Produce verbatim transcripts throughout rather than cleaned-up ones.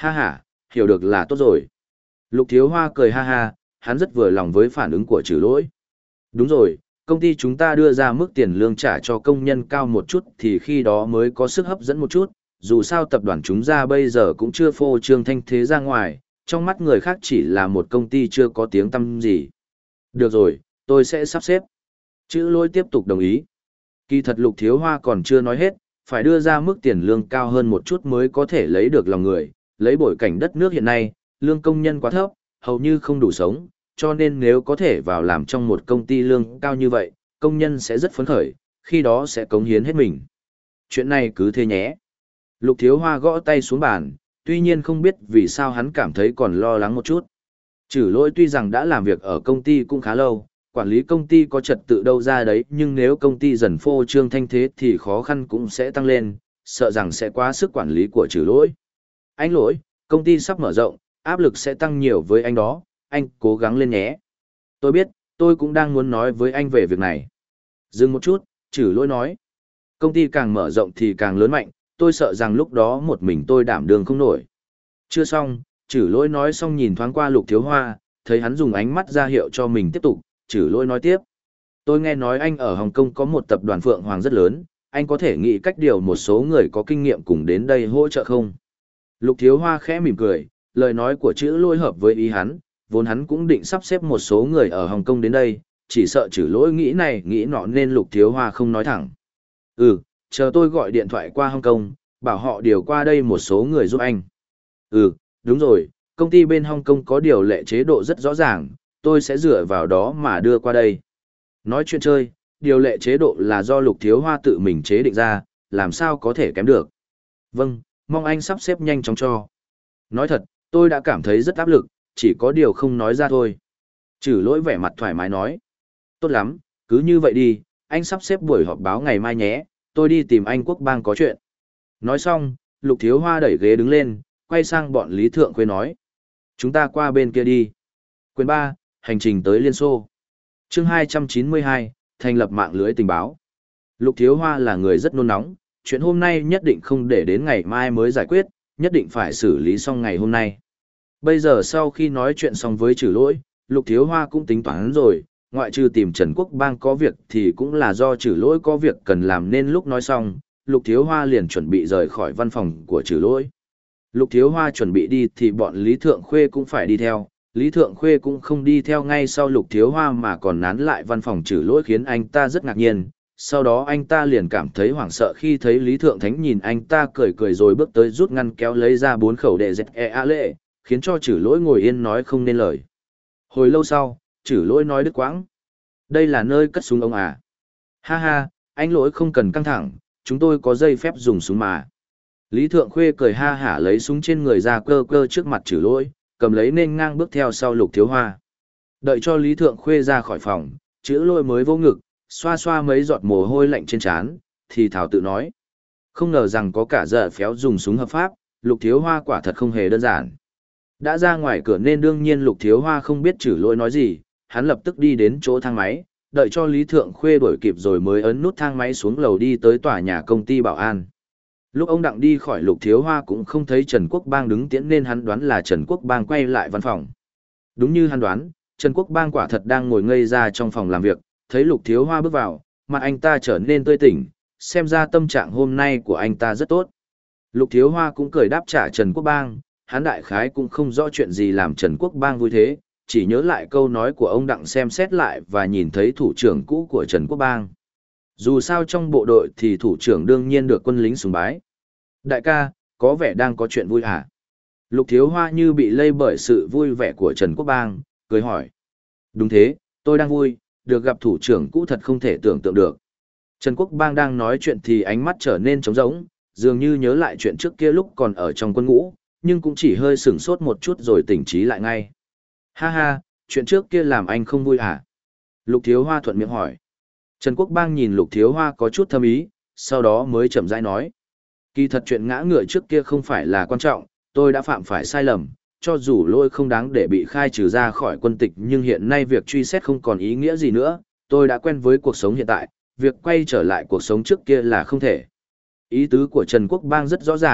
Ha ha, hiểu được là tốt rồi. Lục Thiếu Hoa cười ha ha, hắn rất vừa lòng với phản ứng của Trừ Lỗi. Đúng rồi, công ty chúng ta đưa ra mức tiền lương trả cho công nhân cao một chút thì khi đó mới có sức hấp dẫn một chút, dù sao tập đoàn chúng ta bây giờ cũng chưa phô trương thanh thế ra ngoài, trong mắt người khác chỉ là một công ty chưa có tiếng tăm gì. Được rồi, tôi sẽ sắp xếp. Chữ Lỗi tiếp tục đồng ý. Kỳ thật Lục Thiếu Hoa còn chưa nói hết, phải đưa ra mức tiền lương cao hơn một chút mới có thể lấy được lòng người, lấy bối cảnh đất nước hiện nay, lương công nhân quá thấp, hầu như không đủ sống, cho nên nếu có thể vào làm trong một công ty lương cao như vậy, công nhân sẽ rất phấn khởi, khi đó sẽ cống hiến hết mình. Chuyện này cứ thế nhé. Lục Thiếu Hoa gõ tay xuống bàn, tuy nhiên không biết vì sao hắn cảm thấy còn lo lắng một chút. Trừ Lỗi tuy rằng đã làm việc ở công ty cũng khá lâu, quản lý công ty có trật tự đâu ra đấy, nhưng nếu công ty dần phô trương thanh thế thì khó khăn cũng sẽ tăng lên, sợ rằng sẽ quá sức quản lý của Trừ Lỗi. Anh Lỗi, công ty sắp mở rộng, áp lực sẽ tăng nhiều với anh đó, anh cố gắng lên nhé. Tôi biết, tôi cũng đang muốn nói với anh về việc này. Dừng một chút, Trừ Lỗi nói. Công ty càng mở rộng thì càng lớn mạnh, tôi sợ rằng lúc đó một mình tôi đảm đương không nổi. Chưa xong, Trừ Lỗi nói xong nhìn thoáng qua Lục Thiếu Hoa, thấy hắn dùng ánh mắt ra hiệu cho mình tiếp tục, Trừ Lỗi nói tiếp. Tôi nghe nói anh ở Hồng Kông có một tập đoàn Phượng Hoàng rất lớn, anh có thể nghĩ cách điều một số người có kinh nghiệm cùng đến đây hỗ trợ không? Lục Thiếu Hoa khẽ mỉm cười, lời nói của Trừ Lỗi hợp với ý hắn, vốn hắn cũng định sắp xếp một số người ở Hồng Kông đến đây, chỉ sợ Trừ Lỗi nghĩ này nghĩ nọ nên Lục Thiếu Hoa không nói thẳng. Ừ, chờ tôi gọi điện thoại qua Hồng Kông, bảo họ điều qua đây một số người giúp anh. Ừ, đúng rồi, công ty bên Hồng Kông có điều lệ chế độ rất rõ ràng, tôi sẽ dựa vào đó mà đưa qua đây. Nói chuyện chơi, điều lệ chế độ là do Lục Thiếu Hoa tự mình chế định ra, làm sao có thể kém được. Vâng, mong anh sắp xếp nhanh chóng cho. Nói thật, tôi đã cảm thấy rất áp lực, chỉ có điều không nói ra thôi. Trừ Lỗi vẻ mặt thoải mái nói. Tốt lắm, cứ như vậy đi, anh sắp xếp buổi họp báo ngày mai nhé, tôi đi tìm anh Quốc Bang có chuyện. Nói xong, Lục Thiếu Hoa đẩy ghế đứng lên, quay sang bọn Lý Thượng Khuê nói. Chúng ta qua bên kia đi. Quyền ba, hành trình tới Liên Xô. Chương hai trăm chín mươi hai, thành lập mạng lưới tình báo. Lục Thiếu Hoa là người rất nôn nóng, chuyện hôm nay nhất định không để đến ngày mai mới giải quyết, nhất định phải xử lý xong ngày hôm nay. Bây giờ sau khi nói chuyện xong với Trừ Lỗi, Lục Thiếu Hoa cũng tính toán rồi, ngoại trừ tìm Trần Quốc Bang có việc thì cũng là do Trừ Lỗi có việc cần làm nên lúc nói xong, Lục Thiếu Hoa liền chuẩn bị rời khỏi văn phòng của Trừ Lỗi. Lục Thiếu Hoa chuẩn bị đi thì bọn Lý Thượng Khuê cũng phải đi theo, Lý Thượng Khuê cũng không đi theo ngay sau Lục Thiếu Hoa mà còn nán lại văn phòng Trừ Lỗi khiến anh ta rất ngạc nhiên. Sau đó anh ta liền cảm thấy hoảng sợ khi thấy Lý Thượng Thánh nhìn anh ta cười cười rồi bước tới rút ngăn kéo lấy ra bốn khẩu đệ dẹt e a lệ, khiến cho Trừ Lỗi ngồi yên nói không nên lời. Hồi lâu sau, Trừ Lỗi nói đứt quãng. Đây là nơi cất súng ông à? Ha ha, anh Lỗi không cần căng thẳng, chúng tôi có dây phép dùng súng mà. Lý Thượng Khuê cười ha hả lấy súng trên người ra cơ cơ trước mặt Trừ Lỗi, cầm lấy nên ngang bước theo sau Lục Thiếu Hoa. Đợi cho Lý Thượng Khuê ra khỏi phòng, Trừ Lỗi mới vô ngực, xoa xoa mấy giọt mồ hôi lạnh trên trán, thì thảo tự nói. Không ngờ rằng có cả giờ phéo dùng súng hợp pháp, Lục Thiếu Hoa quả thật không hề đơn giản. Đã ra ngoài cửa nên đương nhiên Lục Thiếu Hoa không biết Trừ Lỗi nói gì, hắn lập tức đi đến chỗ thang máy, đợi cho Lý Thượng Khuê đuổi kịp rồi mới ấn nút thang máy xuống lầu đi tới tòa nhà công ty bảo an. Lúc ông Đặng đi khỏi Lục Thiếu Hoa cũng không thấy Trần Quốc Bang đứng tiễn nên hắn đoán là Trần Quốc Bang quay lại văn phòng. Đúng như hắn đoán, Trần Quốc Bang quả thật đang ngồi ngây ra trong phòng làm việc, thấy Lục Thiếu Hoa bước vào, mặt anh ta trở nên tươi tỉnh, xem ra tâm trạng hôm nay của anh ta rất tốt. Lục Thiếu Hoa cũng cười đáp trả Trần Quốc Bang, hắn đại khái cũng không rõ chuyện gì làm Trần Quốc Bang vui thế, chỉ nhớ lại câu nói của ông Đặng xem xét lại và nhìn thấy thủ trưởng cũ của Trần Quốc Bang. Dù sao trong bộ đội thì thủ trưởng đương nhiên được quân lính sùng bái. Đại ca, có vẻ đang có chuyện vui hả? Lục Thiếu Hoa như bị lây bởi sự vui vẻ của Trần Quốc Bang, cười hỏi. Đúng thế, tôi đang vui, được gặp thủ trưởng cũ thật không thể tưởng tượng được. Trần Quốc Bang đang nói chuyện thì ánh mắt trở nên trống rỗng, dường như nhớ lại chuyện trước kia lúc còn ở trong quân ngũ, nhưng cũng chỉ hơi sửng sốt một chút rồi tỉnh trí lại ngay. Ha ha, chuyện trước kia làm anh không vui hả? Lục Thiếu Hoa thuận miệng hỏi. Trần Quốc Bang nhìn Lục Thiếu Hoa có chút thâm ý, sau đó mới chậm rãi nói. Kỳ thật chuyện ngã ngựa trước kia không phải là quan trọng, tôi đã phạm phải sai lầm, cho dù lỗi không đáng để bị khai trừ ra khỏi quân tịch nhưng hiện nay việc truy xét không còn ý nghĩa gì nữa, tôi đã quen với cuộc sống hiện tại, việc quay trở lại cuộc sống trước kia là không thể. Ý tứ của Trần Quốc Bang rất rõ ràng,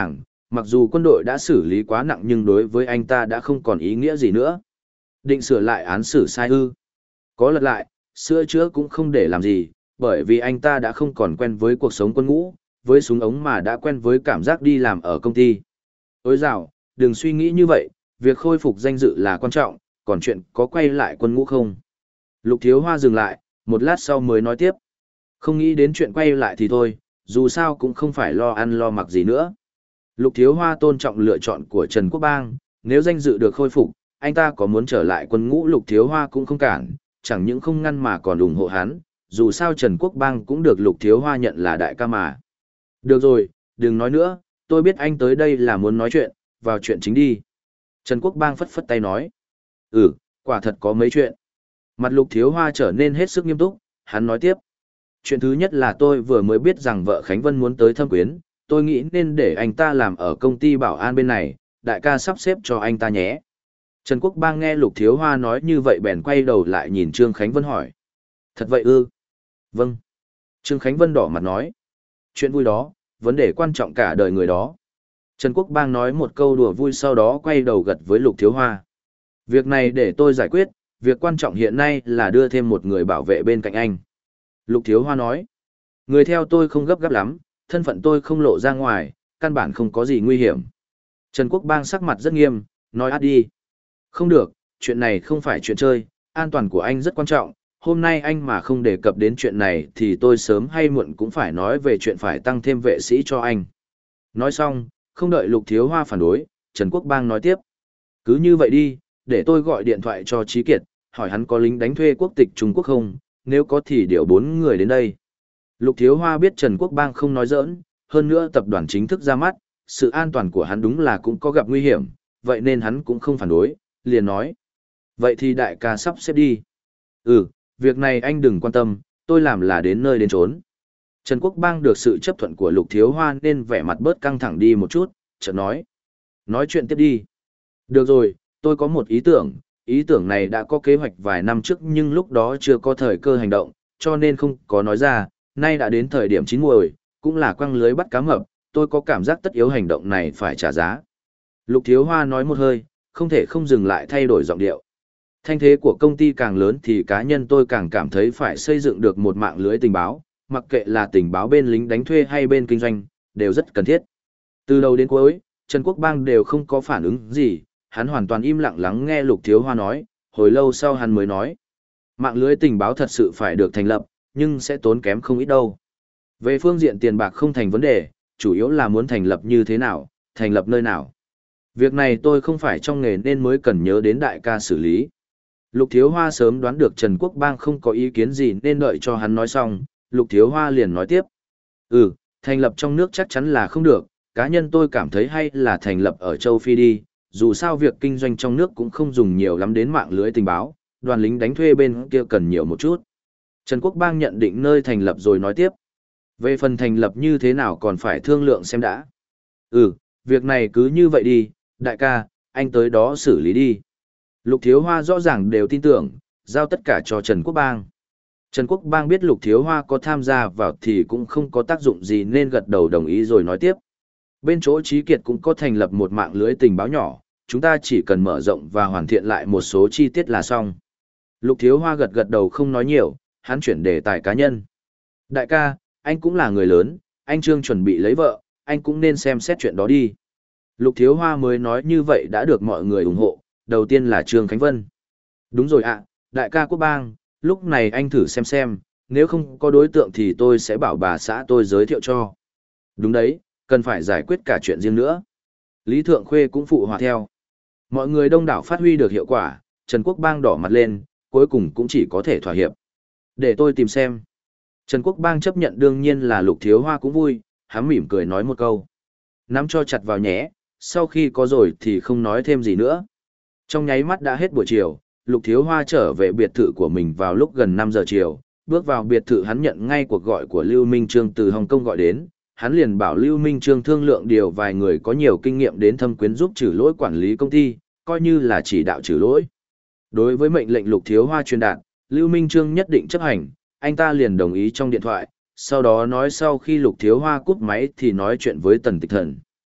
mặc dù quân đội đã xử lý quá nặng nhưng đối với anh ta đã không còn ý nghĩa gì nữa. Định sửa lại án xử sai ư? Có lật lại, sửa chữa cũng không để làm gì, bởi vì anh ta đã không còn quen với cuộc sống quân ngũ, với súng ống mà đã quen với cảm giác đi làm ở công ty. Ôi dào, đừng suy nghĩ như vậy, việc khôi phục danh dự là quan trọng, còn chuyện có quay lại quân ngũ không? Lục Thiếu Hoa dừng lại, một lát sau mới nói tiếp. Không nghĩ đến chuyện quay lại thì thôi, dù sao cũng không phải lo ăn lo mặc gì nữa. Lục Thiếu Hoa tôn trọng lựa chọn của Trần Quốc Bang, nếu danh dự được khôi phục, anh ta có muốn trở lại quân ngũ Lục Thiếu Hoa cũng không cản, chẳng những không ngăn mà còn ủng hộ hắn, dù sao Trần Quốc Bang cũng được Lục Thiếu Hoa nhận là đại ca mà. Được rồi, đừng nói nữa, tôi biết anh tới đây là muốn nói chuyện, vào chuyện chính đi. Trần Quốc Bang phất phất tay nói. Ừ, quả thật có mấy chuyện. Mặt Lục Thiếu Hoa trở nên hết sức nghiêm túc, hắn nói tiếp. Chuyện thứ nhất là tôi vừa mới biết rằng vợ Khánh Vân muốn tới thăm quyến, tôi nghĩ nên để anh ta làm ở công ty bảo an bên này, đại ca sắp xếp cho anh ta nhé. Trần Quốc Bang nghe Lục Thiếu Hoa nói như vậy bèn quay đầu lại nhìn Trương Khánh Vân hỏi. Thật vậy ư? Vâng. Trương Khánh Vân đỏ mặt nói. Chuyện vui đó, vấn đề quan trọng cả đời người đó. Trần Quốc Bang nói một câu đùa vui sau đó quay đầu gật với Lục Thiếu Hoa. Việc này để tôi giải quyết, việc quan trọng hiện nay là đưa thêm một người bảo vệ bên cạnh anh. Lục Thiếu Hoa nói. Người theo tôi không gấp gáp lắm, thân phận tôi không lộ ra ngoài, căn bản không có gì nguy hiểm. Trần Quốc Bang sắc mặt rất nghiêm, nói át đi. Không được, chuyện này không phải chuyện chơi, an toàn của anh rất quan trọng. Hôm nay anh mà không đề cập đến chuyện này thì tôi sớm hay muộn cũng phải nói về chuyện phải tăng thêm vệ sĩ cho anh. Nói xong, không đợi Lục Thiếu Hoa phản đối, Trần Quốc Bang nói tiếp. Cứ như vậy đi, để tôi gọi điện thoại cho Trí Kiệt, hỏi hắn có lính đánh thuê quốc tịch Trung Quốc không, nếu có thì điều bốn người đến đây. Lục Thiếu Hoa biết Trần Quốc Bang không nói giỡn, hơn nữa tập đoàn chính thức ra mắt, sự an toàn của hắn đúng là cũng có gặp nguy hiểm, vậy nên hắn cũng không phản đối, liền nói. Vậy thì đại ca sắp xếp đi. Ừ, việc này anh đừng quan tâm, tôi làm là đến nơi đến chốn. Trần Quốc Bang được sự chấp thuận của Lục Thiếu Hoa nên vẻ mặt bớt căng thẳng đi một chút, chợt nói. Nói chuyện tiếp đi. Được rồi, tôi có một ý tưởng, ý tưởng này đã có kế hoạch vài năm trước nhưng lúc đó chưa có thời cơ hành động, cho nên không có nói ra, nay đã đến thời điểm chín muồi, cũng là quăng lưới bắt cá mập, tôi có cảm giác tất yếu hành động này phải trả giá. Lục Thiếu Hoa nói một hơi, không thể không dừng lại thay đổi giọng điệu. Thanh thế của công ty càng lớn thì cá nhân tôi càng cảm thấy phải xây dựng được một mạng lưới tình báo, mặc kệ là tình báo bên lính đánh thuê hay bên kinh doanh, đều rất cần thiết. Từ đầu đến cuối, Trần Quốc Bang đều không có phản ứng gì, hắn hoàn toàn im lặng lắng nghe Lục Thiếu Hoa nói, hồi lâu sau hắn mới nói. Mạng lưới tình báo thật sự phải được thành lập, nhưng sẽ tốn kém không ít đâu. Về phương diện tiền bạc không thành vấn đề, chủ yếu là muốn thành lập như thế nào, thành lập nơi nào. Việc này tôi không phải trong nghề nên mới cần nhớ đến đại ca xử lý. Lục Thiếu Hoa sớm đoán được Trần Quốc Bang không có ý kiến gì nên đợi cho hắn nói xong, Lục Thiếu Hoa liền nói tiếp. Ừ, thành lập trong nước chắc chắn là không được, cá nhân tôi cảm thấy hay là thành lập ở châu Phi đi, dù sao việc kinh doanh trong nước cũng không dùng nhiều lắm đến mạng lưới tình báo, đoàn lính đánh thuê bên kia cần nhiều một chút. Trần Quốc Bang nhận định nơi thành lập rồi nói tiếp. Về phần thành lập như thế nào còn phải thương lượng xem đã. Ừ, việc này cứ như vậy đi, đại ca, anh tới đó xử lý đi. Lục Thiếu Hoa rõ ràng đều tin tưởng, giao tất cả cho Trần Quốc Bang. Trần Quốc Bang biết Lục Thiếu Hoa có tham gia vào thì cũng không có tác dụng gì nên gật đầu đồng ý rồi nói tiếp. Bên chỗ Trí Kiệt cũng có thành lập một mạng lưới tình báo nhỏ, chúng ta chỉ cần mở rộng và hoàn thiện lại một số chi tiết là xong. Lục Thiếu Hoa gật gật đầu không nói nhiều, hắn chuyển đề tài cá nhân. Đại ca, anh cũng là người lớn, anh Trương chuẩn bị lấy vợ, anh cũng nên xem xét chuyện đó đi. Lục Thiếu Hoa mới nói như vậy đã được mọi người ủng hộ, đầu tiên là Trương Khánh Vân. Đúng rồi ạ, đại ca Quốc Bang, lúc này anh thử xem xem, nếu không có đối tượng thì tôi sẽ bảo bà xã tôi giới thiệu cho. Đúng đấy, cần phải giải quyết cả chuyện riêng nữa. Lý Thượng Khuê cũng phụ hòa theo. Mọi người đông đảo phát huy được hiệu quả, Trần Quốc Bang đỏ mặt lên, cuối cùng cũng chỉ có thể thỏa hiệp. Để tôi tìm xem. Trần Quốc Bang chấp nhận đương nhiên là Lục Thiếu Hoa cũng vui, hắn mỉm cười nói một câu. Nắm cho chặt vào nhé, sau khi có rồi thì không nói thêm gì nữa. Trong nháy mắt đã hết buổi chiều, Lục Thiếu Hoa trở về biệt thự của mình vào lúc gần năm giờ chiều. Bước vào biệt thự hắn nhận ngay cuộc gọi của Lưu Minh Trương từ Hồng Kông gọi đến. Hắn liền bảo Lưu Minh Trương thương lượng điều vài người có nhiều kinh nghiệm đến Thâm Quyến giúp Trử Lỗi quản lý công ty, coi như là chỉ đạo Trử Lỗi. Đối với mệnh lệnh Lục Thiếu Hoa truyền đạt, Lưu Minh Trương nhất định chấp hành, anh ta liền đồng ý trong điện thoại, sau đó nói sau khi Lục Thiếu Hoa cúp máy thì nói chuyện với Tần Tịch Thần.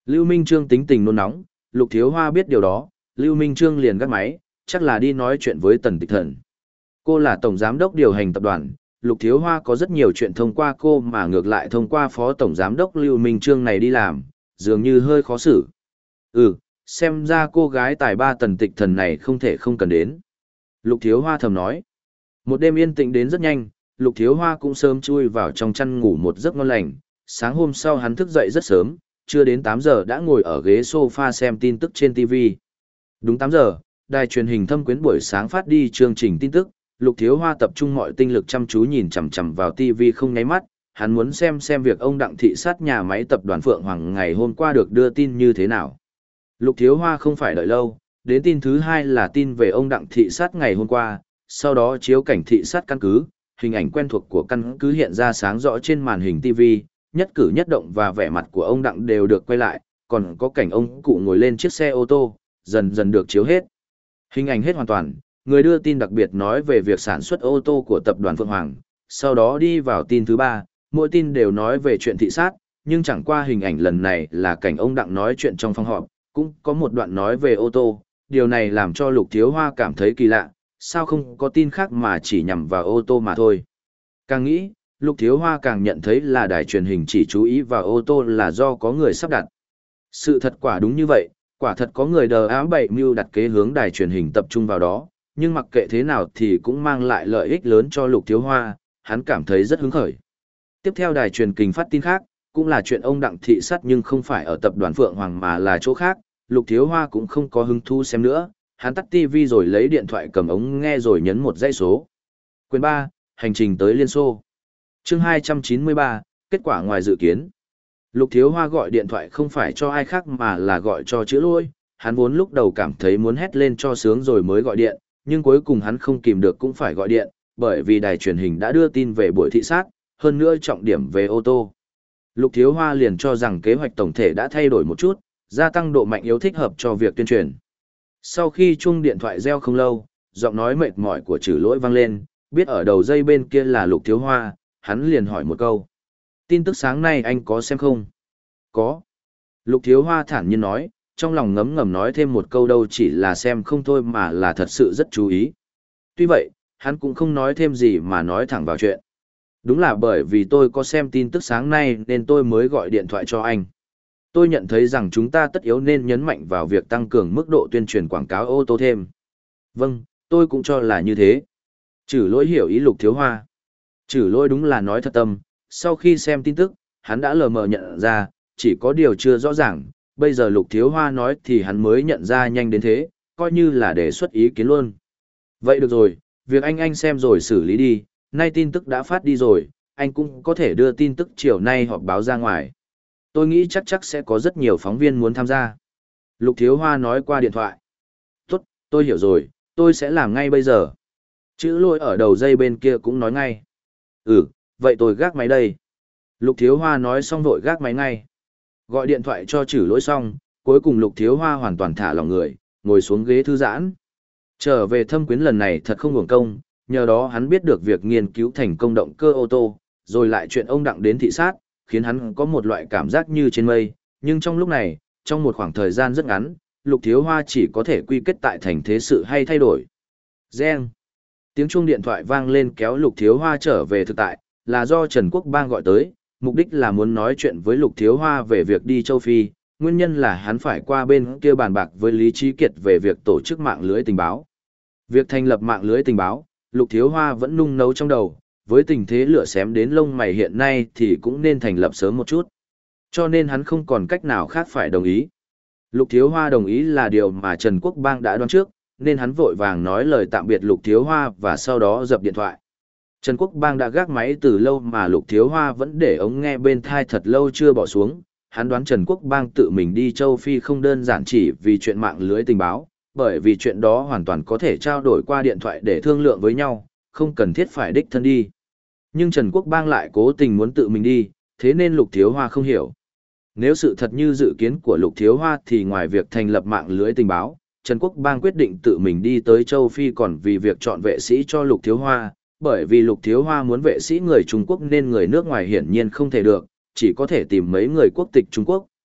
Lưu Minh Trương tính tình nôn nóng, Lục Thiếu Hoa biết điều đó, Lưu Minh Trương liền gác máy, chắc là đi nói chuyện với Tần Tịch Thần. Cô là tổng giám đốc điều hành tập đoàn, Lục Thiếu Hoa có rất nhiều chuyện thông qua cô mà ngược lại thông qua phó tổng giám đốc Lưu Minh Trương này đi làm, dường như hơi khó xử. Ừ, xem ra cô gái tài ba Tần Tịch Thần này không thể không cần đến. Lục Thiếu Hoa thầm nói. Một đêm yên tĩnh đến rất nhanh, Lục Thiếu Hoa cũng sớm chui vào trong chăn ngủ một giấc ngon lành. Sáng hôm sau hắn thức dậy rất sớm, chưa đến tám giờ đã ngồi ở ghế sofa xem tin tức trên ti vi. Đúng tám giờ, đài truyền hình Thâm Quyến buổi sáng phát đi chương trình tin tức, Lục Thiếu Hoa tập trung mọi tinh lực chăm chú nhìn chằm chằm vào ti vi không nháy mắt, hắn muốn xem xem việc ông Đặng thị sát nhà máy tập đoàn Phượng Hoàng ngày hôm qua được đưa tin như thế nào. Lục Thiếu Hoa không phải đợi lâu, đến tin thứ hai là tin về ông Đặng thị sát ngày hôm qua, sau đó chiếu cảnh thị sát căn cứ, hình ảnh quen thuộc của căn cứ hiện ra sáng rõ trên màn hình ti vi, nhất cử nhất động và vẻ mặt của ông Đặng đều được quay lại, còn có cảnh ông cụ ngồi lên chiếc xe ô tô, dần dần được chiếu hết. Hình ảnh hết hoàn toàn, người đưa tin đặc biệt nói về việc sản xuất ô tô của tập đoàn Phượng Hoàng, sau đó đi vào tin thứ ba, mỗi tin đều nói về chuyện thị sát, nhưng chẳng qua hình ảnh lần này là cảnh ông Đặng nói chuyện trong phòng họp, cũng có một đoạn nói về ô tô, điều này làm cho Lục Thiếu Hoa cảm thấy kỳ lạ, sao không có tin khác mà chỉ nhằm vào ô tô mà thôi. Càng nghĩ, Lục Thiếu Hoa càng nhận thấy là đài truyền hình chỉ chú ý vào ô tô là do có người sắp đặt. Sự thật quả đúng như vậy, quả thật có người đờ ám bậy mưu đặt kế hướng đài truyền hình tập trung vào đó, nhưng mặc kệ thế nào thì cũng mang lại lợi ích lớn cho Lục Thiếu Hoa, hắn cảm thấy rất hứng khởi. Tiếp theo đài truyền kình phát tin khác, cũng là chuyện ông Đặng thị sát nhưng không phải ở tập đoàn Phượng Hoàng mà là chỗ khác, Lục Thiếu Hoa cũng không có hứng thú xem nữa, hắn tắt tivi rồi lấy điện thoại cầm ống nghe rồi nhấn một dãy số. Quyền ba, hành trình tới Liên Xô. Chương hai trăm chín mươi ba, kết quả ngoài dự kiến. Lục Thiếu Hoa gọi điện thoại không phải cho ai khác mà là gọi cho Chữ Lôi, hắn vốn lúc đầu cảm thấy muốn hét lên cho sướng rồi mới gọi điện, nhưng cuối cùng hắn không kìm được cũng phải gọi điện, bởi vì đài truyền hình đã đưa tin về buổi thị sát, hơn nữa trọng điểm về ô tô. Lục Thiếu Hoa liền cho rằng kế hoạch tổng thể đã thay đổi một chút, gia tăng độ mạnh yếu thích hợp cho việc tuyên truyền. Sau khi chuông điện thoại reo không lâu, giọng nói mệt mỏi của Trử Lỗi vang lên, biết ở đầu dây bên kia là Lục Thiếu Hoa, hắn liền hỏi một câu. Tin tức sáng nay anh có xem không? Có. Lục Thiếu Hoa thản nhiên nói, trong lòng ngấm ngầm nói thêm một câu đâu chỉ là xem không thôi mà là thật sự rất chú ý. Tuy vậy, hắn cũng không nói thêm gì mà nói thẳng vào chuyện. Đúng là bởi vì tôi có xem tin tức sáng nay nên tôi mới gọi điện thoại cho anh. Tôi nhận thấy rằng chúng ta tất yếu nên nhấn mạnh vào việc tăng cường mức độ tuyên truyền quảng cáo ô tô thêm. Vâng, tôi cũng cho là như thế. Trử Lỗi hiểu ý Lục Thiếu Hoa. Trử Lỗi đúng là nói thật tâm, sau khi xem tin tức, hắn đã lờ mờ nhận ra, chỉ có điều chưa rõ ràng, bây giờ Lục Thiếu Hoa nói thì hắn mới nhận ra nhanh đến thế, coi như là đề xuất ý kiến luôn. Vậy được rồi, việc anh anh xem rồi xử lý đi, nay tin tức đã phát đi rồi, anh cũng có thể đưa tin tức chiều nay họp báo ra ngoài. Tôi nghĩ chắc chắc sẽ có rất nhiều phóng viên muốn tham gia. Lục Thiếu Hoa nói qua điện thoại. Tốt, tôi hiểu rồi, tôi sẽ làm ngay bây giờ. Chữ Lỗi ở đầu dây bên kia cũng nói ngay. Ừ, vậy tôi gác máy đây. Lục Thiếu Hoa nói xong vội gác máy ngay. Gọi điện thoại cho Trử Lỗi xong, cuối cùng Lục Thiếu Hoa hoàn toàn thả lòng người, ngồi xuống ghế thư giãn. Trở về Thâm Quyến lần này thật không uổng công, nhờ đó hắn biết được việc nghiên cứu thành công động cơ ô tô, rồi lại chuyện ông Đặng đến thị sát, khiến hắn có một loại cảm giác như trên mây, nhưng trong lúc này, trong một khoảng thời gian rất ngắn, Lục Thiếu Hoa chỉ có thể quy kết tại thành thế sự hay thay đổi. Reng. Tiếng chuông điện thoại vang lên kéo Lục Thiếu Hoa trở về thực tại, là do Trần Quốc Bang gọi tới, mục đích là muốn nói chuyện với Lục Thiếu Hoa về việc đi châu Phi, nguyên nhân là hắn phải qua bên kia bàn bạc với Lý Trí Kiệt về việc tổ chức mạng lưới tình báo. Việc thành lập mạng lưới tình báo, Lục Thiếu Hoa vẫn nung nấu trong đầu, với tình thế lửa xém đến lông mày hiện nay thì cũng nên thành lập sớm một chút. Cho nên hắn không còn cách nào khác phải đồng ý. Lục Thiếu Hoa đồng ý là điều mà Trần Quốc Bang đã đoán trước, nên hắn vội vàng nói lời tạm biệt Lục Thiếu Hoa và sau đó dập điện thoại. Trần Quốc Bang đã gác máy từ lâu mà Lục Thiếu Hoa vẫn để ống nghe bên thai thật lâu chưa bỏ xuống. Hắn đoán Trần Quốc Bang tự mình đi châu Phi không đơn giản chỉ vì chuyện mạng lưới tình báo, bởi vì chuyện đó hoàn toàn có thể trao đổi qua điện thoại để thương lượng với nhau, không cần thiết phải đích thân đi. Nhưng Trần Quốc Bang lại cố tình muốn tự mình đi, thế nên Lục Thiếu Hoa không hiểu. Nếu sự thật như dự kiến của Lục Thiếu Hoa thì ngoài việc thành lập mạng lưới tình báo, Trần Quốc Bang quyết định tự mình đi tới châu Phi còn vì việc chọn vệ sĩ cho Lục Thiếu Hoa, bởi vì Lục Thiếu Hoa muốn vệ sĩ người Trung Quốc nên người nước ngoài hiển nhiên không thể được, chỉ có thể tìm mấy người quốc tịch Trung Quốc,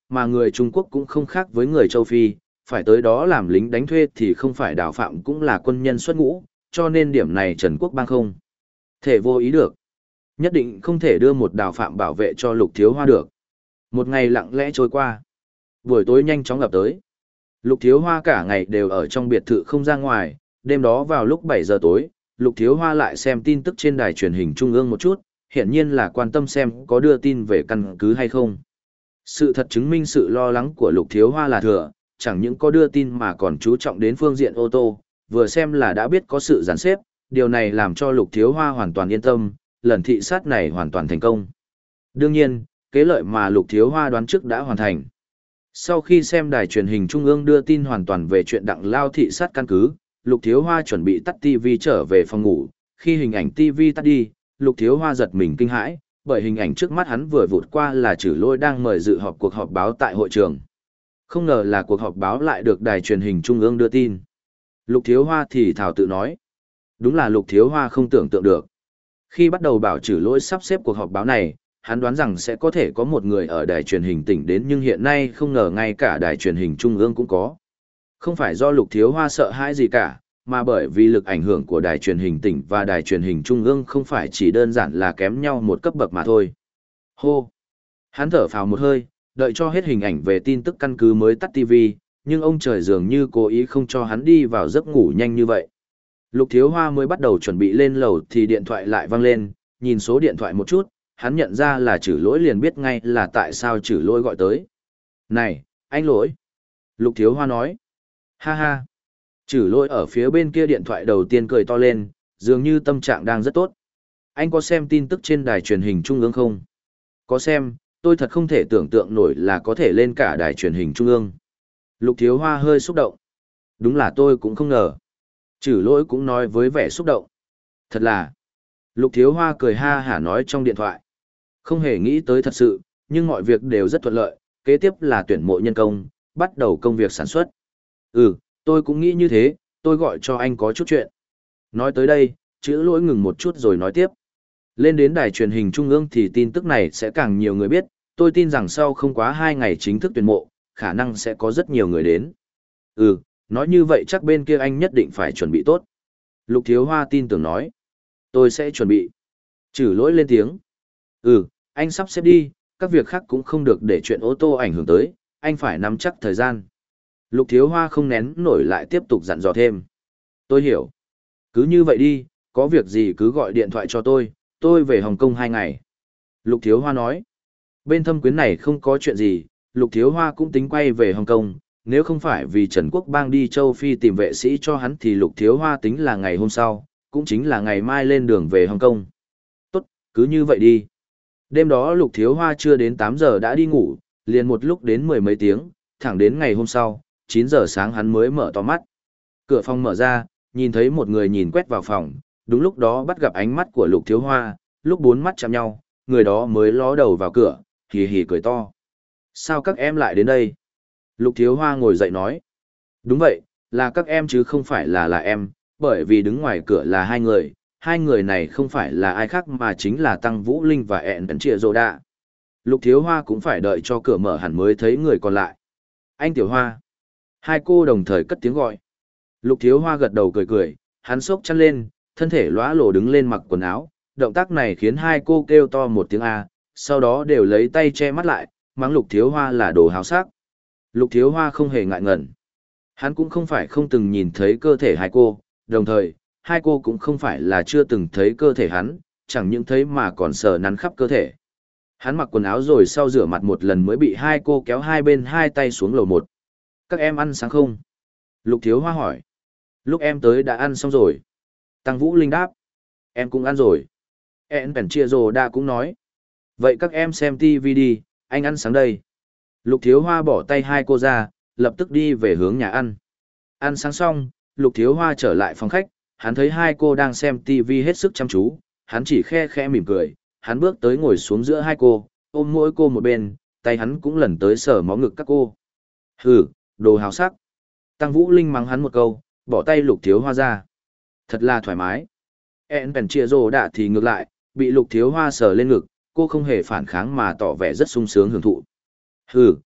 mà người Trung Quốc cũng không khác với người châu Phi, phải tới đó làm lính đánh thuê thì không phải đào phạm cũng là quân nhân xuất ngũ, cho nên điểm này Trần Quốc Bang không thể vô ý được. Nhất định không thể đưa một đào phạm bảo vệ cho Lục Thiếu Hoa được. Một ngày lặng lẽ trôi qua. Buổi tối nhanh chóng ập tới. Lục Thiếu Hoa cả ngày đều ở trong biệt thự không ra ngoài, đêm đó vào lúc bảy giờ tối, Lục Thiếu Hoa lại xem tin tức trên đài truyền hình trung ương một chút, hiển nhiên là quan tâm xem có đưa tin về căn cứ hay không. Sự thật chứng minh sự lo lắng của Lục Thiếu Hoa là thừa, chẳng những có đưa tin mà còn chú trọng đến phương diện ô tô, vừa xem là đã biết có sự giàn xếp, điều này làm cho Lục Thiếu Hoa hoàn toàn yên tâm, lần thị sát này hoàn toàn thành công. Đương nhiên, kế lợi mà Lục Thiếu Hoa đoán trước đã hoàn thành. Sau khi xem đài truyền hình trung ương đưa tin hoàn toàn về chuyện Đặng Lao thị sát căn cứ, Lục Thiếu Hoa chuẩn bị tắt ti vi trở về phòng ngủ, khi hình ảnh ti vi tắt đi, Lục Thiếu Hoa giật mình kinh hãi, bởi hình ảnh trước mắt hắn vừa vụt qua là Trử Lỗi đang mời dự họp cuộc họp báo tại hội trường. Không ngờ là cuộc họp báo lại được đài truyền hình trung ương đưa tin. Lục Thiếu Hoa thì thảo tự nói. Đúng là Lục Thiếu Hoa không tưởng tượng được. Khi bắt đầu bảo Trử Lỗi sắp xếp cuộc họp báo này, hắn đoán rằng sẽ có thể có một người ở đài truyền hình tỉnh đến, nhưng hiện nay không ngờ ngay cả đài truyền hình trung ương cũng có. Không phải do Lục Thiếu Hoa sợ hãi gì cả, mà bởi vì lực ảnh hưởng của đài truyền hình tỉnh và đài truyền hình trung ương không phải chỉ đơn giản là kém nhau một cấp bậc mà thôi. Hô! Hắn thở phào một hơi, đợi cho hết hình ảnh về tin tức căn cứ mới tắt ti vi, nhưng ông trời dường như cố ý không cho hắn đi vào giấc ngủ nhanh như vậy. Lục Thiếu Hoa mới bắt đầu chuẩn bị lên lầu thì điện thoại lại vang lên, nhìn số điện thoại một chút, hắn nhận ra là Trử Lỗi liền biết ngay là tại sao Trử Lỗi gọi tới. Này, anh Lỗi! Lục Thiếu Hoa nói. Ha ha! Trử Lỗi ở phía bên kia điện thoại đầu tiên cười to lên, dường như tâm trạng đang rất tốt. Anh có xem tin tức trên đài truyền hình trung ương không? Có xem, tôi thật không thể tưởng tượng nổi là có thể lên cả đài truyền hình trung ương. Lục Thiếu Hoa hơi xúc động. Đúng là tôi cũng không ngờ. Trử Lỗi cũng nói với vẻ xúc động. Thật là. Lục Thiếu Hoa cười ha hả nói trong điện thoại. Không hề nghĩ tới thật sự, nhưng mọi việc đều rất thuận lợi, kế tiếp là tuyển mộ nhân công, bắt đầu công việc sản xuất. Ừ, tôi cũng nghĩ như thế, tôi gọi cho anh có chút chuyện. Nói tới đây, Trử Lỗi ngừng một chút rồi nói tiếp. Lên đến đài truyền hình trung ương thì tin tức này sẽ càng nhiều người biết, tôi tin rằng sau không quá hai ngày chính thức tuyển mộ, khả năng sẽ có rất nhiều người đến. Ừ, nói như vậy chắc bên kia anh nhất định phải chuẩn bị tốt. Lục Thiếu Hoa tin tưởng nói. Tôi sẽ chuẩn bị. Trử Lỗi lên tiếng. Ừ, anh sắp xếp đi, các việc khác cũng không được để chuyện ô tô ảnh hưởng tới, anh phải nắm chắc thời gian. Lục Thiếu Hoa không nén nổi lại tiếp tục dặn dò thêm. Tôi hiểu. Cứ như vậy đi, có việc gì cứ gọi điện thoại cho tôi, tôi về Hồng Kông hai ngày. Lục Thiếu Hoa nói. Bên Thâm Quyến này không có chuyện gì, Lục Thiếu Hoa cũng tính quay về Hồng Kông, nếu không phải vì Trần Quốc Bang đi châu Phi tìm vệ sĩ cho hắn thì Lục Thiếu Hoa tính là ngày hôm sau, cũng chính là ngày mai lên đường về Hồng Kông. Tốt, cứ như vậy đi. Đêm đó Lục Thiếu Hoa chưa đến tám giờ đã đi ngủ, liền một lúc đến mười mấy tiếng, thẳng đến ngày hôm sau, chín giờ sáng hắn mới mở to mắt. Cửa phòng mở ra, nhìn thấy một người nhìn quét vào phòng, đúng lúc đó bắt gặp ánh mắt của Lục Thiếu Hoa, lúc bốn mắt chạm nhau, người đó mới ló đầu vào cửa, hì hì cười to. Sao các em lại đến đây? Lục Thiếu Hoa ngồi dậy nói. Đúng vậy, là các em chứ không phải là là em, bởi vì đứng ngoài cửa là hai người, hai người này không phải là ai khác mà chính là Tăng Vũ Linh và ẹn Tấn Trịa Rô Đạ. Lục Thiếu Hoa cũng phải đợi cho cửa mở hẳn mới thấy người còn lại. Anh Tiểu Hoa. Hai cô đồng thời cất tiếng gọi. Lục Thiếu Hoa gật đầu cười cười, hắn xốc chăn lên, thân thể lóa lổ đứng lên mặc quần áo, động tác này khiến hai cô kêu to một tiếng A, sau đó đều lấy tay che mắt lại, mắng Lục Thiếu Hoa là đồ háo sắc. Lục Thiếu Hoa không hề ngại ngần. Hắn cũng không phải không từng nhìn thấy cơ thể hai cô, đồng thời, hai cô cũng không phải là chưa từng thấy cơ thể hắn, chẳng những thấy mà còn sờ nắn khắp cơ thể. Hắn mặc quần áo rồi sau rửa mặt một lần mới bị hai cô kéo hai bên hai tay xuống lầu một. Các em ăn sáng không? Lục Thiếu Hoa hỏi. Lúc em tới đã ăn xong rồi. Tăng Vũ Linh đáp. Em cũng ăn rồi. En Pèn Chia Rồ Đa cũng nói. Vậy các em xem tivi đi, anh ăn sáng đây. Lục Thiếu Hoa bỏ tay hai cô ra, lập tức đi về hướng nhà ăn. Ăn sáng xong, Lục Thiếu Hoa trở lại phòng khách, hắn thấy hai cô đang xem tivi hết sức chăm chú, hắn chỉ khe khẽ mỉm cười, hắn bước tới ngồi xuống giữa hai cô, ôm mỗi cô một bên, tay hắn cũng lần tới sờ mó ngực các cô. Hừ, đồ hào sắc. Tăng Vũ Linh mắng hắn một câu, bỏ tay Lục Thiếu Hoa ra. Thật là thoải mái. En Pèn Chia Rồ Đạ thì ngược lại, bị Lục Thiếu Hoa sờ lên ngực, cô không hề phản kháng mà tỏ vẻ rất sung sướng hưởng thụ. Hừ,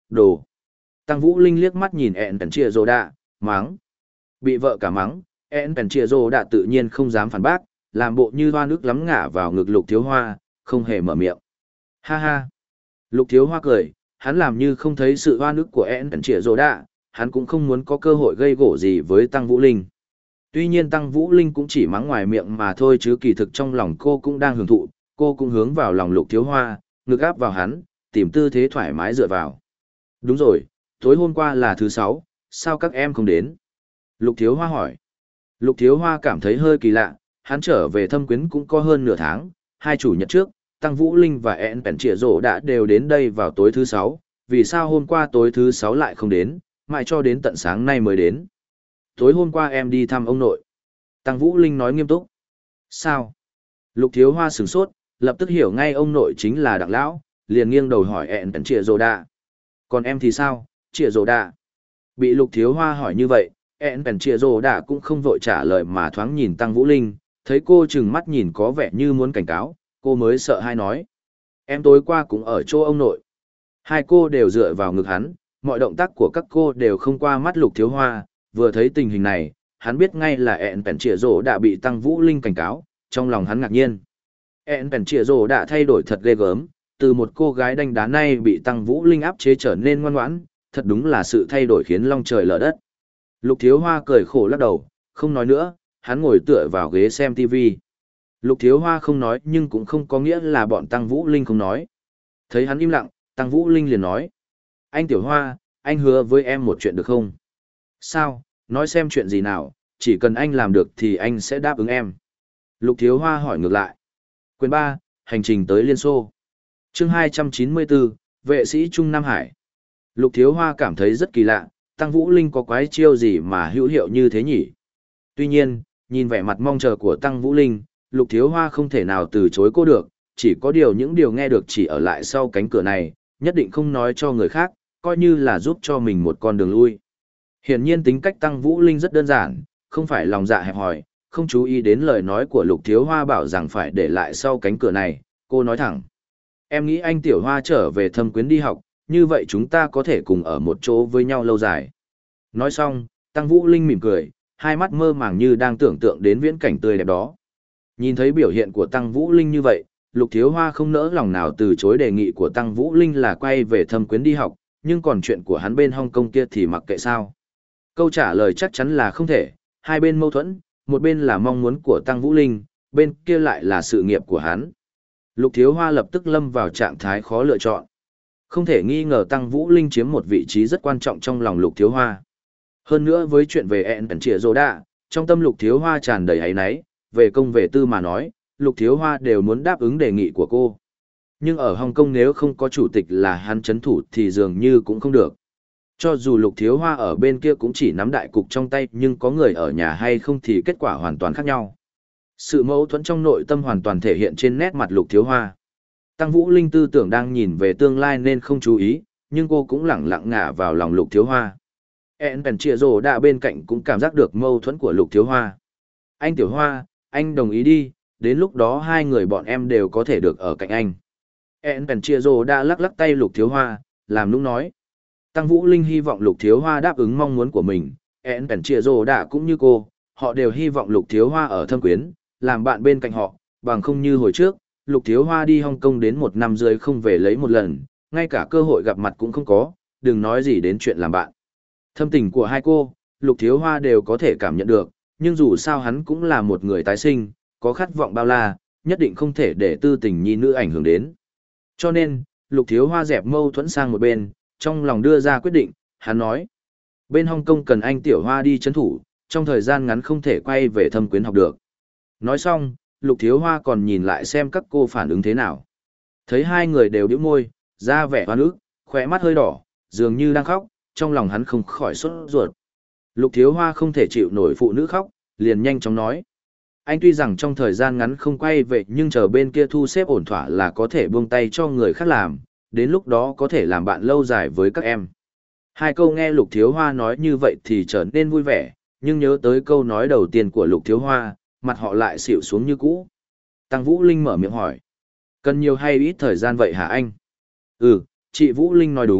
đồ. Tăng Vũ Linh liếc mắt nhìn ẹn pèn chia rồ đạ, mắng. Bị vợ cả mắng, ẹn pèn chia rồ đạ tự nhiên không dám phản bác, làm bộ như hoa nước lắm ngả vào ngực Lục Thiếu Hoa, không hề mở miệng. Ha ha. Lục Thiếu Hoa cười, hắn làm như không thấy sự hoa nước của ẹn pèn chia rồ đạ, hắn cũng không muốn có cơ hội gây gổ gì với Tăng Vũ Linh. Tuy nhiên Tăng Vũ Linh cũng chỉ mắng ngoài miệng mà thôi chứ kỳ thực trong lòng cô cũng đang hưởng thụ, cô cũng hướng vào lòng Lục Thiếu Hoa, ngực áp vào hắn, tìm tư thế thoải mái dựa vào. Đúng rồi, tối hôm qua là thứ sáu, sao các em không đến? Lục Thiếu Hoa hỏi. Lục Thiếu Hoa cảm thấy hơi kỳ lạ, hắn trở về Thâm Quyến cũng có hơn nửa tháng, hai chủ nhật trước, Tăng Vũ Linh và ẹn pèn trịa rổ đã đều đến đây vào tối thứ sáu, vì sao hôm qua tối thứ sáu lại không đến, mãi cho đến tận sáng nay mới đến. Tối hôm qua em đi thăm ông nội. Tăng Vũ Linh nói nghiêm túc. Sao? Lục Thiếu Hoa sửng sốt, lập tức hiểu ngay ông nội chính là Đặng Lão, liền nghiêng đầu hỏi ẹn pèn trịa rổ đạ. Còn em thì sao, trịa rổ đạ? Bị Lục Thiếu Hoa hỏi như vậy, ẹn pèn trịa rổ đạ cũng không vội trả lời mà thoáng nhìn Tăng Vũ Linh, thấy cô chừng mắt nhìn có vẻ như muốn cảnh cáo, cô mới sợ hai nói. Em tối qua cũng ở chỗ ông nội. Hai cô đều dựa vào ngực hắn, mọi động tác của các cô đều không qua mắt Lục Thiếu Hoa, vừa thấy tình hình này, hắn biết ngay là ẹn pèn trịa rổ đã bị Tăng Vũ Linh cảnh cáo, trong lòng hắn ngạc nhiên. ẹn pèn trịa rổ đã thay đổi thật ghê gớm, từ một cô gái đánh đá nay bị Tăng Vũ Linh áp chế trở nên ngoan ngoãn, thật đúng là sự thay đổi khiến long trời lở đất. Lục Thiếu Hoa cười khổ lắc đầu, không nói nữa, hắn ngồi tựa vào ghế xem ti vi. Lục Thiếu Hoa không nói nhưng cũng không có nghĩa là bọn Tăng Vũ Linh không nói. Thấy hắn im lặng, Tăng Vũ Linh liền nói. Anh Tiểu Hoa, anh hứa với em một chuyện được không? Sao, nói xem chuyện gì nào, chỉ cần anh làm được thì anh sẽ đáp ứng em. Lục Thiếu Hoa hỏi ngược lại. Quyền ba, hành trình tới Liên Xô. Chương hai trăm chín mươi bốn, vệ sĩ Trung Nam Hải. Lục Thiếu Hoa cảm thấy rất kỳ lạ, Tăng Vũ Linh có quái chiêu gì mà hữu hiệu như thế nhỉ? Tuy nhiên, nhìn vẻ mặt mong chờ của Tăng Vũ Linh, Lục Thiếu Hoa không thể nào từ chối cô được, chỉ có điều những điều nghe được chỉ ở lại sau cánh cửa này, nhất định không nói cho người khác, coi như là giúp cho mình một con đường lui. Hiển nhiên tính cách Tăng Vũ Linh rất đơn giản, không phải lòng dạ hẹp hòi, không chú ý đến lời nói của Lục Thiếu Hoa bảo rằng phải để lại sau cánh cửa này, cô nói thẳng. Em nghĩ anh Tiểu Hoa trở về Thâm Quyến đi học, như vậy chúng ta có thể cùng ở một chỗ với nhau lâu dài. Nói xong, Tăng Vũ Linh mỉm cười, hai mắt mơ màng như đang tưởng tượng đến viễn cảnh tươi đẹp đó. Nhìn thấy biểu hiện của Tăng Vũ Linh như vậy, Lục Thiếu Hoa không nỡ lòng nào từ chối đề nghị của Tăng Vũ Linh là quay về Thâm Quyến đi học, nhưng còn chuyện của hắn bên Hong Kong kia thì mặc kệ sao. Câu trả lời chắc chắn là không thể, hai bên mâu thuẫn, một bên là mong muốn của Tăng Vũ Linh, bên kia lại là sự nghiệp của hắn. Lục Thiếu Hoa lập tức lâm vào trạng thái khó lựa chọn. Không thể nghi ngờ Tăng Vũ Linh chiếm một vị trí rất quan trọng trong lòng Lục Thiếu Hoa. Hơn nữa với chuyện về ẹn pèn trịa rồ đạ, trong tâm Lục Thiếu Hoa tràn đầy áy náy, về công về tư mà nói, Lục Thiếu Hoa đều muốn đáp ứng đề nghị của cô. Nhưng ở Hồng Kông nếu không có chủ tịch là hắn chấn thủ thì dường như cũng không được. Cho dù Lục Thiếu Hoa ở bên kia cũng chỉ nắm đại cục trong tay nhưng có người ở nhà hay không thì kết quả hoàn toàn khác nhau. Sự mâu thuẫn trong nội tâm hoàn toàn thể hiện trên nét mặt Lục Thiếu Hoa. Tăng Vũ Linh tư tưởng đang nhìn về tương lai nên không chú ý, nhưng cô cũng lẳng lặng ngả vào lòng Lục Thiếu Hoa. ẹn pèn trịa rồ đạ bên cạnh cũng cảm giác được mâu thuẫn của Lục Thiếu Hoa. Anh Tiểu Hoa, anh đồng ý đi, đến lúc đó hai người bọn em đều có thể được ở cạnh anh. ẹn pèn trịa rồ đạ lắc lắc tay Lục Thiếu Hoa, làm nũng nói. Tăng Vũ Linh hy vọng Lục Thiếu Hoa đáp ứng mong muốn của mình, ẹn pèn trịa rồ đạ cũng như cô, họ đều hy vọng Lục Thiếu Hoa ở Thâm Quyến, làm bạn bên cạnh họ, bằng không như hồi trước, Lục Thiếu Hoa đi Hong Kong đến một năm rưỡi không về lấy một lần, ngay cả cơ hội gặp mặt cũng không có, đừng nói gì đến chuyện làm bạn. Thâm tình của hai cô, Lục Thiếu Hoa đều có thể cảm nhận được, nhưng dù sao hắn cũng là một người tái sinh, có khát vọng bao la, nhất định không thể để tư tình nhi nữ ảnh hưởng đến. Cho nên, Lục Thiếu Hoa dẹp mâu thuẫn sang một bên, trong lòng đưa ra quyết định, hắn nói. Bên Hong Kong cần anh Tiểu Hoa đi chấn thủ, trong thời gian ngắn không thể quay về Thâm Quyến học được. Nói xong, Lục Thiếu Hoa còn nhìn lại xem các cô phản ứng thế nào. Thấy hai người đều bĩu môi, ra vẻ hoa ức, khóe mắt hơi đỏ, dường như đang khóc, trong lòng hắn không khỏi sốt ruột. Lục Thiếu Hoa không thể chịu nổi phụ nữ khóc, liền nhanh chóng nói. Anh tuy rằng trong thời gian ngắn không quay về nhưng chờ bên kia thu xếp ổn thỏa là có thể buông tay cho người khác làm, đến lúc đó có thể làm bạn lâu dài với các em. Hai câu nghe Lục Thiếu Hoa nói như vậy thì trở nên vui vẻ, nhưng nhớ tới câu nói đầu tiên của Lục Thiếu Hoa, mặt họ lại xỉu xuống như cũ. Tăng Vũ Linh mở miệng hỏi. Cần nhiều hay ít thời gian vậy hả anh? Ừ, chị Vũ Linh nói đúng,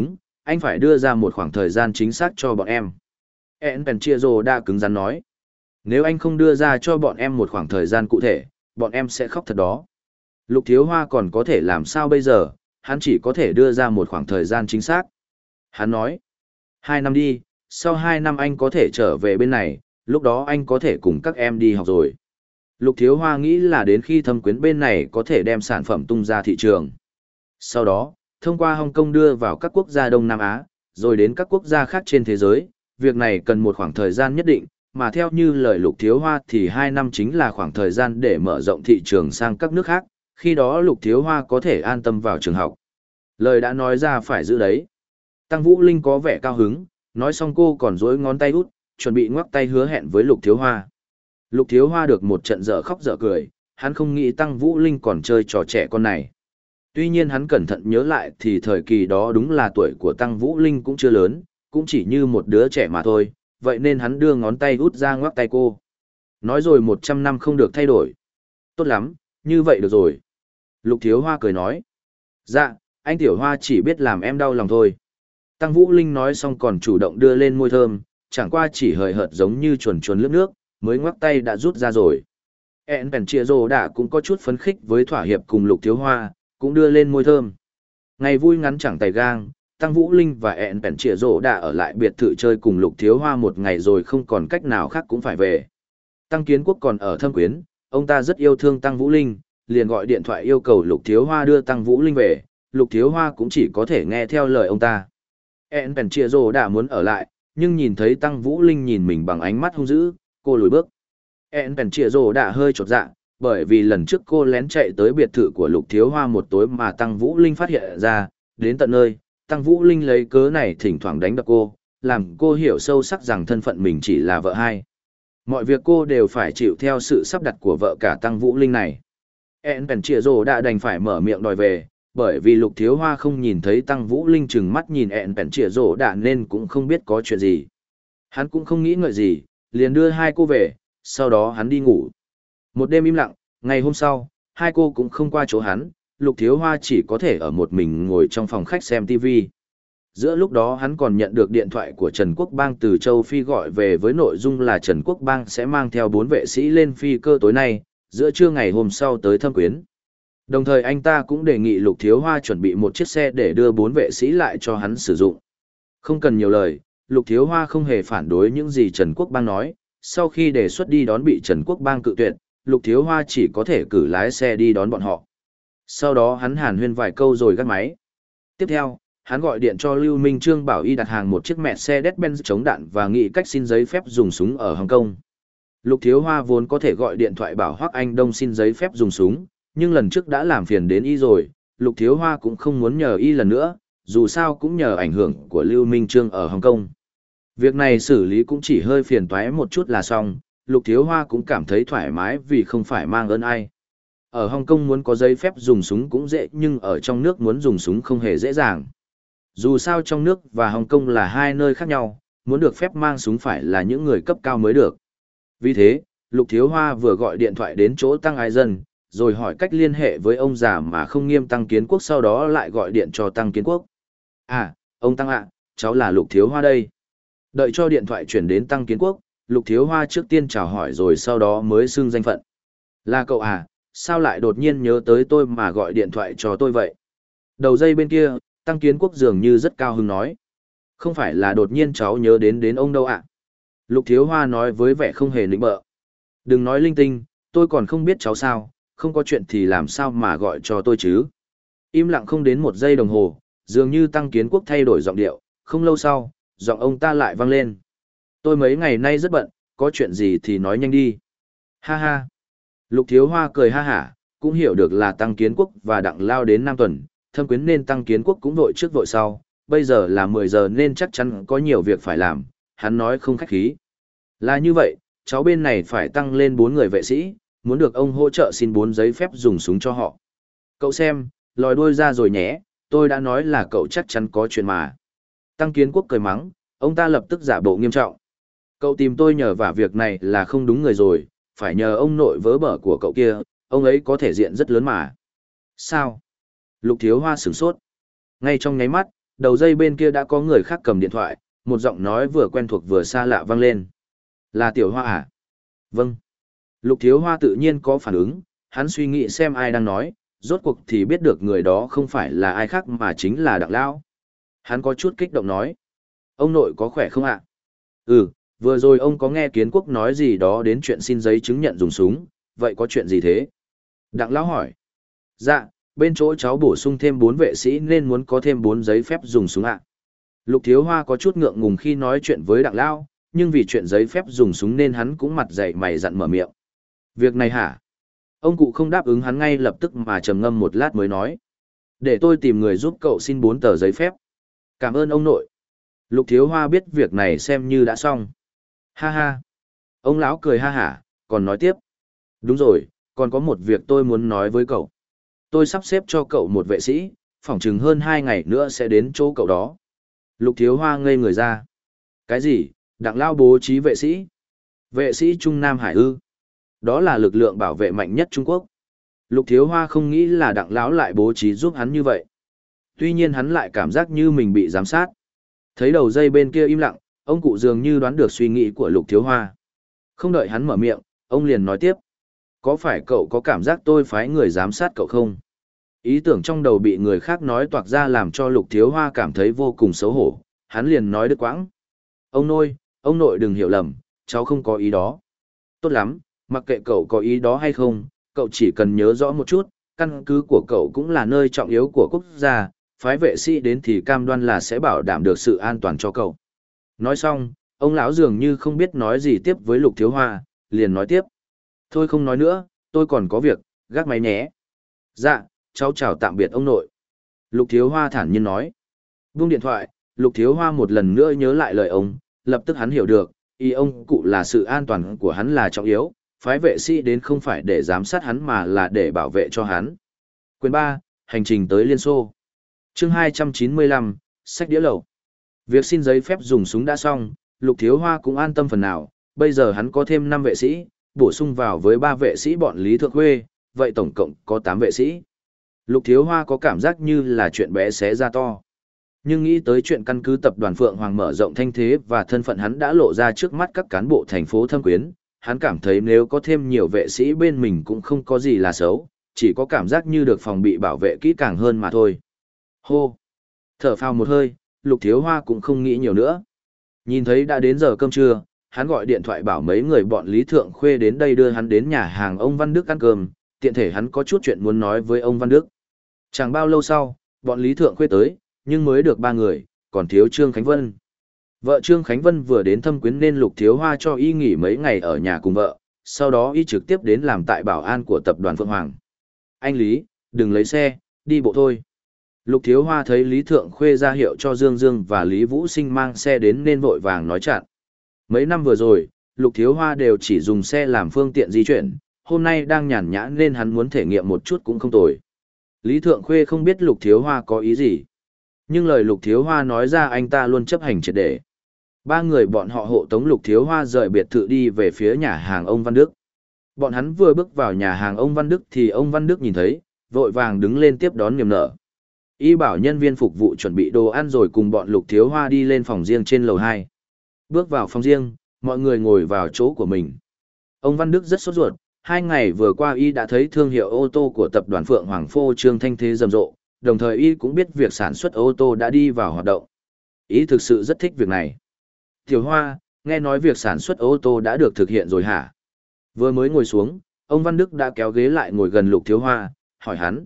anh phải đưa ra một khoảng thời gian chính xác cho bọn em. En Penchiero đã cứng rắn nói. Nếu anh không đưa ra cho bọn em một khoảng thời gian cụ thể, bọn em sẽ khóc thật đó. Lục Thiếu Hoa còn có thể làm sao bây giờ, hắn chỉ có thể đưa ra một khoảng thời gian chính xác. Hắn nói, hai năm đi, sau hai năm anh có thể trở về bên này, lúc đó anh có thể cùng các em đi học rồi. Lục Thiếu Hoa nghĩ là đến khi Thâm Quyến bên này có thể đem sản phẩm tung ra thị trường. Sau đó, thông qua Hồng Kông đưa vào các quốc gia Đông Nam Á, rồi đến các quốc gia khác trên thế giới, việc này cần một khoảng thời gian nhất định, mà theo như lời Lục Thiếu Hoa thì hai năm chính là khoảng thời gian để mở rộng thị trường sang các nước khác, khi đó Lục Thiếu Hoa có thể an tâm vào trường học. Lời đã nói ra phải giữ đấy. Tăng Vũ Linh có vẻ cao hứng, nói xong cô còn dối ngón tay út, chuẩn bị ngoắc tay hứa hẹn với Lục Thiếu Hoa. Lục Thiếu Hoa được một trận dở khóc dở cười, hắn không nghĩ Tăng Vũ Linh còn chơi trò trẻ con này. Tuy nhiên hắn cẩn thận nhớ lại thì thời kỳ đó đúng là tuổi của Tăng Vũ Linh cũng chưa lớn, cũng chỉ như một đứa trẻ mà thôi, vậy nên hắn đưa ngón tay út ra ngoắc tay cô. Nói rồi một trăm năm không được thay đổi. Tốt lắm, như vậy được rồi. Lục Thiếu Hoa cười nói. Dạ, anh Tiểu Hoa chỉ biết làm em đau lòng thôi. Tăng Vũ Linh nói xong còn chủ động đưa lên môi thơm, chẳng qua chỉ hời hợt giống như chuồn chuồn lướt nước, mới ngoắc tay đã rút ra rồi. En Penchiero đã cũng có chút phấn khích với thỏa hiệp cùng Lục Thiếu Hoa, cũng đưa lên môi thơm. Ngày vui ngắn chẳng tay gang, Tăng Vũ Linh và En Penchiero đã ở lại biệt thự chơi cùng Lục Thiếu Hoa một ngày rồi không còn cách nào khác cũng phải về. Tăng Kiến Quốc còn ở Thâm Quyến, ông ta rất yêu thương Tăng Vũ Linh, liền gọi điện thoại yêu cầu Lục Thiếu Hoa đưa Tăng Vũ Linh về, Lục Thiếu Hoa cũng chỉ có thể nghe theo lời ông ta. En Penchiero đã muốn ở lại, nhưng nhìn thấy Tăng Vũ Linh nhìn mình bằng ánh mắt hung dữ, cô lùi bước. En Penchiero đã hơi chột dạ, bởi vì lần trước cô lén chạy tới biệt thự của Lục Thiếu Hoa một tối mà Tăng Vũ Linh phát hiện ra, đến tận nơi, Tăng Vũ Linh lấy cớ này thỉnh thoảng đánh đập cô, làm cô hiểu sâu sắc rằng thân phận mình chỉ là vợ hai. Mọi việc cô đều phải chịu theo sự sắp đặt của vợ cả Tăng Vũ Linh này. En Penchiero đã đành phải mở miệng đòi về, bởi vì Lục Thiếu Hoa không nhìn thấy Tăng Vũ Linh chừng mắt nhìn En Penchiero đã nên cũng không biết có chuyện gì. Hắn cũng không nghĩ ngợi gì, liền đưa hai cô về, sau đó hắn đi ngủ. Một đêm im lặng, ngày hôm sau, hai cô cũng không qua chỗ hắn, Lục Thiếu Hoa chỉ có thể ở một mình ngồi trong phòng khách xem ti vi. Giữa lúc đó hắn còn nhận được điện thoại của Trần Quốc Bang từ châu Phi gọi về với nội dung là Trần Quốc Bang sẽ mang theo bốn vệ sĩ lên phi cơ tối nay, giữa trưa ngày hôm sau tới Thâm Quyến. Đồng thời anh ta cũng đề nghị Lục Thiếu Hoa chuẩn bị một chiếc xe để đưa bốn vệ sĩ lại cho hắn sử dụng. Không cần nhiều lời, Lục Thiếu Hoa không hề phản đối những gì Trần Quốc Bang nói, sau khi đề xuất đi đón bị Trần Quốc Bang cự tuyệt, Lục Thiếu Hoa chỉ có thể cử lái xe đi đón bọn họ. Sau đó hắn hàn huyên vài câu rồi gác máy. Tiếp theo, hắn gọi điện cho Lưu Minh Trương bảo y đặt hàng một chiếc Mercedes-Benz chống đạn và nghĩ cách xin giấy phép dùng súng ở Hồng Kông. Lục Thiếu Hoa vốn có thể gọi điện thoại bảo Hoắc Anh Đông xin giấy phép dùng súng, nhưng lần trước đã làm phiền đến y rồi, Lục Thiếu Hoa cũng không muốn nhờ y lần nữa, dù sao cũng nhờ ảnh hưởng của Lưu Minh Trương ở Hồng Kông. Việc này xử lý cũng chỉ hơi phiền toái một chút là xong, Lục Thiếu Hoa cũng cảm thấy thoải mái vì không phải mang ơn ai. Ở Hồng Kông muốn có giấy phép dùng súng cũng dễ nhưng ở trong nước muốn dùng súng không hề dễ dàng. Dù sao trong nước và Hồng Kông là hai nơi khác nhau, muốn được phép mang súng phải là những người cấp cao mới được. Vì thế, Lục Thiếu Hoa vừa gọi điện thoại đến chỗ Tăng Ái Dân, rồi hỏi cách liên hệ với ông già mà không nghiêm Tăng Kiến Quốc, sau đó lại gọi điện cho Tăng Kiến Quốc. À, ông Tăng ạ, cháu là Lục Thiếu Hoa đây. Đợi cho điện thoại chuyển đến Tăng Kiến Quốc, Lục Thiếu Hoa trước tiên chào hỏi rồi sau đó mới xưng danh phận. Là cậu à, sao lại đột nhiên nhớ tới tôi mà gọi điện thoại cho tôi vậy? Đầu dây bên kia, Tăng Kiến Quốc dường như rất cao hứng nói. Không phải là đột nhiên cháu nhớ đến đến ông đâu ạ. Lục Thiếu Hoa nói với vẻ không hề nịnh bợ. Đừng nói linh tinh, tôi còn không biết cháu sao, không có chuyện thì làm sao mà gọi cho tôi chứ. Im lặng không đến một giây đồng hồ, dường như Tăng Kiến Quốc thay đổi giọng điệu, không lâu sau, giọng ông ta lại vang lên. Tôi mấy ngày nay rất bận, có chuyện gì thì nói nhanh đi. Ha ha. Lục Thiếu Hoa cười ha hả, cũng hiểu được là Tăng Kiến Quốc và Đặng Lao đến Nam Tuần, Thâm Quyến nên Tăng Kiến Quốc cũng vội trước vội sau, bây giờ là mười giờ nên chắc chắn có nhiều việc phải làm, hắn nói không khách khí. Là như vậy, cháu bên này phải tăng lên bốn người vệ sĩ, muốn được ông hỗ trợ xin bốn giấy phép dùng súng cho họ. Cậu xem, lòi đuôi ra rồi nhé, tôi đã nói là cậu chắc chắn có chuyện mà. Tăng Kiến Quốc cười mắng, ông ta lập tức giả bộ nghiêm trọng. Cậu tìm tôi nhờ vả việc này là không đúng người rồi, phải nhờ ông nội vớ bở của cậu kia, ông ấy có thể diện rất lớn mà. Sao? Lục Thiếu Hoa sửng sốt. Ngay trong nháy mắt, đầu dây bên kia đã có người khác cầm điện thoại, một giọng nói vừa quen thuộc vừa xa lạ vang lên. Là Tiểu Hoa à? Vâng. Lục Thiếu Hoa tự nhiên có phản ứng, hắn suy nghĩ xem ai đang nói, rốt cuộc thì biết được người đó không phải là ai khác mà chính là Đặng Lão. Hắn có chút kích động nói. Ông nội có khỏe không ạ? Ừ, vừa rồi ông có nghe Kiến Quốc nói gì đó đến chuyện xin giấy chứng nhận dùng súng, vậy có chuyện gì thế? Đặng Lão hỏi. Dạ, bên chỗ cháu bổ sung thêm bốn vệ sĩ nên muốn có thêm bốn giấy phép dùng súng ạ. Lục Thiếu Hoa có chút ngượng ngùng khi nói chuyện với Đặng Lão, nhưng vì chuyện giấy phép dùng súng nên hắn cũng mặt dày mày dặn mở miệng. Việc này hả? Ông cụ không đáp ứng hắn ngay lập tức mà trầm ngâm một lát mới nói. Để tôi tìm người giúp cậu xin bốn tờ giấy phép. Cảm ơn ông nội. Lục Thiếu Hoa biết việc này xem như đã xong. Ha ha. Ông lão cười ha hả, còn nói tiếp. Đúng rồi, còn có một việc tôi muốn nói với cậu. Tôi sắp xếp cho cậu một vệ sĩ, phỏng chừng hơn hai ngày nữa sẽ đến chỗ cậu đó. Lục Thiếu Hoa ngây người ra. Cái gì? Đặng Lao bố trí vệ sĩ? Vệ sĩ Trung Nam Hải ư? Đó là lực lượng bảo vệ mạnh nhất Trung Quốc. Lục Thiếu Hoa không nghĩ là Đặng Lão lại bố trí giúp hắn như vậy. Tuy nhiên hắn lại cảm giác như mình bị giám sát. Thấy đầu dây bên kia im lặng, ông cụ dường như đoán được suy nghĩ của Lục Thiếu Hoa. Không đợi hắn mở miệng, ông liền nói tiếp. Có phải cậu có cảm giác tôi phái người giám sát cậu không? Ý tưởng trong đầu bị người khác nói toạc ra làm cho Lục Thiếu Hoa cảm thấy vô cùng xấu hổ. Hắn liền nói đứt quãng. Ông nội, ông nội đừng hiểu lầm, cháu không có ý đó. Tốt lắm, mặc kệ cậu có ý đó hay không, cậu chỉ cần nhớ rõ một chút, căn cứ của cậu cũng là nơi trọng yếu của quốc gia, phái vệ sĩ đến thì cam đoan là sẽ bảo đảm được sự an toàn cho cậu. Nói xong, ông lão dường như không biết nói gì tiếp với Lục Thiếu Hoa, liền nói tiếp. Thôi không nói nữa, tôi còn có việc, gác máy nhé. Dạ, cháu chào tạm biệt ông nội. Lục Thiếu Hoa thản nhiên nói. Buông điện thoại, Lục Thiếu Hoa một lần nữa nhớ lại lời ông, lập tức hắn hiểu được, ý ông cụ là sự an toàn của hắn là trọng yếu, phái vệ sĩ đến không phải để giám sát hắn mà là để bảo vệ cho hắn. Quyền ba, hành trình tới Liên Xô. Chương hai trăm chín mươi lăm, sách đĩa lầu. Việc xin giấy phép dùng súng đã xong, Lục Thiếu Hoa cũng an tâm phần nào, bây giờ hắn có thêm năm vệ sĩ, bổ sung vào với ba vệ sĩ bọn Lý Thượng Khuê, vậy tổng cộng có tám vệ sĩ. Lục Thiếu Hoa có cảm giác như là chuyện bé xé ra to. Nhưng nghĩ tới chuyện căn cứ tập đoàn Phượng Hoàng mở rộng thanh thế và thân phận hắn đã lộ ra trước mắt các cán bộ thành phố Thâm Quyến, hắn cảm thấy nếu có thêm nhiều vệ sĩ bên mình cũng không có gì là xấu, chỉ có cảm giác như được phòng bị bảo vệ kỹ càng hơn mà thôi. Hô! Thở phào một hơi, Lục Thiếu Hoa cũng không nghĩ nhiều nữa. Nhìn thấy đã đến giờ cơm trưa, hắn gọi điện thoại bảo mấy người bọn Lý Thượng Khuê đến đây đưa hắn đến nhà hàng ông Văn Đức ăn cơm, tiện thể hắn có chút chuyện muốn nói với ông Văn Đức. Chẳng bao lâu sau, bọn Lý Thượng Khuê tới, nhưng mới được ba người, còn thiếu Trương Khánh Vân. Vợ Trương Khánh Vân vừa đến Thâm Quyến nên Lục Thiếu Hoa cho y nghỉ mấy ngày ở nhà cùng vợ, sau đó y trực tiếp đến làm tại bảo an của tập đoàn Phượng Hoàng. Anh Lý, đừng lấy xe, đi bộ thôi. Lục Thiếu Hoa thấy Lý Thượng Khuê ra hiệu cho Dương Dương và Lý Vũ Sinh mang xe đến nên vội vàng nói chặn. Mấy năm vừa rồi, Lục Thiếu Hoa đều chỉ dùng xe làm phương tiện di chuyển, hôm nay đang nhàn nhã nên hắn muốn thể nghiệm một chút cũng không tồi. Lý Thượng Khuê không biết Lục Thiếu Hoa có ý gì. Nhưng lời Lục Thiếu Hoa nói ra anh ta luôn chấp hành triệt để. Ba người bọn họ hộ tống Lục Thiếu Hoa rời biệt thự đi về phía nhà hàng ông Văn Đức. Bọn hắn vừa bước vào nhà hàng ông Văn Đức thì ông Văn Đức nhìn thấy, vội vàng đứng lên tiếp đón niềm nở. Y bảo nhân viên phục vụ chuẩn bị đồ ăn rồi cùng bọn Lục Thiếu Hoa đi lên phòng riêng trên lầu hai. Bước vào phòng riêng, mọi người ngồi vào chỗ của mình. Ông Văn Đức rất sốt ruột, hai ngày vừa qua Y đã thấy thương hiệu ô tô của tập đoàn Phượng Hoàng phô trương thanh thế rầm rộ, đồng thời Y cũng biết việc sản xuất ô tô đã đi vào hoạt động. Y thực sự rất thích việc này. Tiểu Hoa, nghe nói việc sản xuất ô tô đã được thực hiện rồi hả? Vừa mới ngồi xuống, ông Văn Đức đã kéo ghế lại ngồi gần Lục Thiếu Hoa, hỏi hắn.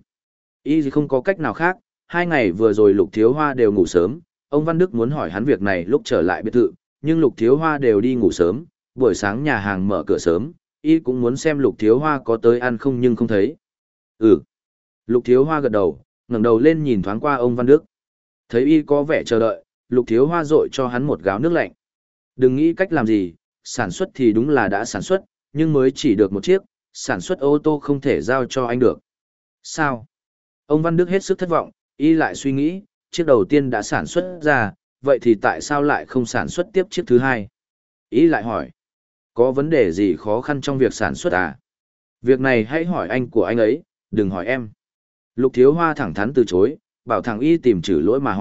Y không có cách nào khác, hai ngày vừa rồi Lục Thiếu Hoa đều ngủ sớm, ông Văn Đức muốn hỏi hắn việc này lúc trở lại biệt thự, nhưng Lục Thiếu Hoa đều đi ngủ sớm, buổi sáng nhà hàng mở cửa sớm, Y cũng muốn xem Lục Thiếu Hoa có tới ăn không nhưng không thấy. Ừ. Lục Thiếu Hoa gật đầu, ngẩng đầu lên nhìn thoáng qua ông Văn Đức. Thấy Y có vẻ chờ đợi, Lục Thiếu Hoa dội cho hắn một gáo nước lạnh. Đừng nghĩ cách làm gì, sản xuất thì đúng là đã sản xuất, nhưng mới chỉ được một chiếc, sản xuất ô tô không thể giao cho anh được. Sao? Ông Văn Đức hết sức thất vọng, Y lại suy nghĩ, chiếc đầu tiên đã sản xuất ra, vậy thì tại sao lại không sản xuất tiếp chiếc thứ hai? Y lại hỏi, có vấn đề gì khó khăn trong việc sản xuất à? Việc này hãy hỏi anh của anh ấy, đừng hỏi em. Lục Thiếu Hoa thẳng thắn từ chối, bảo thằng Y tìm trừ lỗi mà hỏi,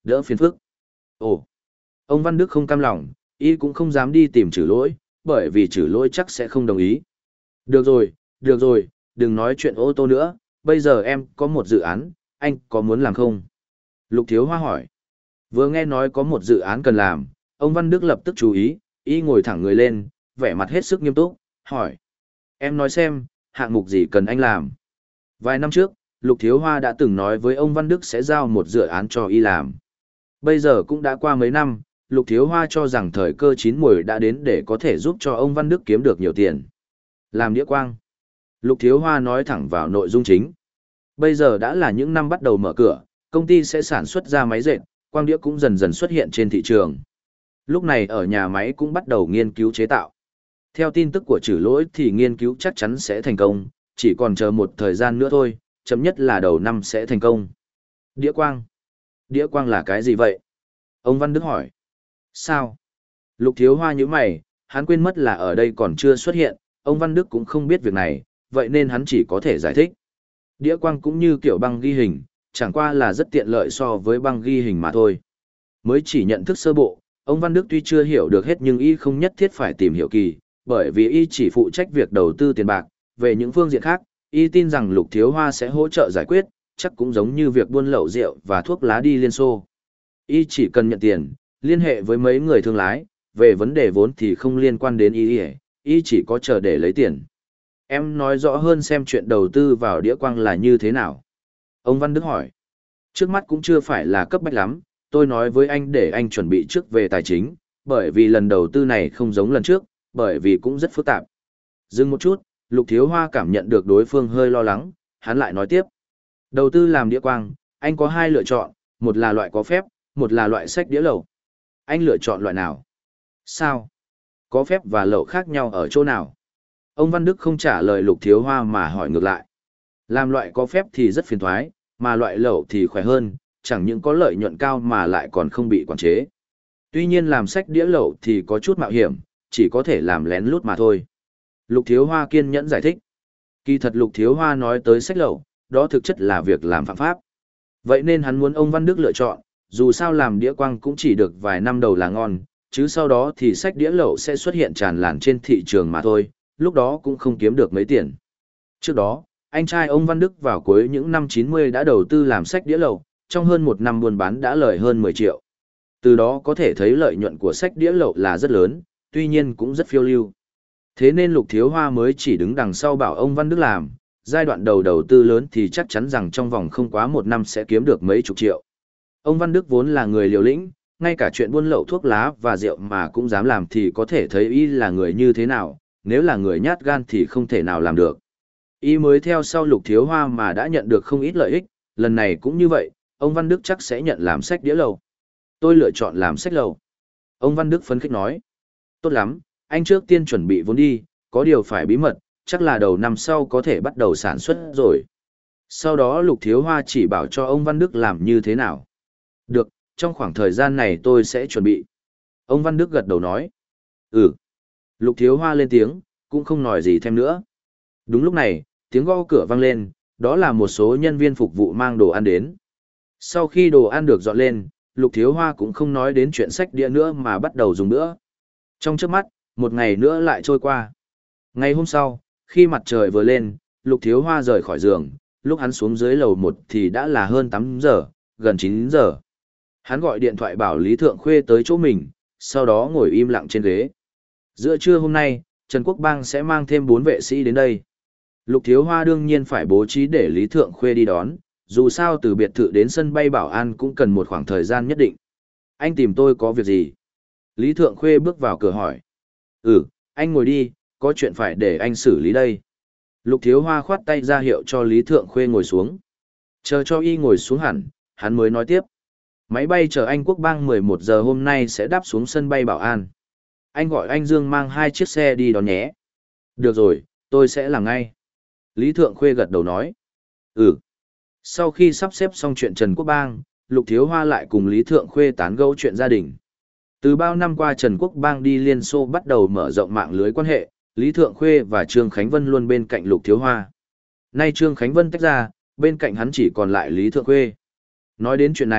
đỡ phiền phức. Ồ, ông Văn Đức không cam lòng, y cũng không dám đi tìm trừ lỗi, bởi vì trừ lỗi chắc sẽ không đồng ý. Được rồi, được rồi, đừng nói chuyện ô tô nữa, bây giờ em có một dự án, anh có muốn làm không? Lục Thiếu Hoa hỏi. Vừa nghe nói có một dự án cần làm, ông Văn Đức lập tức chú ý, y ngồi thẳng người lên, vẻ mặt hết sức nghiêm túc, hỏi. Em nói xem, hạng mục gì cần anh làm? Vài năm trước, Lục Thiếu Hoa đã từng nói với ông Văn Đức sẽ giao một dự án cho y làm. Bây giờ cũng đã qua mấy năm, Lục Thiếu Hoa cho rằng thời cơ chín muồi đã đến để có thể giúp cho ông Văn Đức kiếm được nhiều tiền. Làm đĩa quang. Lục Thiếu Hoa nói thẳng vào nội dung chính. Bây giờ đã là những năm bắt đầu mở cửa, công ty sẽ sản xuất ra máy dệt, quang đĩa cũng dần dần xuất hiện trên thị trường. Lúc này ở nhà máy cũng bắt đầu nghiên cứu chế tạo. Theo tin tức của Trử Lỗi thì nghiên cứu chắc chắn sẽ thành công, chỉ còn chờ một thời gian nữa thôi, chậm nhất là đầu năm sẽ thành công. Đĩa quang. Đĩa quang là cái gì vậy? Ông Văn Đức hỏi. Sao? Lục Thiếu Hoa nhíu mày, hắn quên mất là ở đây còn chưa xuất hiện, ông Văn Đức cũng không biết việc này, vậy nên hắn chỉ có thể giải thích. Đĩa quang cũng như kiểu băng ghi hình, chẳng qua là rất tiện lợi so với băng ghi hình mà thôi. Mới chỉ nhận thức sơ bộ, ông Văn Đức tuy chưa hiểu được hết nhưng y không nhất thiết phải tìm hiểu kỳ, bởi vì y chỉ phụ trách việc đầu tư tiền bạc, về những phương diện khác, y tin rằng Lục Thiếu Hoa sẽ hỗ trợ giải quyết, chắc cũng giống như việc buôn lậu rượu và thuốc lá đi Liên Xô. Y chỉ cần nhận tiền, liên hệ với mấy người thương lái, về vấn đề vốn thì không liên quan đến y, y chỉ có chờ để lấy tiền. Em nói rõ hơn xem chuyện đầu tư vào đĩa quang là như thế nào. Ông Văn Đức hỏi. Trước mắt cũng chưa phải là cấp bách lắm, tôi nói với anh để anh chuẩn bị trước về tài chính, bởi vì lần đầu tư này không giống lần trước, bởi vì cũng rất phức tạp. Dừng một chút, Lục Thiếu Hoa cảm nhận được đối phương hơi lo lắng, hắn lại nói tiếp. Đầu tư làm đĩa quang, anh có hai lựa chọn, một là loại có phép, một là loại sách đĩa lậu. Anh lựa chọn loại nào? Sao? Có phép và lậu khác nhau ở chỗ nào? Ông Văn Đức không trả lời Lục Thiếu Hoa mà hỏi ngược lại. Làm loại có phép thì rất phiền toái, mà loại lậu thì khỏe hơn, chẳng những có lợi nhuận cao mà lại còn không bị quản chế. Tuy nhiên làm sách đĩa lậu thì có chút mạo hiểm, chỉ có thể làm lén lút mà thôi. Lục Thiếu Hoa kiên nhẫn giải thích. Kỳ thật Lục Thiếu Hoa nói tới sách lậu, đó thực chất là việc làm phạm pháp. Vậy nên hắn muốn ông Văn Đức lựa chọn, dù sao làm đĩa quang cũng chỉ được vài năm đầu là ngon, chứ sau đó thì sách đĩa lậu sẽ xuất hiện tràn lan trên thị trường mà thôi, lúc đó cũng không kiếm được mấy tiền. Trước đó, anh trai ông Văn Đức vào cuối những năm chín mươi đã đầu tư làm sách đĩa lậu, trong hơn một năm buôn bán đã lời hơn mười triệu. Từ đó có thể thấy lợi nhuận của sách đĩa lậu là rất lớn, tuy nhiên cũng rất phiêu lưu. Thế nên Lục Thiếu Hoa mới chỉ đứng đằng sau bảo ông Văn Đức làm, giai đoạn đầu đầu tư lớn thì chắc chắn rằng trong vòng không quá một năm sẽ kiếm được mấy chục triệu. Ông Văn Đức vốn là người liều lĩnh, ngay cả chuyện buôn lậu thuốc lá và rượu mà cũng dám làm thì có thể thấy y là người như thế nào, nếu là người nhát gan thì không thể nào làm được. Y mới theo sau Lục Thiếu Hoa mà đã nhận được không ít lợi ích, lần này cũng như vậy, ông Văn Đức chắc sẽ nhận làm sách đĩa lậu. Tôi lựa chọn làm sách lậu. Ông Văn Đức phấn khích nói. Tốt lắm, anh trước tiên chuẩn bị vốn đi, có điều phải bí mật, chắc là đầu năm sau có thể bắt đầu sản xuất rồi. Sau đó Lục Thiếu Hoa chỉ bảo cho ông Văn Đức làm như thế nào. Được, trong khoảng thời gian này tôi sẽ chuẩn bị. Ông Văn Đức gật đầu nói. Ừ. Lục Thiếu Hoa lên tiếng, cũng không nói gì thêm nữa. Đúng lúc này, tiếng gõ cửa vang lên, đó là một số nhân viên phục vụ mang đồ ăn đến. Sau khi đồ ăn được dọn lên, Lục Thiếu Hoa cũng không nói đến chuyện sách đĩa nữa mà bắt đầu dùng nữa. Trong chớp mắt, một ngày nữa lại trôi qua. Ngày hôm sau, khi mặt trời vừa lên, Lục Thiếu Hoa rời khỏi giường, lúc hắn xuống dưới lầu một thì đã là hơn tám giờ, gần chín giờ. Hắn gọi điện thoại bảo Lý Thượng Khuê tới chỗ mình, sau đó ngồi im lặng trên ghế. Giữa trưa hôm nay, Trần Quốc Bang sẽ mang thêm bốn vệ sĩ đến đây. Lục Thiếu Hoa đương nhiên phải bố trí để Lý Thượng Khuê đi đón, dù sao từ biệt thự đến sân bay Bảo An cũng cần một khoảng thời gian nhất định. Anh tìm tôi có việc gì? Lý Thượng Khuê bước vào cửa hỏi. Ừ, anh ngồi đi, có chuyện phải để anh xử lý đây. Lục Thiếu Hoa khoát tay ra hiệu cho Lý Thượng Khuê ngồi xuống. Chờ cho y ngồi xuống hẳn, hắn mới nói tiếp. Máy bay chở anh Quốc Bang mười một giờ hôm nay sẽ đáp xuống sân bay Bảo An. Anh gọi anh Dương mang hai chiếc xe đi đón nhé. Được rồi, tôi sẽ làm ngay. Lý Thượng Khuê gật đầu nói. Ừ. Sau khi sắp xếp xong chuyện Trần Quốc Bang, Lục Thiếu Hoa lại cùng Lý Thượng Khuê tán gẫu chuyện gia đình. Từ bao năm qua Trần Quốc Bang đi Liên Xô bắt đầu mở rộng mạng lưới quan hệ, Lý Thượng Khuê và Trương Khánh Vân luôn bên cạnh Lục Thiếu Hoa. Nay Trương Khánh Vân tách ra, bên cạnh hắn chỉ còn lại Lý Thượng Khuê. Nói đến chuyện này,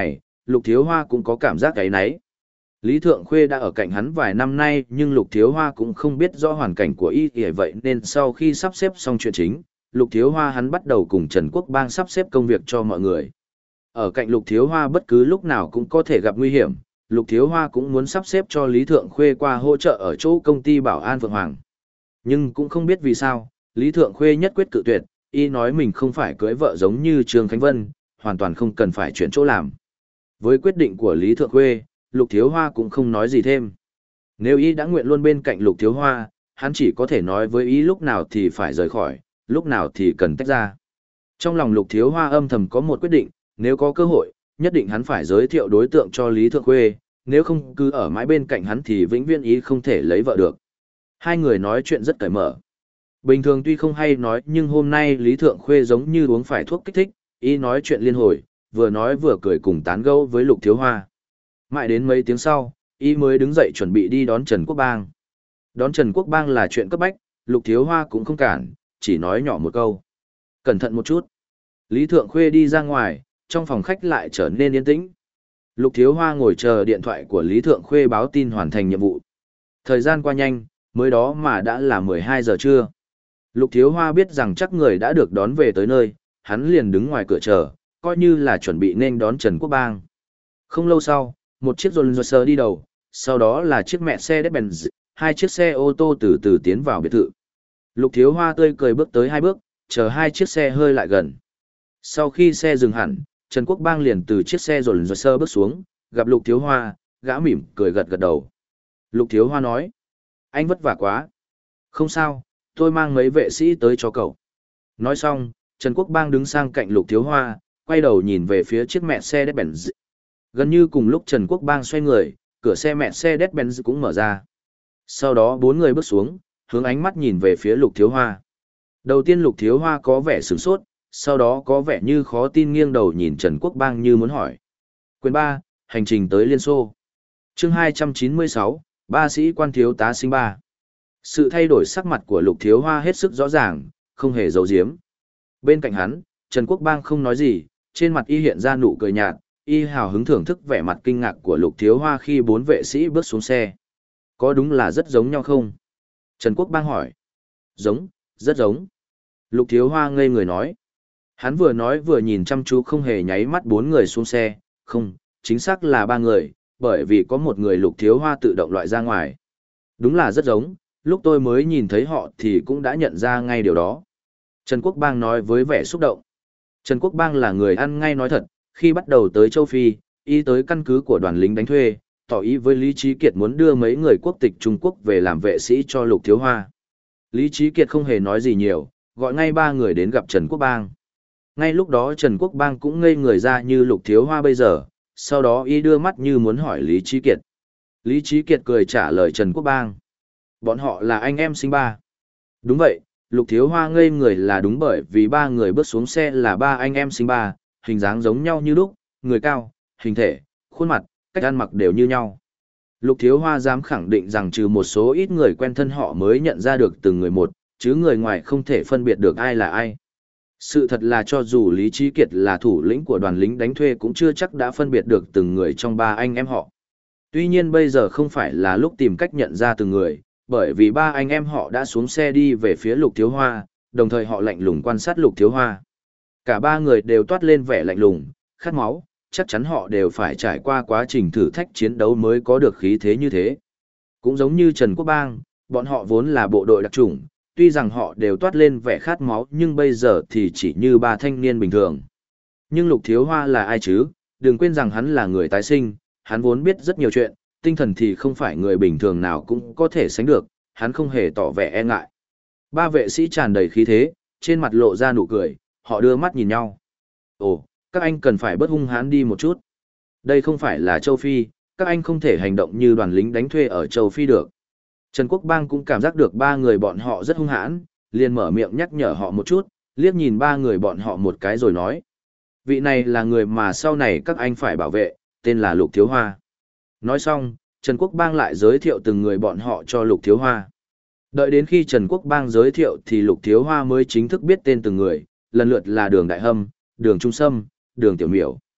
Lục Thiếu Hoa cũng có cảm giác cái nấy. Lý Thượng Khuê đã ở cạnh hắn vài năm nay nhưng Lục Thiếu Hoa cũng không biết rõ hoàn cảnh của y vì vậy nên sau khi sắp xếp xong chuyện chính, Lục Thiếu Hoa hắn bắt đầu cùng Trần Quốc Bang sắp xếp công việc cho mọi người. Ở cạnh Lục Thiếu Hoa bất cứ lúc nào cũng có thể gặp nguy hiểm, Lục Thiếu Hoa cũng muốn sắp xếp cho Lý Thượng Khuê qua hỗ trợ ở chỗ công ty Bảo An Phượng Hoàng. Nhưng cũng không biết vì sao, Lý Thượng Khuê nhất quyết cự tuyệt, y nói mình không phải cưới vợ giống như Trương Khánh Vân, hoàn toàn không cần phải chuyển chỗ làm. Với quyết định của Lý Thượng Khuê, Lục Thiếu Hoa cũng không nói gì thêm. Nếu y đã nguyện luôn bên cạnh Lục Thiếu Hoa, hắn chỉ có thể nói với y lúc nào thì phải rời khỏi, lúc nào thì cần tách ra. Trong lòng Lục Thiếu Hoa âm thầm có một quyết định, nếu có cơ hội, nhất định hắn phải giới thiệu đối tượng cho Lý Thượng Khuê, nếu không cứ ở mãi bên cạnh hắn thì vĩnh viễn ý không thể lấy vợ được. Hai người nói chuyện rất cởi mở. Bình thường tuy không hay nói nhưng hôm nay Lý Thượng Khuê giống như uống phải thuốc kích thích, y nói chuyện liên hồi, vừa nói vừa cười cùng tán gẫu với Lục Thiếu Hoa. Mãi đến mấy tiếng sau, y mới đứng dậy chuẩn bị đi đón Trần Quốc Bang. Đón Trần Quốc Bang là chuyện cấp bách, Lục Thiếu Hoa cũng không cản, chỉ nói nhỏ một câu. Cẩn thận một chút. Lý Thượng Khuê đi ra ngoài, trong phòng khách lại trở nên yên tĩnh. Lục Thiếu Hoa ngồi chờ điện thoại của Lý Thượng Khuê báo tin hoàn thành nhiệm vụ. Thời gian qua nhanh, mới đó mà đã là mười hai giờ trưa. Lục Thiếu Hoa biết rằng chắc người đã được đón về tới nơi, hắn liền đứng ngoài cửa chờ, coi như là chuẩn bị nên đón Trần Quốc Bang. Không lâu sau, một chiếc Rolls-Royce đi đầu, sau đó là chiếc Mercedes-Benz, hai chiếc xe ô tô từ từ tiến vào biệt thự. Lục Thiếu Hoa tươi cười bước tới hai bước, chờ hai chiếc xe hơi lại gần. Sau khi xe dừng hẳn, Trần Quốc Bang liền từ chiếc xe Rolls-Royce bước xuống, gặp Lục Thiếu Hoa, gã mỉm cười gật gật đầu. Lục Thiếu Hoa nói, anh vất vả quá. Không sao, tôi mang mấy vệ sĩ tới cho cậu. Nói xong, Trần Quốc Bang đứng sang cạnh Lục Thiếu Hoa, quay đầu nhìn về phía chiếc Mercedes-Benz. Gần như cùng lúc Trần Quốc Bang xoay người, cửa xe Mercedes-Benz cũng mở ra. Sau đó bốn người bước xuống, hướng ánh mắt nhìn về phía Lục Thiếu Hoa. Đầu tiên Lục Thiếu Hoa có vẻ sửng sốt, sau đó có vẻ như khó tin nghiêng đầu nhìn Trần Quốc Bang như muốn hỏi. Quyền ba, hành trình tới Liên Xô. Chương hai trăm chín mươi sáu, ba sĩ quan thiếu tá sinh ba. Sự thay đổi sắc mặt của Lục Thiếu Hoa hết sức rõ ràng, không hề giấu giếm. Bên cạnh hắn, Trần Quốc Bang không nói gì, trên mặt y hiện ra nụ cười nhạt, y hào hứng thưởng thức vẻ mặt kinh ngạc của Lục Thiếu Hoa khi bốn vệ sĩ bước xuống xe. Có đúng là rất giống nhau không? Trần Quốc Bang hỏi. Giống, rất giống. Lục Thiếu Hoa ngây người nói. Hắn vừa nói vừa nhìn chăm chú không hề nháy mắt bốn người xuống xe, không, chính xác là ba người, bởi vì có một người Lục Thiếu Hoa tự động loại ra ngoài. Đúng là rất giống, lúc tôi mới nhìn thấy họ thì cũng đã nhận ra ngay điều đó. Trần Quốc Bang nói với vẻ xúc động. Trần Quốc Bang là người ăn ngay nói thật, khi bắt đầu tới châu Phi, y tới căn cứ của đoàn lính đánh thuê, tỏ ý với Lý Trí Kiệt muốn đưa mấy người quốc tịch Trung Quốc về làm vệ sĩ cho Lục Thiếu Hoa. Lý Trí Kiệt không hề nói gì nhiều, gọi ngay ba người đến gặp Trần Quốc Bang. Ngay lúc đó Trần Quốc Bang cũng ngây người ra như Lục Thiếu Hoa bây giờ, sau đó y đưa mắt như muốn hỏi Lý Trí Kiệt. Lý Trí Kiệt cười trả lời Trần Quốc Bang. Bọn họ là anh em sinh ba. Đúng vậy, Lục Thiếu Hoa ngây người là đúng bởi vì ba người bước xuống xe là ba anh em sinh ba, hình dáng giống nhau như lúc, người cao, hình thể, khuôn mặt, cách ăn mặc đều như nhau. Lục Thiếu Hoa dám khẳng định rằng trừ một số ít người quen thân họ mới nhận ra được từng người một, chứ người ngoài không thể phân biệt được ai là ai. Sự thật là cho dù Lý Trí Kiệt là thủ lĩnh của đoàn lính đánh thuê cũng chưa chắc đã phân biệt được từng người trong ba anh em họ. Tuy nhiên bây giờ không phải là lúc tìm cách nhận ra từng người, bởi vì ba anh em họ đã xuống xe đi về phía Lục Thiếu Hoa, đồng thời họ lạnh lùng quan sát Lục Thiếu Hoa. Cả ba người đều toát lên vẻ lạnh lùng, khát máu, chắc chắn họ đều phải trải qua quá trình thử thách chiến đấu mới có được khí thế như thế. Cũng giống như Trần Quốc Bang, bọn họ vốn là bộ đội đặc chủng, tuy rằng họ đều toát lên vẻ khát máu nhưng bây giờ thì chỉ như ba thanh niên bình thường. Nhưng Lục Thiếu Hoa là ai chứ? Đừng quên rằng hắn là người tái sinh, hắn vốn biết rất nhiều chuyện, tinh thần thì không phải người bình thường nào cũng có thể sánh được, hắn không hề tỏ vẻ e ngại. Ba vệ sĩ tràn đầy khí thế, trên mặt lộ ra nụ cười, họ đưa mắt nhìn nhau. Ồ, các anh cần phải bớt hung hãn đi một chút. Đây không phải là châu Phi, các anh không thể hành động như đoàn lính đánh thuê ở châu Phi được. Trần Quốc Bang cũng cảm giác được ba người bọn họ rất hung hãn, liền mở miệng nhắc nhở họ một chút, liếc nhìn ba người bọn họ một cái rồi nói. Vị này là người mà sau này các anh phải bảo vệ, tên là Lục Thiếu Hoa. Nói xong, Trần Quốc Bang lại giới thiệu từng người bọn họ cho Lục Thiếu Hoa. Đợi đến khi Trần Quốc Bang giới thiệu thì Lục Thiếu Hoa mới chính thức biết tên từng người, lần lượt là Đường Đại Hâm, Đường Trung Sâm, Đường Tiểu Miểu.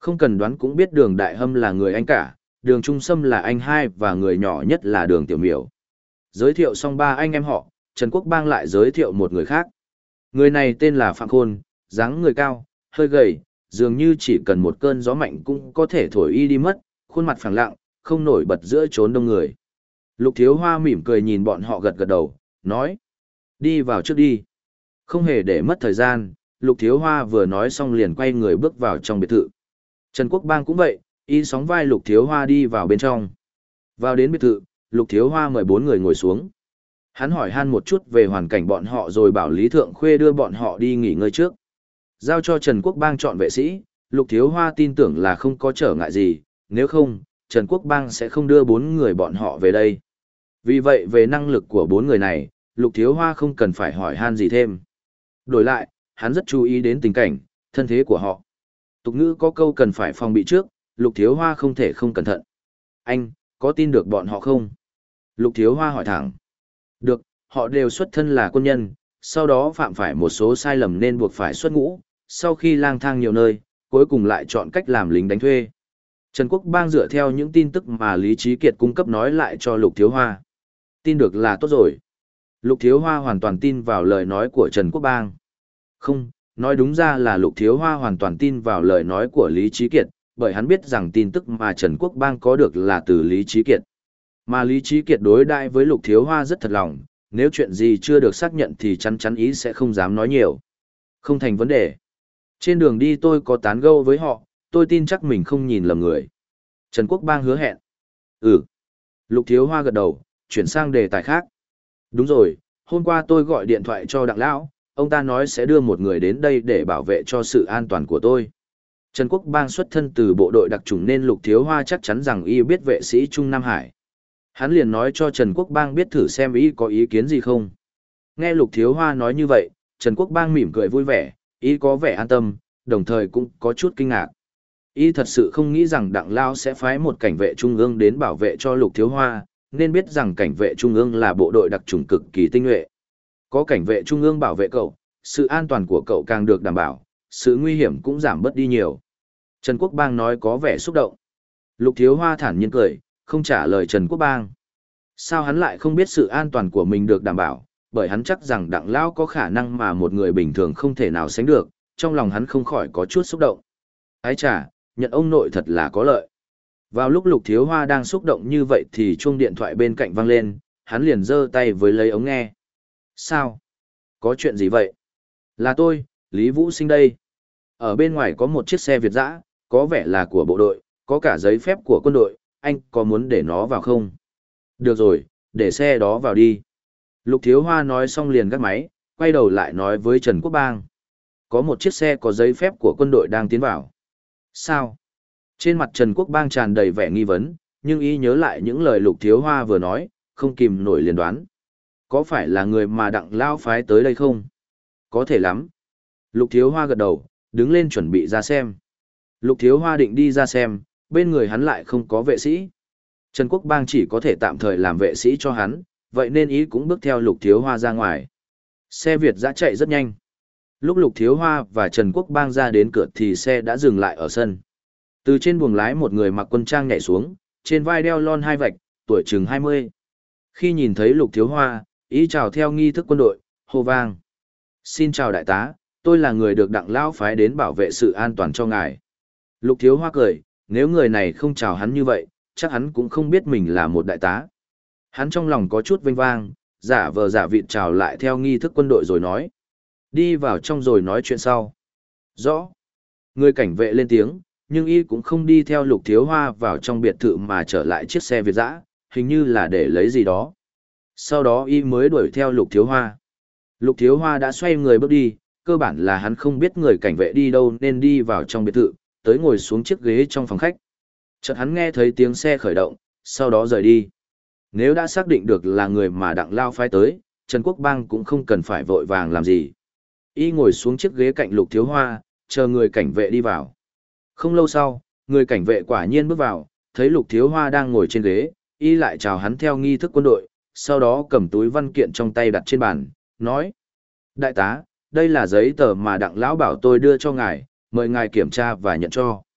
Không cần đoán cũng biết đường Đại Hâm là người anh cả, đường Trung Sâm là anh hai và người nhỏ nhất là đường Tiểu Miểu. Giới thiệu xong ba anh em họ, Trần Quốc Bang lại giới thiệu một người khác. Người này tên là Phạm Khôn, dáng người cao, hơi gầy, dường như chỉ cần một cơn gió mạnh cũng có thể thổi y đi mất, khuôn mặt phẳng lặng, không nổi bật giữa chốn đông người. Lục Thiếu Hoa mỉm cười nhìn bọn họ gật gật đầu, nói: đi vào trước đi. Không hề để mất thời gian, Lục Thiếu Hoa vừa nói xong liền quay người bước vào trong biệt thự. Trần Quốc Bang cũng vậy, y sóng vai Lục Thiếu Hoa đi vào bên trong. Vào đến biệt thự, Lục Thiếu Hoa mời bốn người ngồi xuống. Hắn hỏi han một chút về hoàn cảnh bọn họ rồi bảo Lý Thượng Khuê đưa bọn họ đi nghỉ ngơi trước. Giao cho Trần Quốc Bang chọn vệ sĩ, Lục Thiếu Hoa tin tưởng là không có trở ngại gì, nếu không, Trần Quốc Bang sẽ không đưa bốn người bọn họ về đây. Vì vậy về năng lực của bốn người này, Lục Thiếu Hoa không cần phải hỏi han gì thêm. Đổi lại, hắn rất chú ý đến tình cảnh, thân thế của họ. Tục ngữ có câu cần phải phòng bị trước, Lục Thiếu Hoa không thể không cẩn thận. Anh, có tin được bọn họ không? Lục Thiếu Hoa hỏi thẳng. Được, họ đều xuất thân là quân nhân, sau đó phạm phải một số sai lầm nên buộc phải xuất ngũ, sau khi lang thang nhiều nơi, cuối cùng lại chọn cách làm lính đánh thuê. Trần Quốc Bang dựa theo những tin tức mà Lý Trí Kiệt cung cấp nói lại cho Lục Thiếu Hoa. Tin được là tốt rồi. Lục Thiếu Hoa hoàn toàn tin vào lời nói của Trần Quốc Bang. Không, nói đúng ra là Lục Thiếu Hoa hoàn toàn tin vào lời nói của Lý Trí Kiệt, bởi hắn biết rằng tin tức mà Trần Quốc Bang có được là từ Lý Trí Kiệt. Mà Lý Trí Kiệt đối đãi với Lục Thiếu Hoa rất thật lòng, nếu chuyện gì chưa được xác nhận thì chắn chắn ý sẽ không dám nói nhiều. Không thành vấn đề. Trên đường đi tôi có tán gẫu với họ, tôi tin chắc mình không nhìn lầm người. Trần Quốc Bang hứa hẹn. Ừ. Lục Thiếu Hoa gật đầu, chuyển sang đề tài khác. Đúng rồi, hôm qua tôi gọi điện thoại cho Đặng Lão, ông ta nói sẽ đưa một người đến đây để bảo vệ cho sự an toàn của tôi. Trần Quốc Bang xuất thân từ bộ đội đặc chủng nên Lục Thiếu Hoa chắc chắn rằng y biết vệ sĩ Trung Nam Hải. Hắn liền nói cho Trần Quốc Bang biết thử xem y có ý kiến gì không. Nghe Lục Thiếu Hoa nói như vậy, Trần Quốc Bang mỉm cười vui vẻ, y có vẻ an tâm, đồng thời cũng có chút kinh ngạc. Y thật sự không nghĩ rằng Đặng Lao sẽ phái một cảnh vệ trung ương đến bảo vệ cho Lục Thiếu Hoa, nên biết rằng cảnh vệ trung ương là bộ đội đặc chủng cực kỳ tinh nhuệ. Có cảnh vệ trung ương bảo vệ cậu, sự an toàn của cậu càng được đảm bảo, sự nguy hiểm cũng giảm bớt đi nhiều. Trần Quốc Bang nói có vẻ xúc động. Lục Thiếu Hoa thản nhiên cười, không trả lời Trần Quốc Bang. Sao hắn lại không biết sự an toàn của mình được đảm bảo, bởi hắn chắc rằng Đặng Lão có khả năng mà một người bình thường không thể nào sánh được, trong lòng hắn không khỏi có chút xúc động. Ái chà, nhận ông nội thật là có lợi. Vào lúc Lục Thiếu Hoa đang xúc động như vậy thì chuông điện thoại bên cạnh vang lên, hắn liền giơ tay với lấy ống nghe. Sao? Có chuyện gì vậy? Là tôi, Lý Vũ Sinh đây. Ở bên ngoài có một chiếc xe Việt dã, có vẻ là của bộ đội, có cả giấy phép của quân đội, anh có muốn để nó vào không? Được rồi, để xe đó vào đi. Lục Thiếu Hoa nói xong liền gác máy, quay đầu lại nói với Trần Quốc Bang. Có một chiếc xe có giấy phép của quân đội đang tiến vào. Sao? Trên mặt Trần Quốc Bang tràn đầy vẻ nghi vấn, nhưng y nhớ lại những lời Lục Thiếu Hoa vừa nói, không kìm nổi liền đoán. Có phải là người mà Đặng Lao phái tới đây không? Có thể lắm. Lục Thiếu Hoa gật đầu, đứng lên chuẩn bị ra xem. Lục Thiếu Hoa định đi ra xem, bên người hắn lại không có vệ sĩ. Trần Quốc Bang chỉ có thể tạm thời làm vệ sĩ cho hắn, vậy nên ý cũng bước theo Lục Thiếu Hoa ra ngoài. Xe Việt dã chạy rất nhanh. Lúc Lục Thiếu Hoa và Trần Quốc Bang ra đến cửa thì xe đã dừng lại ở sân. Từ trên buồng lái một người mặc quân trang nhảy xuống, trên vai đeo lon hai vạch, tuổi chừng hai mươi. Khi nhìn thấy Lục Thiếu Hoa, ý chào theo nghi thức quân đội, hô vang. Xin chào đại tá, tôi là người được Đặng Lão phái đến bảo vệ sự an toàn cho ngài. Lục Thiếu Hoa cười, nếu người này không chào hắn như vậy, chắc hắn cũng không biết mình là một đại tá. Hắn trong lòng có chút vênh vang, giả vờ giả vịt chào lại theo nghi thức quân đội rồi nói. Đi vào trong rồi nói chuyện sau. Rõ. Người cảnh vệ lên tiếng, nhưng y cũng không đi theo Lục Thiếu Hoa vào trong biệt thự mà trở lại chiếc xe Việt dã, hình như là để lấy gì đó. Sau đó y mới đuổi theo Lục Thiếu Hoa. Lục Thiếu Hoa đã xoay người bước đi, cơ bản là hắn không biết người cảnh vệ đi đâu nên đi vào trong biệt thự, tới ngồi xuống chiếc ghế trong phòng khách. Chợt hắn nghe thấy tiếng xe khởi động, sau đó rời đi. Nếu đã xác định được là người mà Đặng Lao phái tới, Trần Quốc Bang cũng không cần phải vội vàng làm gì. Y ngồi xuống chiếc ghế cạnh Lục Thiếu Hoa, chờ người cảnh vệ đi vào. Không lâu sau, người cảnh vệ quả nhiên bước vào, thấy Lục Thiếu Hoa đang ngồi trên ghế, y lại chào hắn theo nghi thức quân đội, sau đó cầm túi văn kiện trong tay đặt trên bàn, nói. Đại tá, đây là giấy tờ mà Đặng Lão bảo tôi đưa cho ngài, mời ngài kiểm tra và nhận cho.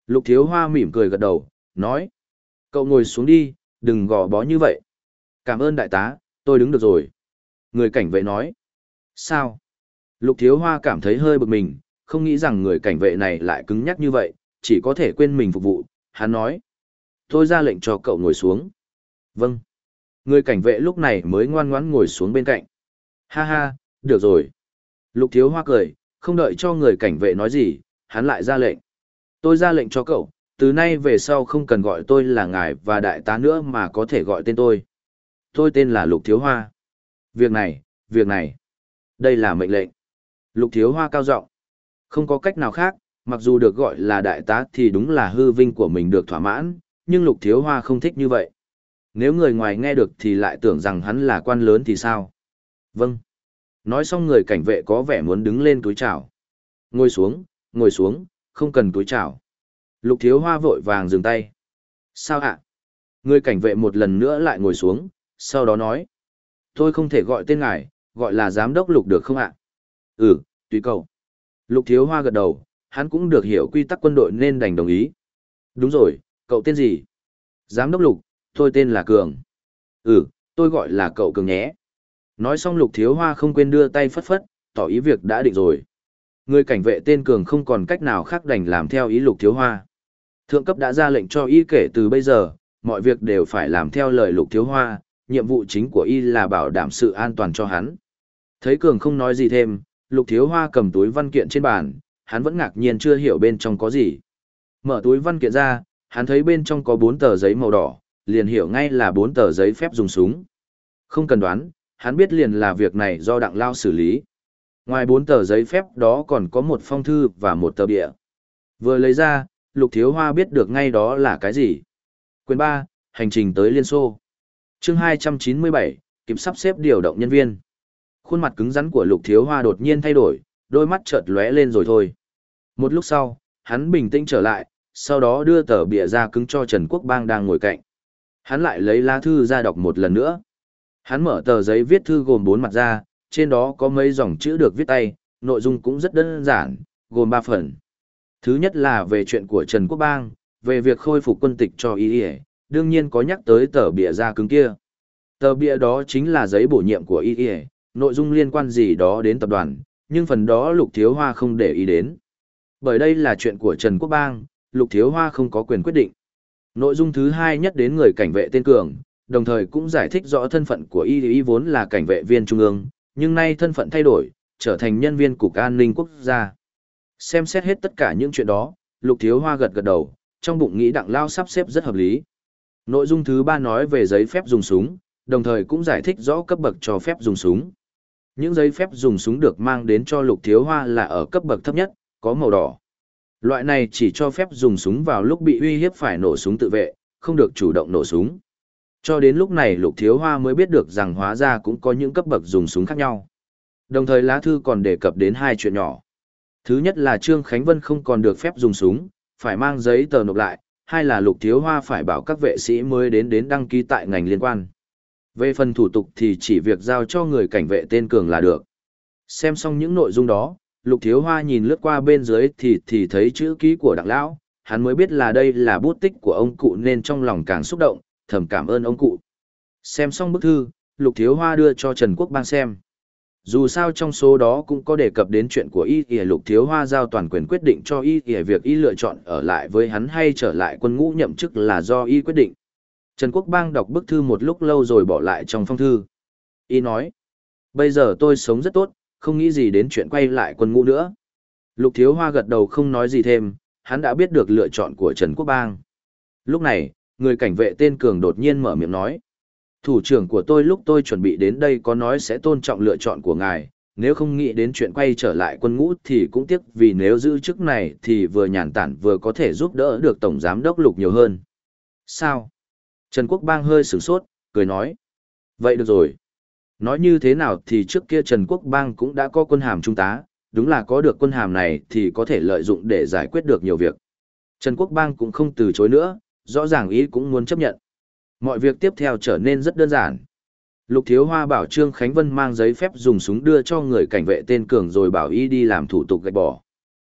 Lục Thiếu Hoa mỉm cười gật đầu, nói. Cậu ngồi xuống đi, đừng gò bó như vậy. Cảm ơn đại tá, tôi đứng được rồi. Người cảnh vệ nói. Sao? Lục Thiếu Hoa cảm thấy hơi bực mình, không nghĩ rằng người cảnh vệ này lại cứng nhắc như vậy, chỉ có thể quên mình phục vụ. Hắn nói. Tôi ra lệnh cho cậu ngồi xuống. Vâng. Người cảnh vệ lúc này mới ngoan ngoãn ngồi xuống bên cạnh. Ha ha, được rồi. Lục Thiếu Hoa cười, không đợi cho người cảnh vệ nói gì, hắn lại ra lệnh. Tôi ra lệnh cho cậu, từ nay về sau không cần gọi tôi là ngài và đại tá nữa mà có thể gọi tên tôi. Tôi tên là Lục Thiếu Hoa. Việc này, việc này. Đây là mệnh lệnh. Lục Thiếu Hoa cao giọng. Không có cách nào khác, mặc dù được gọi là đại tá thì đúng là hư vinh của mình được thỏa mãn, nhưng Lục Thiếu Hoa không thích như vậy. Nếu người ngoài nghe được thì lại tưởng rằng hắn là quan lớn thì sao? Vâng. Nói xong người cảnh vệ có vẻ muốn đứng lên túi chào. Ngồi xuống, ngồi xuống, không cần túi chào. Lục Thiếu Hoa vội vàng dừng tay. Sao ạ? Người cảnh vệ một lần nữa lại ngồi xuống, sau đó nói. Tôi không thể gọi tên ngài, gọi là giám đốc Lục được không ạ? Ừ, tùy cậu. Lục Thiếu Hoa gật đầu, hắn cũng được hiểu quy tắc quân đội nên đành đồng ý. Đúng rồi, cậu tên gì? Giám đốc Lục, tôi tên là Cường. Ừ, tôi gọi là cậu Cường nhé. Nói xong Lục Thiếu Hoa không quên đưa tay phất phất, tỏ ý việc đã định rồi. Người cảnh vệ tên Cường không còn cách nào khác đành làm theo ý Lục Thiếu Hoa. Thượng cấp đã ra lệnh cho y kể từ bây giờ, mọi việc đều phải làm theo lời Lục Thiếu Hoa, nhiệm vụ chính của y là bảo đảm sự an toàn cho hắn. Thấy Cường không nói gì thêm, Lục Thiếu Hoa cầm túi văn kiện trên bàn, hắn vẫn ngạc nhiên chưa hiểu bên trong có gì. Mở túi văn kiện ra, hắn thấy bên trong có bốn tờ giấy màu đỏ, liền hiểu ngay là bốn tờ giấy phép dùng súng. Không cần đoán, hắn biết liền là việc này do Đặng Lao xử lý. Ngoài bốn tờ giấy phép đó còn có một phong thư và một tờ bìa. Vừa lấy ra, Lục Thiếu Hoa biết được ngay đó là cái gì. Quyền ba, hành trình tới Liên Xô. Chương hai trăm chín mươi bảy, kịp sắp xếp điều động nhân viên. Khuôn mặt cứng rắn của Lục Thiếu Hoa đột nhiên thay đổi, đôi mắt chợt lóe lên rồi thôi. Một lúc sau, hắn bình tĩnh trở lại, sau đó đưa tờ bìa ra cứng cho Trần Quốc Bang đang ngồi cạnh. Hắn lại lấy lá thư ra đọc một lần nữa. Hắn mở tờ giấy viết thư gồm bốn mặt ra, trên đó có mấy dòng chữ được viết tay, nội dung cũng rất đơn giản, gồm ba phần. Thứ nhất là về chuyện của Trần Quốc Bang, về việc khôi phục quân tịch cho y y, đương nhiên có nhắc tới tờ bìa da cứng kia. Tờ bìa đó chính là giấy bổ nhiệm của y y, nội dung liên quan gì đó đến tập đoàn, nhưng phần đó Lục Thiếu Hoa không để ý đến. Bởi đây là chuyện của Trần Quốc Bang, Lục Thiếu Hoa không có quyền quyết định. Nội dung thứ hai nhất đến người cảnh vệ tên Cường, đồng thời cũng giải thích rõ thân phận của y y vốn là cảnh vệ viên trung ương, nhưng nay thân phận thay đổi, trở thành nhân viên Cục An ninh Quốc gia. Xem xét hết tất cả những chuyện đó, Lục Thiếu Hoa gật gật đầu, trong bụng nghĩ Đặng Lao sắp xếp rất hợp lý. Nội dung thứ ba nói về giấy phép dùng súng, đồng thời cũng giải thích rõ cấp bậc cho phép dùng súng. Những giấy phép dùng súng được mang đến cho Lục Thiếu Hoa là ở cấp bậc thấp nhất, có màu đỏ. Loại này chỉ cho phép dùng súng vào lúc bị uy hiếp phải nổ súng tự vệ, không được chủ động nổ súng. Cho đến lúc này Lục Thiếu Hoa mới biết được rằng hóa ra cũng có những cấp bậc dùng súng khác nhau. Đồng thời lá thư còn đề cập đến hai chuyện nhỏ. Thứ nhất là Trương Khánh Vân không còn được phép dùng súng, phải mang giấy tờ nộp lại, hai là Lục Thiếu Hoa phải bảo các vệ sĩ mới đến đến đăng ký tại ngành liên quan. Về phần thủ tục thì chỉ việc giao cho người cảnh vệ tên Cường là được. Xem xong những nội dung đó, Lục Thiếu Hoa nhìn lướt qua bên dưới thì thì thấy chữ ký của Đặng Lão, hắn mới biết là đây là bút tích của ông cụ nên trong lòng càng xúc động, thầm cảm ơn ông cụ. Xem xong bức thư, Lục Thiếu Hoa đưa cho Trần Quốc Bang xem. Dù sao trong số đó cũng có đề cập đến chuyện của y y, Lục Thiếu Hoa giao toàn quyền quyết định cho y y, việc y lựa chọn ở lại với hắn hay trở lại quân ngũ nhậm chức là do y quyết định. Trần Quốc Bang đọc bức thư một lúc lâu rồi bỏ lại trong phong thư. Y nói, bây giờ tôi sống rất tốt, không nghĩ gì đến chuyện quay lại quân ngũ nữa. Lục Thiếu Hoa gật đầu không nói gì thêm, hắn đã biết được lựa chọn của Trần Quốc Bang. Lúc này, người cảnh vệ tên Cường đột nhiên mở miệng nói. Thủ trưởng của tôi lúc tôi chuẩn bị đến đây có nói sẽ tôn trọng lựa chọn của ngài, nếu không nghĩ đến chuyện quay trở lại quân ngũ thì cũng tiếc vì nếu giữ chức này thì vừa nhàn tản vừa có thể giúp đỡ được Tổng Giám đốc Lục nhiều hơn. Sao? Trần Quốc Bang hơi sửng sốt, cười nói. Vậy được rồi. Nói như thế nào thì trước kia Trần Quốc Bang cũng đã có quân hàm trung tá, đúng là có được quân hàm này thì có thể lợi dụng để giải quyết được nhiều việc. Trần Quốc Bang cũng không từ chối nữa, rõ ràng ý cũng muốn chấp nhận. Mọi việc tiếp theo trở nên rất đơn giản. Lục Thiếu Hoa bảo Trương Khánh Vân mang giấy phép dùng súng đưa cho người cảnh vệ tên Cường rồi bảo y đi làm thủ tục gạch bỏ.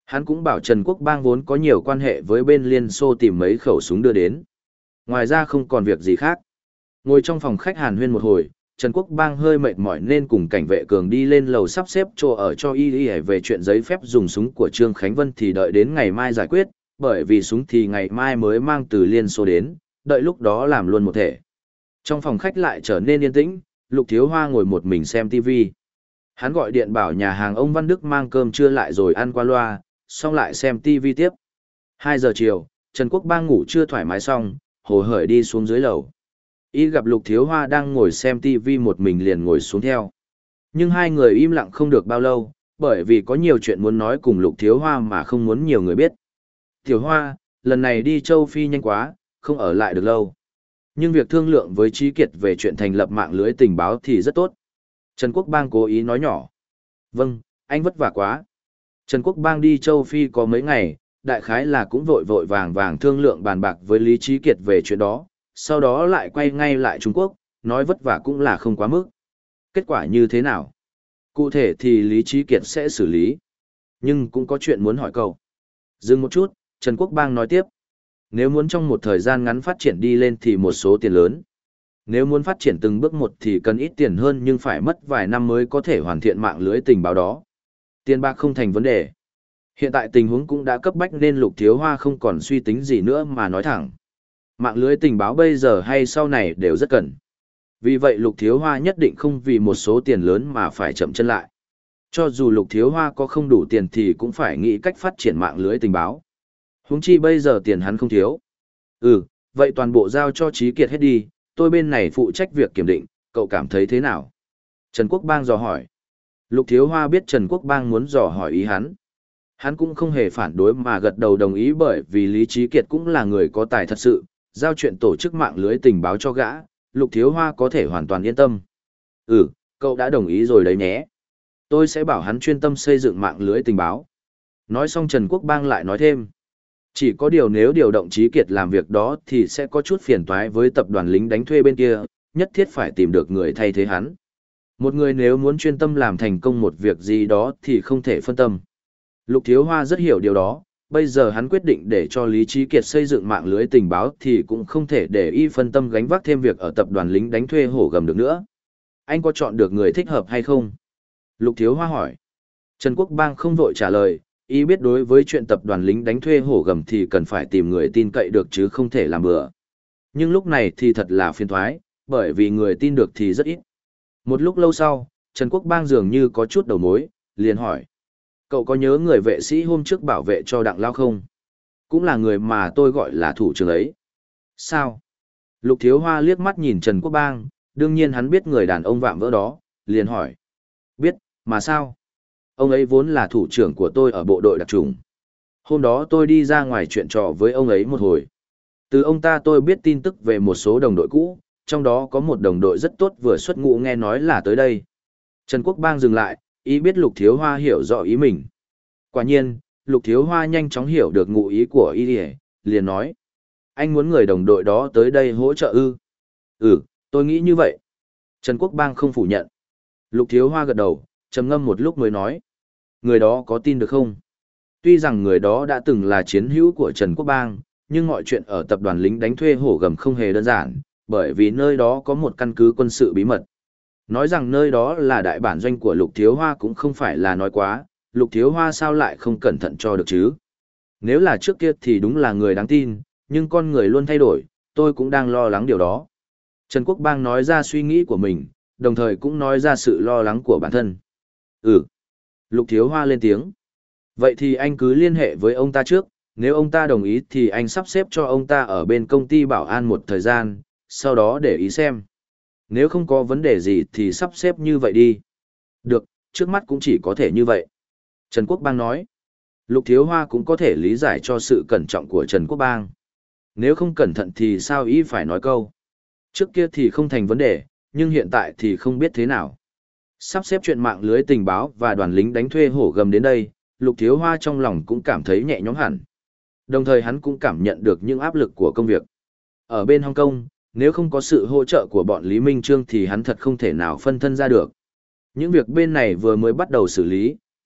Hắn cũng bảo Trần Quốc Bang vốn có nhiều quan hệ với bên Liên Xô tìm mấy khẩu súng đưa đến. Ngoài ra không còn việc gì khác. Ngồi trong phòng khách hàn huyên một hồi, Trần Quốc Bang hơi mệt mỏi nên cùng cảnh vệ cường đi lên lầu sắp xếp chỗ ở cho y y về chuyện giấy phép dùng súng của Trương Khánh Vân thì đợi đến ngày mai giải quyết, bởi vì súng thì ngày mai mới mang từ Liên Xô đến, đợi lúc đó làm luôn một thể. Trong phòng khách lại trở nên yên tĩnh, Lục Thiếu Hoa ngồi một mình xem ti vi. Hắn gọi điện bảo nhà hàng ông Văn Đức mang cơm trưa lại rồi ăn qua loa, xong lại xem ti vi tiếp. Hai giờ chiều, Trần Quốc Bang ngủ chưa thoải mái xong, hồ hởi đi xuống dưới lầu. Y gặp Lục Thiếu Hoa đang ngồi xem ti vi một mình liền ngồi xuống theo. Nhưng hai người im lặng không được bao lâu, bởi vì có nhiều chuyện muốn nói cùng Lục Thiếu Hoa mà không muốn nhiều người biết. Tiểu Hoa, lần này đi châu Phi nhanh quá, không ở lại được lâu. Nhưng việc thương lượng với Trí Kiệt về chuyện thành lập mạng lưới tình báo thì rất tốt. Trần Quốc Bang cố ý nói nhỏ. Vâng, anh vất vả quá. Trần Quốc Bang đi châu Phi có mấy ngày, đại khái là cũng vội vội vàng vàng thương lượng bàn bạc với Lý Trí Kiệt về chuyện đó, sau đó lại quay ngay lại Trung Quốc, nói vất vả cũng là không quá mức. Kết quả như thế nào? Cụ thể thì Lý Trí Kiệt sẽ xử lý. Nhưng cũng có chuyện muốn hỏi cậu. Dừng một chút, Trần Quốc Bang nói tiếp. Nếu muốn trong một thời gian ngắn phát triển đi lên thì một số tiền lớn. Nếu muốn phát triển từng bước một thì cần ít tiền hơn nhưng phải mất vài năm mới có thể hoàn thiện mạng lưới tình báo đó. Tiền bạc không thành vấn đề. Hiện tại tình huống cũng đã cấp bách nên Lục Thiếu Hoa không còn suy tính gì nữa mà nói thẳng. Mạng lưới tình báo bây giờ hay sau này đều rất cần. Vì vậy Lục Thiếu Hoa nhất định không vì một số tiền lớn mà phải chậm chân lại. Cho dù Lục Thiếu Hoa có không đủ tiền thì cũng phải nghĩ cách phát triển mạng lưới tình báo. Huống chi bây giờ tiền hắn không thiếu. Ừ, vậy toàn bộ giao cho Trí Kiệt hết đi, tôi bên này phụ trách việc kiểm định, cậu cảm thấy thế nào? Trần Quốc Bang dò hỏi. Lục Thiếu Hoa biết Trần Quốc Bang muốn dò hỏi ý hắn. Hắn cũng không hề phản đối mà gật đầu đồng ý bởi vì Lý Trí Kiệt cũng là người có tài thật sự, giao chuyện tổ chức mạng lưới tình báo cho gã, Lục Thiếu Hoa có thể hoàn toàn yên tâm. Ừ, cậu đã đồng ý rồi đấy nhé. Tôi sẽ bảo hắn chuyên tâm xây dựng mạng lưới tình báo. Nói xong Trần Quốc Bang lại nói thêm. Chỉ có điều nếu điều động Trí Kiệt làm việc đó thì sẽ có chút phiền toái với tập đoàn lính đánh thuê bên kia, nhất thiết phải tìm được người thay thế hắn. Một người nếu muốn chuyên tâm làm thành công một việc gì đó thì không thể phân tâm. Lục Thiếu Hoa rất hiểu điều đó, bây giờ hắn quyết định để cho Lý Trí Kiệt xây dựng mạng lưới tình báo thì cũng không thể để y phân tâm gánh vác thêm việc ở tập đoàn lính đánh thuê hổ gầm được nữa. Anh có chọn được người thích hợp hay không? Lục Thiếu Hoa hỏi. Trần Quốc Bang không vội trả lời, y biết đối với chuyện tập đoàn lính đánh thuê hổ gầm thì cần phải tìm người tin cậy được chứ không thể làm bừa. Nhưng lúc này thì thật là phiền toái, bởi vì người tin được thì rất ít. Một lúc lâu sau, Trần Quốc Bang dường như có chút đầu mối, liền hỏi. Cậu có nhớ người vệ sĩ hôm trước bảo vệ cho Đặng Lao không? Cũng là người mà tôi gọi là thủ trưởng ấy. Sao? Lục Thiếu Hoa liếc mắt nhìn Trần Quốc Bang, đương nhiên hắn biết người đàn ông vạm vỡ đó, liền hỏi. Biết, mà sao? Ông ấy vốn là thủ trưởng của tôi ở bộ đội đặc trùng. Hôm đó tôi đi ra ngoài chuyện trò với ông ấy một hồi. Từ ông ta tôi biết tin tức về một số đồng đội cũ, trong đó có một đồng đội rất tốt vừa xuất ngũ nghe nói là tới đây. Trần Quốc Bang dừng lại, ý biết Lục Thiếu Hoa hiểu rõ ý mình. Quả nhiên, Lục Thiếu Hoa nhanh chóng hiểu được ngụ ý của y, liền nói. Anh muốn người đồng đội đó tới đây hỗ trợ ư? Ừ, tôi nghĩ như vậy. Trần Quốc Bang không phủ nhận. Lục Thiếu Hoa gật đầu, trầm ngâm một lúc mới nói. Người đó có tin được không? Tuy rằng người đó đã từng là chiến hữu của Trần Quốc Bang, nhưng mọi chuyện ở tập đoàn lính đánh thuê hổ gầm không hề đơn giản, bởi vì nơi đó có một căn cứ quân sự bí mật. Nói rằng nơi đó là đại bản doanh của Lục Thiếu Hoa cũng không phải là nói quá, Lục Thiếu Hoa sao lại không cẩn thận cho được chứ? Nếu là trước kia thì đúng là người đáng tin, nhưng con người luôn thay đổi, tôi cũng đang lo lắng điều đó. Trần Quốc Bang nói ra suy nghĩ của mình, đồng thời cũng nói ra sự lo lắng của bản thân. Ừ. Lục Thiếu Hoa lên tiếng. Vậy thì anh cứ liên hệ với ông ta trước, nếu ông ta đồng ý thì anh sắp xếp cho ông ta ở bên công ty bảo an một thời gian, sau đó để ý xem. Nếu không có vấn đề gì thì sắp xếp như vậy đi. Được, trước mắt cũng chỉ có thể như vậy. Trần Quốc Bang nói. Lục Thiếu Hoa cũng có thể lý giải cho sự cẩn trọng của Trần Quốc Bang. Nếu không cẩn thận thì sao ý phải nói câu. Trước kia thì không thành vấn đề, nhưng hiện tại thì không biết thế nào. Sắp xếp chuyện mạng lưới tình báo và đoàn lính đánh thuê hổ gầm đến đây, Lục Thiếu Hoa trong lòng cũng cảm thấy nhẹ nhõm hẳn. Đồng thời hắn cũng cảm nhận được những áp lực của công việc. Ở bên Hong Kong, nếu không có sự hỗ trợ của bọn Lý Minh Trương thì hắn thật không thể nào phân thân ra được. Những việc bên này vừa mới bắt đầu xử lý,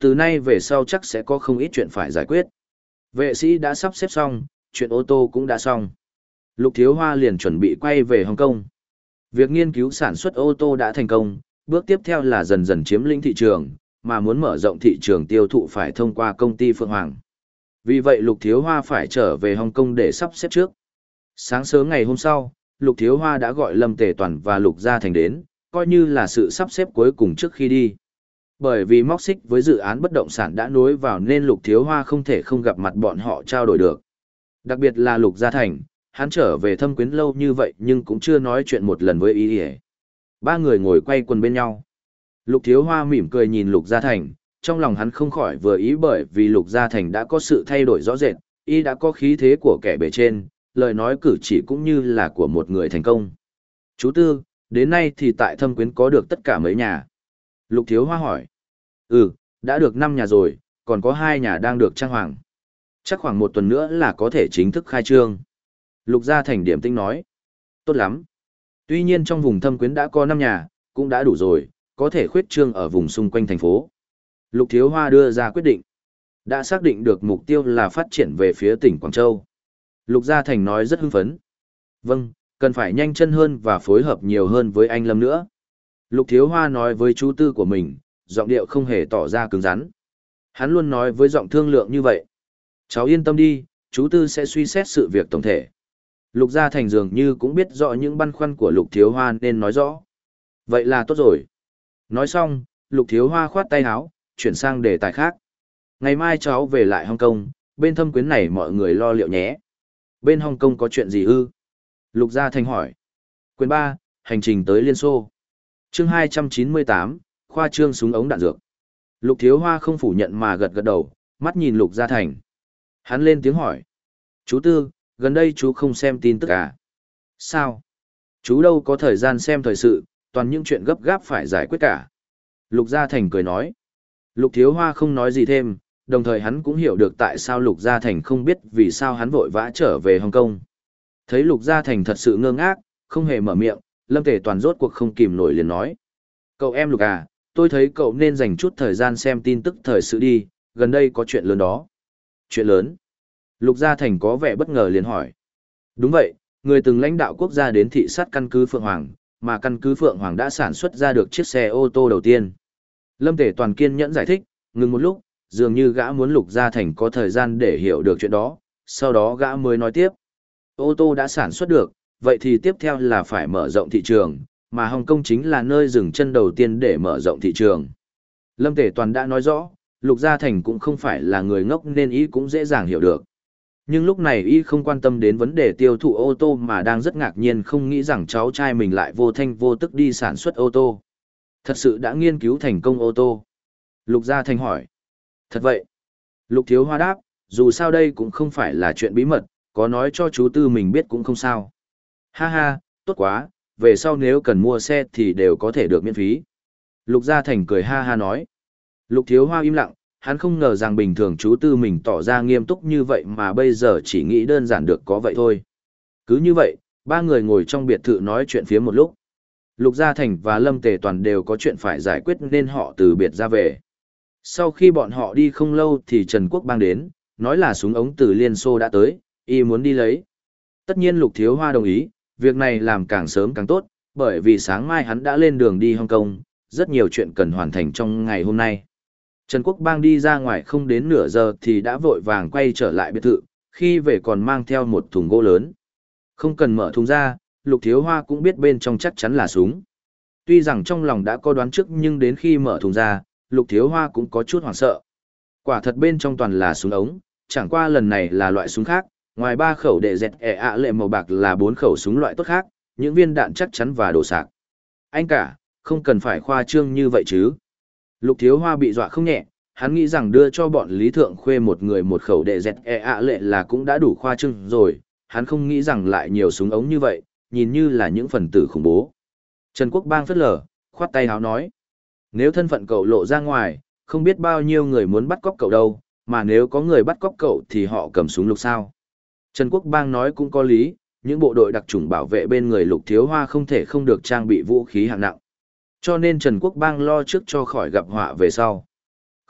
từ nay về sau chắc sẽ có không ít chuyện phải giải quyết. Vệ sĩ đã sắp xếp xong, chuyện ô tô cũng đã xong. Lục Thiếu Hoa liền chuẩn bị quay về Hồng Kông. Việc nghiên cứu sản xuất ô tô đã thành công, bước tiếp theo là dần dần chiếm lĩnh thị trường, mà muốn mở rộng thị trường tiêu thụ phải thông qua công ty Phượng Hoàng. Vì vậy Lục Thiếu Hoa phải trở về Hồng Kông để sắp xếp trước. Sáng sớm ngày hôm sau, Lục Thiếu Hoa đã gọi Lâm Tề Toàn và Lục Gia Thành đến, coi như là sự sắp xếp cuối cùng trước khi đi. Bởi vì móc xích với dự án bất động sản đã nối vào nên Lục Thiếu Hoa không thể không gặp mặt bọn họ trao đổi được. Đặc biệt là Lục Gia Thành, hắn trở về Thâm Quyến lâu như vậy nhưng cũng chưa nói chuyện một lần với ý ỉa. Ba người ngồi quay quần bên nhau. Lục Thiếu Hoa mỉm cười nhìn Lục Gia Thành, trong lòng hắn không khỏi vừa ý bởi vì Lục Gia Thành đã có sự thay đổi rõ rệt, y đã có khí thế của kẻ bề trên, lời nói cử chỉ cũng như là của một người thành công. Chú Tư, đến nay thì tại Thâm Quyến có được tất cả mấy nhà? Lục Thiếu Hoa hỏi. Ừ, đã được năm nhà rồi, còn có hai nhà đang được trang hoàng. Chắc khoảng một tuần nữa là có thể chính thức khai trương. Lục Gia Thành điểm tinh nói. Tốt lắm. Tuy nhiên trong vùng Thâm Quyến đã có năm nhà, cũng đã đủ rồi, có thể khuyết trương ở vùng xung quanh thành phố. Lục Thiếu Hoa đưa ra quyết định. Đã xác định được mục tiêu là phát triển về phía tỉnh Quảng Châu. Lục Gia Thành nói rất hưng phấn. Vâng, cần phải nhanh chân hơn và phối hợp nhiều hơn với anh Lâm nữa. Lục Thiếu Hoa nói với chú Tư của mình, giọng điệu không hề tỏ ra cứng rắn. Hắn luôn nói với giọng thương lượng như vậy. Cháu yên tâm đi, chú Tư sẽ suy xét sự việc tổng thể. Lục Gia Thành dường như cũng biết rõ những băn khoăn của Lục Thiếu Hoa nên nói rõ. Vậy là tốt rồi. Nói xong, Lục Thiếu Hoa khoát tay áo, chuyển sang đề tài khác. Ngày mai cháu về lại Hồng Kông, bên Thâm Quyến này mọi người lo liệu nhé. Bên Hồng Kông có chuyện gì ư? Lục Gia Thành hỏi. Quyền ba, hành trình tới Liên Xô. Chương hai trăm chín mươi tám, khoa trương súng ống đạn dược. Lục Thiếu Hoa không phủ nhận mà gật gật đầu, mắt nhìn Lục Gia Thành. Hắn lên tiếng hỏi. Chú Tư, gần đây chú không xem tin tức à? Sao? Chú đâu có thời gian xem thời sự, toàn những chuyện gấp gáp phải giải quyết cả. Lục Gia Thành cười nói. Lục Thiếu Hoa không nói gì thêm, đồng thời hắn cũng hiểu được tại sao Lục Gia Thành không biết vì sao hắn vội vã trở về Hồng Kông. Thấy Lục Gia Thành thật sự ngơ ngác, không hề mở miệng, Lâm Tề Toàn rốt cuộc không kìm nổi liền nói. Cậu em Lục à, tôi thấy cậu nên dành chút thời gian xem tin tức thời sự đi, gần đây có chuyện lớn đó. Chuyện lớn? Lục Gia Thành có vẻ bất ngờ liền hỏi. Đúng vậy, người từng lãnh đạo quốc gia đến thị sát căn cứ Phượng Hoàng, mà căn cứ Phượng Hoàng đã sản xuất ra được chiếc xe ô tô đầu tiên. Lâm Tề Toàn kiên nhẫn giải thích, ngừng một lúc, dường như gã muốn Lục Gia Thành có thời gian để hiểu được chuyện đó, sau đó gã mới nói tiếp. Ô tô đã sản xuất được, vậy thì tiếp theo là phải mở rộng thị trường, mà Hồng Kông chính là nơi dừng chân đầu tiên để mở rộng thị trường. Lâm Tề Toàn đã nói rõ, Lục Gia Thành cũng không phải là người ngốc nên ý cũng dễ dàng hiểu được. Nhưng lúc này y không quan tâm đến vấn đề tiêu thụ ô tô mà đang rất ngạc nhiên không nghĩ rằng cháu trai mình lại vô thanh vô tức đi sản xuất ô tô. Thật sự đã nghiên cứu thành công ô tô. Lục Gia Thành hỏi. Thật vậy. Lục Thiếu Hoa đáp, dù sao đây cũng không phải là chuyện bí mật, có nói cho chú Tư mình biết cũng không sao. Ha ha, tốt quá, về sau nếu cần mua xe thì đều có thể được miễn phí. Lục Gia Thành cười ha ha nói. Lục Thiếu Hoa im lặng, hắn không ngờ rằng bình thường chú Tư mình tỏ ra nghiêm túc như vậy mà bây giờ chỉ nghĩ đơn giản được có vậy thôi. Cứ như vậy, ba người ngồi trong biệt thự nói chuyện phía một lúc. Lục Gia Thành và Lâm Tề Toàn đều có chuyện phải giải quyết nên họ từ biệt ra về. Sau khi bọn họ đi không lâu thì Trần Quốc Bang đến, nói là súng ống từ Liên Xô đã tới, y muốn đi lấy. Tất nhiên Lục Thiếu Hoa đồng ý, việc này làm càng sớm càng tốt, bởi vì sáng mai hắn đã lên đường đi Hồng Kông, rất nhiều chuyện cần hoàn thành trong ngày hôm nay. Trần Quốc Bang đi ra ngoài không đến nửa giờ thì đã vội vàng quay trở lại biệt thự, khi về còn mang theo một thùng gỗ lớn. Không cần mở thùng ra, Lục Thiếu Hoa cũng biết bên trong chắc chắn là súng. Tuy rằng trong lòng đã có đoán trước nhưng đến khi mở thùng ra, Lục Thiếu Hoa cũng có chút hoảng sợ. Quả thật bên trong toàn là súng ống, chẳng qua lần này là loại súng khác, ngoài ba khẩu đệ dẹt ẻ ạ lệ màu bạc là bốn khẩu súng loại tốt khác, những viên đạn chắc chắn và đồ sạc. Anh cả, không cần phải khoa trương như vậy chứ. Lục Thiếu Hoa bị dọa không nhẹ, hắn nghĩ rằng đưa cho bọn Lý Thượng Khuê một người một khẩu đệ dẹt ẻ ạ lệ là cũng đã đủ khoa trương rồi, hắn không nghĩ rằng lại nhiều súng ống như vậy, nhìn như là những phần tử khủng bố. Trần Quốc Bang phất lờ, khoát tay háo nói. Nếu thân phận cậu lộ ra ngoài, không biết bao nhiêu người muốn bắt cóc cậu đâu, mà nếu có người bắt cóc cậu thì họ cầm súng lục sao. Trần Quốc Bang nói cũng có lý, những bộ đội đặc chủng bảo vệ bên người Lục Thiếu Hoa không thể không được trang bị vũ khí hạng nặng. Cho nên Trần Quốc Bang lo trước cho khỏi gặp họa về sau.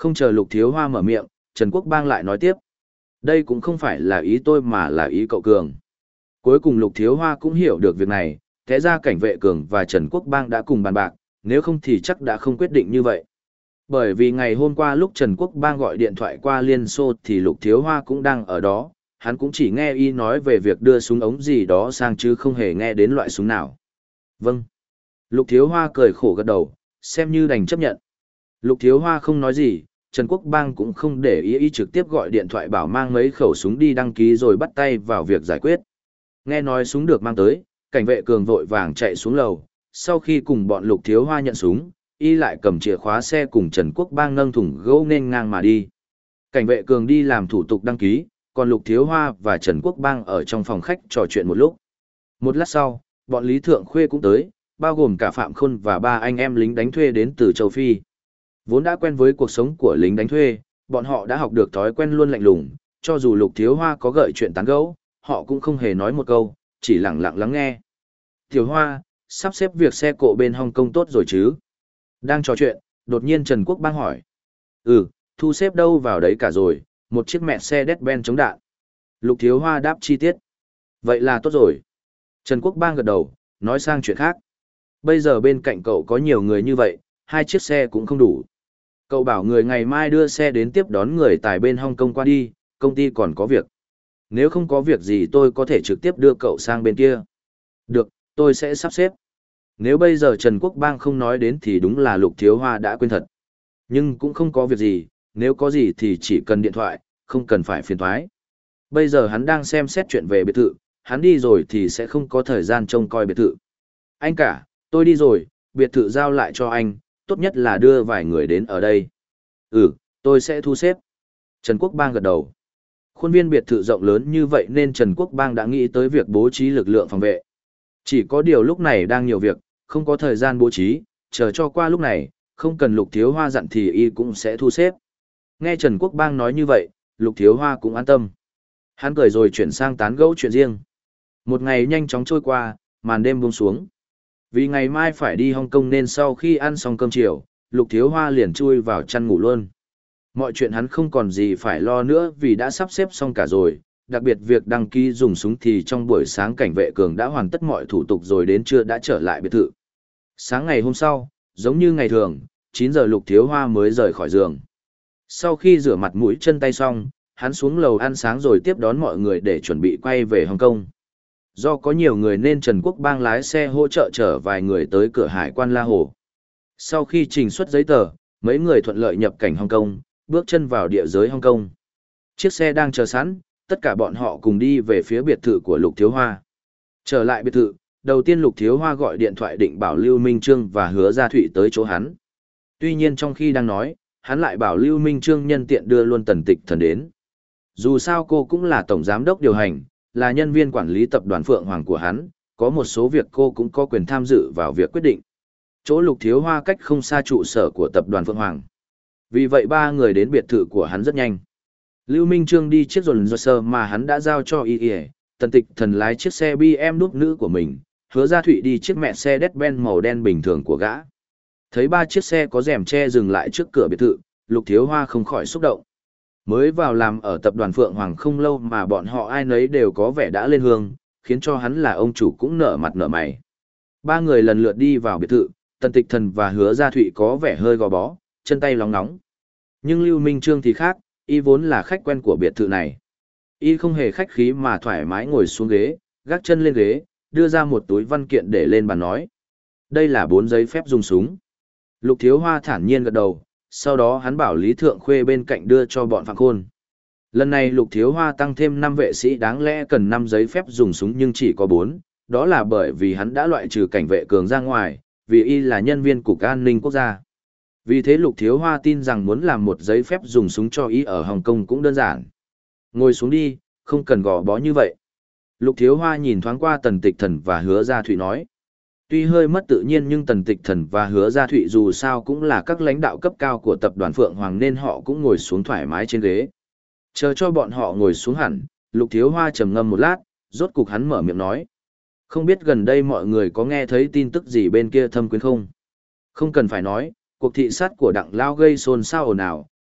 Không chờ Lục Thiếu Hoa mở miệng, Trần Quốc Bang lại nói tiếp. Đây cũng không phải là ý tôi mà là ý cậu Cường. Cuối cùng Lục Thiếu Hoa cũng hiểu được việc này, thế ra cảnh vệ Cường và Trần Quốc Bang đã cùng bàn bạc, nếu không thì chắc đã không quyết định như vậy. Bởi vì ngày hôm qua lúc Trần Quốc Bang gọi điện thoại qua Liên Xô thì Lục Thiếu Hoa cũng đang ở đó, hắn cũng chỉ nghe y nói về việc đưa súng ống gì đó sang chứ không hề nghe đến loại súng nào. Vâng. Lục Thiếu Hoa cười khổ gật đầu, xem như đành chấp nhận. Lục Thiếu Hoa không nói gì, Trần Quốc Bang cũng không để ý y trực tiếp gọi điện thoại bảo mang mấy khẩu súng đi đăng ký rồi bắt tay vào việc giải quyết. Nghe nói súng được mang tới, cảnh vệ Cường vội vàng chạy xuống lầu, sau khi cùng bọn Lục Thiếu Hoa nhận súng, y lại cầm chìa khóa xe cùng Trần Quốc Bang nâng thùng gỗ nên ngang mà đi. Cảnh vệ Cường đi làm thủ tục đăng ký, còn Lục Thiếu Hoa và Trần Quốc Bang ở trong phòng khách trò chuyện một lúc. Một lát sau, bọn Lý Thượng Khuê cũng tới, bao gồm cả Phạm Khôn và ba anh em lính đánh thuê đến từ châu Phi. Vốn đã quen với cuộc sống của lính đánh thuê, bọn họ đã học được thói quen luôn lạnh lùng, cho dù Lục Thiếu Hoa có gợi chuyện tán gẫu, họ cũng không hề nói một câu, chỉ lặng lặng lắng nghe. Tiểu Hoa, sắp xếp việc xe cộ bên Hồng Kông tốt rồi chứ? Đang trò chuyện, đột nhiên Trần Quốc Bang hỏi. Ừ, thu xếp đâu vào đấy cả rồi, một chiếc mẹ xe Mercedes-Benz chống đạn. Lục Thiếu Hoa đáp chi tiết. Vậy là tốt rồi. Trần Quốc Bang gật đầu, nói sang chuyện khác. Bây giờ bên cạnh cậu có nhiều người như vậy, hai chiếc xe cũng không đủ. Cậu bảo người ngày mai đưa xe đến tiếp đón người tại bên Hồng Kông qua đi, công ty còn có việc. Nếu không có việc gì tôi có thể trực tiếp đưa cậu sang bên kia. Được, tôi sẽ sắp xếp. Nếu bây giờ Trần Quốc Bang không nói đến thì đúng là Lục Thiếu Hoa đã quên thật. Nhưng cũng không có việc gì, nếu có gì thì chỉ cần điện thoại, không cần phải phiền thoái. Bây giờ hắn đang xem xét chuyện về biệt thự, hắn đi rồi thì sẽ không có thời gian trông coi biệt thự. Anh cả, tôi đi rồi, biệt thự giao lại cho anh, tốt nhất là đưa vài người đến ở đây. Ừ, tôi sẽ thu xếp. Trần Quốc Bang gật đầu. Khuôn viên biệt thự rộng lớn như vậy nên Trần Quốc Bang đã nghĩ tới việc bố trí lực lượng phòng vệ. Chỉ có điều lúc này đang nhiều việc, không có thời gian bố trí, chờ cho qua lúc này, không cần Lục Thiếu Hoa dặn thì y cũng sẽ thu xếp. Nghe Trần Quốc Bang nói như vậy, Lục Thiếu Hoa cũng an tâm. Hắn cười rồi chuyển sang tán gẫu chuyện riêng. Một ngày nhanh chóng trôi qua, màn đêm buông xuống. Vì ngày mai phải đi Hồng Kông nên sau khi ăn xong cơm chiều, Lục Thiếu Hoa liền chui vào chăn ngủ luôn. Mọi chuyện hắn không còn gì phải lo nữa vì đã sắp xếp xong cả rồi, đặc biệt việc đăng ký dùng súng thì trong buổi sáng cảnh vệ Cường đã hoàn tất mọi thủ tục rồi đến trưa đã trở lại biệt thự. Sáng ngày hôm sau, giống như ngày thường, chín giờ Lục Thiếu Hoa mới rời khỏi giường. Sau khi rửa mặt mũi chân tay xong, hắn xuống lầu ăn sáng rồi tiếp đón mọi người để chuẩn bị quay về Hồng Kông. Do có nhiều người nên Trần Quốc Bang lái xe hỗ trợ chở vài người tới cửa hải quan La Hồ. Sau khi trình xuất giấy tờ, mấy người thuận lợi nhập cảnh Hồng Kông, bước chân vào địa giới Hồng Kông. Chiếc xe đang chờ sẵn, tất cả bọn họ cùng đi về phía biệt thự của Lục Thiếu Hoa. Trở lại biệt thự, đầu tiên Lục Thiếu Hoa gọi điện thoại định bảo Lưu Minh Trương và Hứa Gia Thụy tới chỗ hắn. Tuy nhiên trong khi đang nói, hắn lại bảo Lưu Minh Trương nhân tiện đưa luôn Tần Tịch Thần đến. Dù sao cô cũng là tổng giám đốc điều hành, là nhân viên quản lý tập đoàn Phượng Hoàng của hắn, có một số việc cô cũng có quyền tham dự vào việc quyết định. Chỗ Lục Thiếu Hoa cách không xa trụ sở của tập đoàn Phượng Hoàng. Vì vậy ba người đến biệt thự của hắn rất nhanh. Lưu Minh Trương đi chiếc Rolls Royce mà hắn đã giao cho y, Tần Tịch Thần lái chiếc xe bê em đúp nữ của mình, Hứa Gia Thụy đi chiếc mẹ xe Mercedes-Benz màu đen bình thường của gã. Thấy ba chiếc xe có rèm che dừng lại trước cửa biệt thự, Lục Thiếu Hoa không khỏi xúc động. Mới vào làm ở tập đoàn Phượng Hoàng không lâu mà bọn họ ai nấy đều có vẻ đã lên hương, khiến cho hắn là ông chủ cũng nở mặt nở mày. Ba người lần lượt đi vào biệt thự, Tần Tịch Thần và Hứa Gia Thụy có vẻ hơi gò bó, chân tay lóng nóng. Nhưng Lưu Minh Trương thì khác, y vốn là khách quen của biệt thự này. Y không hề khách khí mà thoải mái ngồi xuống ghế, gác chân lên ghế, đưa ra một túi văn kiện để lên bàn nói. Đây là bốn giấy phép dùng súng. Lục Thiếu Hoa thản nhiên gật đầu, sau đó hắn bảo Lý Thượng Khuê bên cạnh đưa cho bọn Phạm Khôn. Lần này Lục Thiếu Hoa tăng thêm năm vệ sĩ đáng lẽ cần năm giấy phép dùng súng nhưng chỉ có bốn, đó là bởi vì hắn đã loại trừ cảnh vệ Cường ra ngoài, vì y là nhân viên cục an ninh quốc gia. Vì thế Lục Thiếu Hoa tin rằng muốn làm một giấy phép dùng súng cho y ở Hồng Kông cũng đơn giản. Ngồi xuống đi, không cần gò bó như vậy. Lục Thiếu Hoa nhìn thoáng qua Tần Tịch Thần và Hứa Gia Thụy nói. Tuy hơi mất tự nhiên nhưng Tần Tịch Thần và Hứa Gia Thụy dù sao cũng là các lãnh đạo cấp cao của tập đoàn Phượng Hoàng nên họ cũng ngồi xuống thoải mái trên ghế. Chờ cho bọn họ ngồi xuống hẳn, Lục Thiếu Hoa trầm ngâm một lát, rốt cục hắn mở miệng nói. Không biết gần đây mọi người có nghe thấy tin tức gì bên kia Thâm Quyến không? Không cần phải nói, cuộc thị sát của Đặng Lao gây xôn xao ồn ào,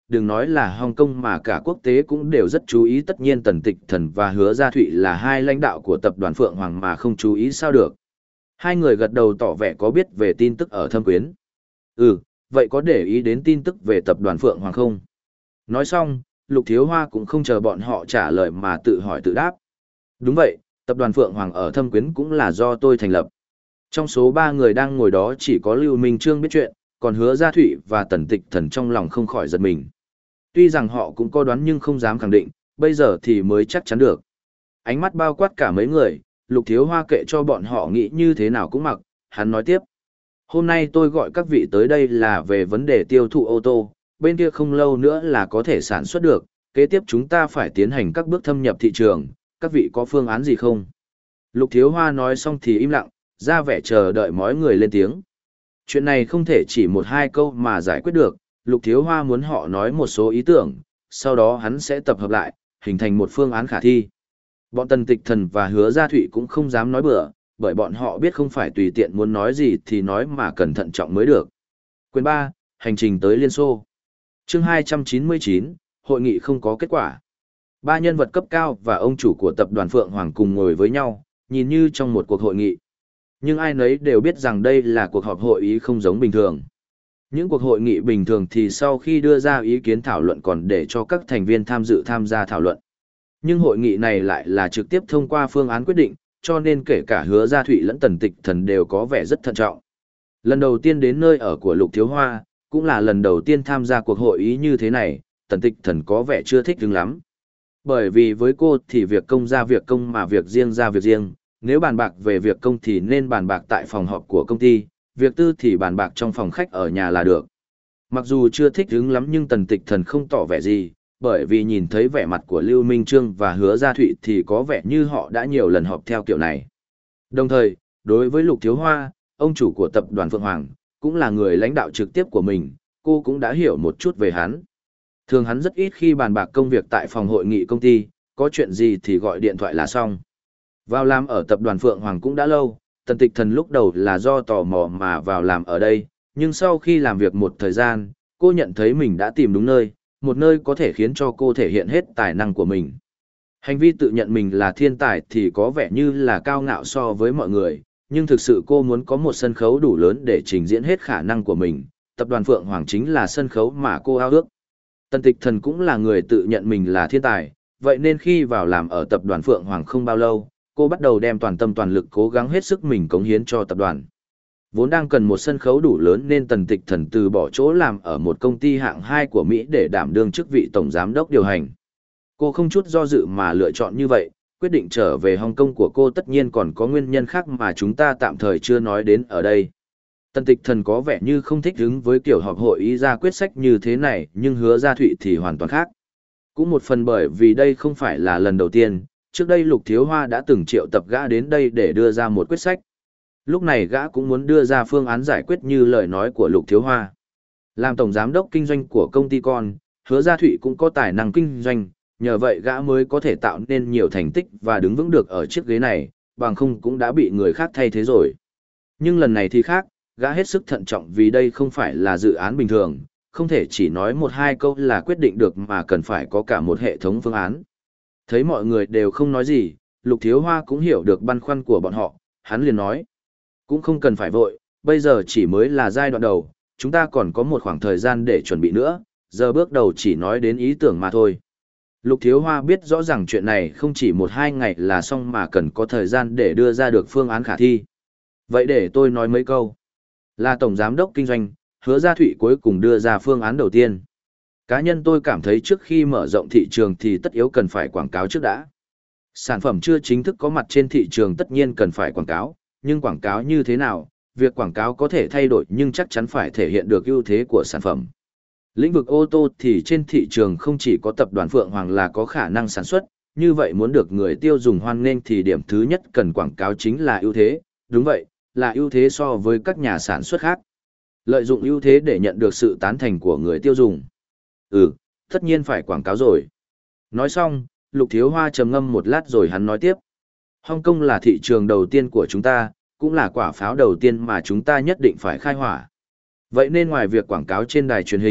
đừng nói là Hồng Kông mà cả quốc tế cũng đều rất chú ý, tất nhiên Tần Tịch Thần và Hứa Gia Thụy là hai lãnh đạo của tập đoàn Phượng Hoàng mà không chú ý sao được. Hai người gật đầu tỏ vẻ có biết về tin tức ở Thâm Quyến. Ừ, vậy có để ý đến tin tức về tập đoàn Phượng Hoàng không? Nói xong, Lục Thiếu Hoa cũng không chờ bọn họ trả lời mà tự hỏi tự đáp. Đúng vậy, tập đoàn Phượng Hoàng ở Thâm Quyến cũng là do tôi thành lập. Trong số ba người đang ngồi đó chỉ có Lưu Minh Trương biết chuyện, còn Hứa Gia Thụy và Tần Tịch Thần trong lòng không khỏi giật mình. Tuy rằng họ cũng có đoán nhưng không dám khẳng định, bây giờ thì mới chắc chắn được. Ánh mắt bao quát cả mấy người, Lục Thiếu Hoa kệ cho bọn họ nghĩ như thế nào cũng mặc, hắn nói tiếp. Hôm nay tôi gọi các vị tới đây là về vấn đề tiêu thụ ô tô, bên kia không lâu nữa là có thể sản xuất được, kế tiếp chúng ta phải tiến hành các bước thâm nhập thị trường, các vị có phương án gì không? Lục Thiếu Hoa nói xong thì im lặng, ra vẻ chờ đợi mọi người lên tiếng. Chuyện này không thể chỉ một hai câu mà giải quyết được, Lục Thiếu Hoa muốn họ nói một số ý tưởng, sau đó hắn sẽ tập hợp lại, hình thành một phương án khả thi. Bọn Tần Tịch Thần và Hứa Gia Thụy cũng không dám nói bừa, bởi bọn họ biết không phải tùy tiện muốn nói gì thì nói mà cẩn thận trọng mới được. Quyền ba, Hành trình tới Liên Xô. Chương hai trăm chín mươi chín, Hội nghị không có kết quả. Ba nhân vật cấp cao và ông chủ của tập đoàn Phượng Hoàng cùng ngồi với nhau, nhìn như trong một cuộc hội nghị. Nhưng ai nấy đều biết rằng đây là cuộc họp hội ý không giống bình thường. Những cuộc hội nghị bình thường thì sau khi đưa ra ý kiến thảo luận còn để cho các thành viên tham dự tham gia thảo luận. Nhưng hội nghị này lại là trực tiếp thông qua phương án quyết định, cho nên kể cả Hứa Gia Thụy lẫn Tần Tịch Thần đều có vẻ rất thận trọng. Lần đầu tiên đến nơi ở của Lục Thiếu Hoa, cũng là lần đầu tiên tham gia cuộc hội ý như thế này, Tần Tịch Thần có vẻ chưa thích đứng lắm. Bởi vì với cô thì việc công ra việc công mà việc riêng ra việc riêng, nếu bàn bạc về việc công thì nên bàn bạc tại phòng họp của công ty, việc tư thì bàn bạc trong phòng khách ở nhà là được. Mặc dù chưa thích đứng lắm nhưng Tần Tịch Thần không tỏ vẻ gì, bởi vì nhìn thấy vẻ mặt của Lưu Minh Trương và Hứa Gia Thụy thì có vẻ như họ đã nhiều lần họp theo kiểu này. Đồng thời, đối với Lục Thiếu Hoa, ông chủ của tập đoàn Phượng Hoàng, cũng là người lãnh đạo trực tiếp của mình, cô cũng đã hiểu một chút về hắn. Thường hắn rất ít khi bàn bạc công việc tại phòng hội nghị công ty, có chuyện gì thì gọi điện thoại là xong. Vào làm ở tập đoàn Phượng Hoàng cũng đã lâu, Tần Tịch Thần lúc đầu là do tò mò mà vào làm ở đây, nhưng sau khi làm việc một thời gian, cô nhận thấy mình đã tìm đúng nơi, một nơi có thể khiến cho cô thể hiện hết tài năng của mình. Hành vi tự nhận mình là thiên tài thì có vẻ như là cao ngạo so với mọi người, nhưng thực sự cô muốn có một sân khấu đủ lớn để trình diễn hết khả năng của mình, tập đoàn Phượng Hoàng chính là sân khấu mà cô ao ước. Tần Tịch Thần cũng là người tự nhận mình là thiên tài, vậy nên khi vào làm ở tập đoàn Phượng Hoàng không bao lâu, cô bắt đầu đem toàn tâm toàn lực cố gắng hết sức mình cống hiến cho tập đoàn. Vốn đang cần một sân khấu đủ lớn nên Tần Tịch Thần từ bỏ chỗ làm ở một công ty hạng hai của Mỹ để đảm đương chức vị tổng giám đốc điều hành. Cô không chút do dự mà lựa chọn như vậy, quyết định trở về Hồng Kông của cô tất nhiên còn có nguyên nhân khác mà chúng ta tạm thời chưa nói đến ở đây. Tần Tịch Thần có vẻ như không thích ứng với kiểu họp hội ý ra quyết sách như thế này, nhưng Hứa Gia Thụy thì hoàn toàn khác. Cũng một phần bởi vì đây không phải là lần đầu tiên, trước đây Lục Thiếu Hoa đã từng triệu tập gã đến đây để đưa ra một quyết sách. Lúc này gã cũng muốn đưa ra phương án giải quyết như lời nói của Lục Thiếu Hoa. Làm tổng giám đốc kinh doanh của công ty con, Hứa Gia Thụy cũng có tài năng kinh doanh, nhờ vậy gã mới có thể tạo nên nhiều thành tích và đứng vững được ở chiếc ghế này, bằng không cũng đã bị người khác thay thế rồi. Nhưng lần này thì khác, gã hết sức thận trọng vì đây không phải là dự án bình thường, không thể chỉ nói một hai câu là quyết định được mà cần phải có cả một hệ thống phương án. Thấy mọi người đều không nói gì, Lục Thiếu Hoa cũng hiểu được băn khoăn của bọn họ, hắn liền nói. Cũng không cần phải vội, bây giờ chỉ mới là giai đoạn đầu, chúng ta còn có một khoảng thời gian để chuẩn bị nữa, giờ bước đầu chỉ nói đến ý tưởng mà thôi. Lục Thiếu Hoa biết rõ ràng chuyện này không chỉ một hai ngày là xong mà cần có thời gian để đưa ra được phương án khả thi. Vậy để tôi nói mấy câu. Là tổng giám đốc kinh doanh, Hứa Gia Thụy cuối cùng đưa ra phương án đầu tiên. Cá nhân tôi cảm thấy trước khi mở rộng thị trường thì tất yếu cần phải quảng cáo trước đã. Sản phẩm chưa chính thức có mặt trên thị trường tất nhiên cần phải quảng cáo, nhưng quảng cáo như thế nào, việc quảng cáo có thể thay đổi nhưng chắc chắn phải thể hiện được ưu thế của sản phẩm. Lĩnh vực ô tô thì trên thị trường không chỉ có tập đoàn Phượng Hoàng là có khả năng sản xuất, như vậy muốn được người tiêu dùng hoan nghênh thì điểm thứ nhất cần quảng cáo chính là ưu thế, đúng vậy, là ưu thế so với các nhà sản xuất khác. Lợi dụng ưu thế để nhận được sự tán thành của người tiêu dùng. Ừ, tất nhiên phải quảng cáo rồi. Nói xong, Lục Thiếu Hoa trầm ngâm một lát rồi hắn nói tiếp. Hong Kong là thị trường đầu tiên của chúng ta, cũng là quả pháo đầu tiên mà chúng ta nhất định phải khai hỏa. Vậy nên ngoài việc quảng cáo trên đài truyền hình,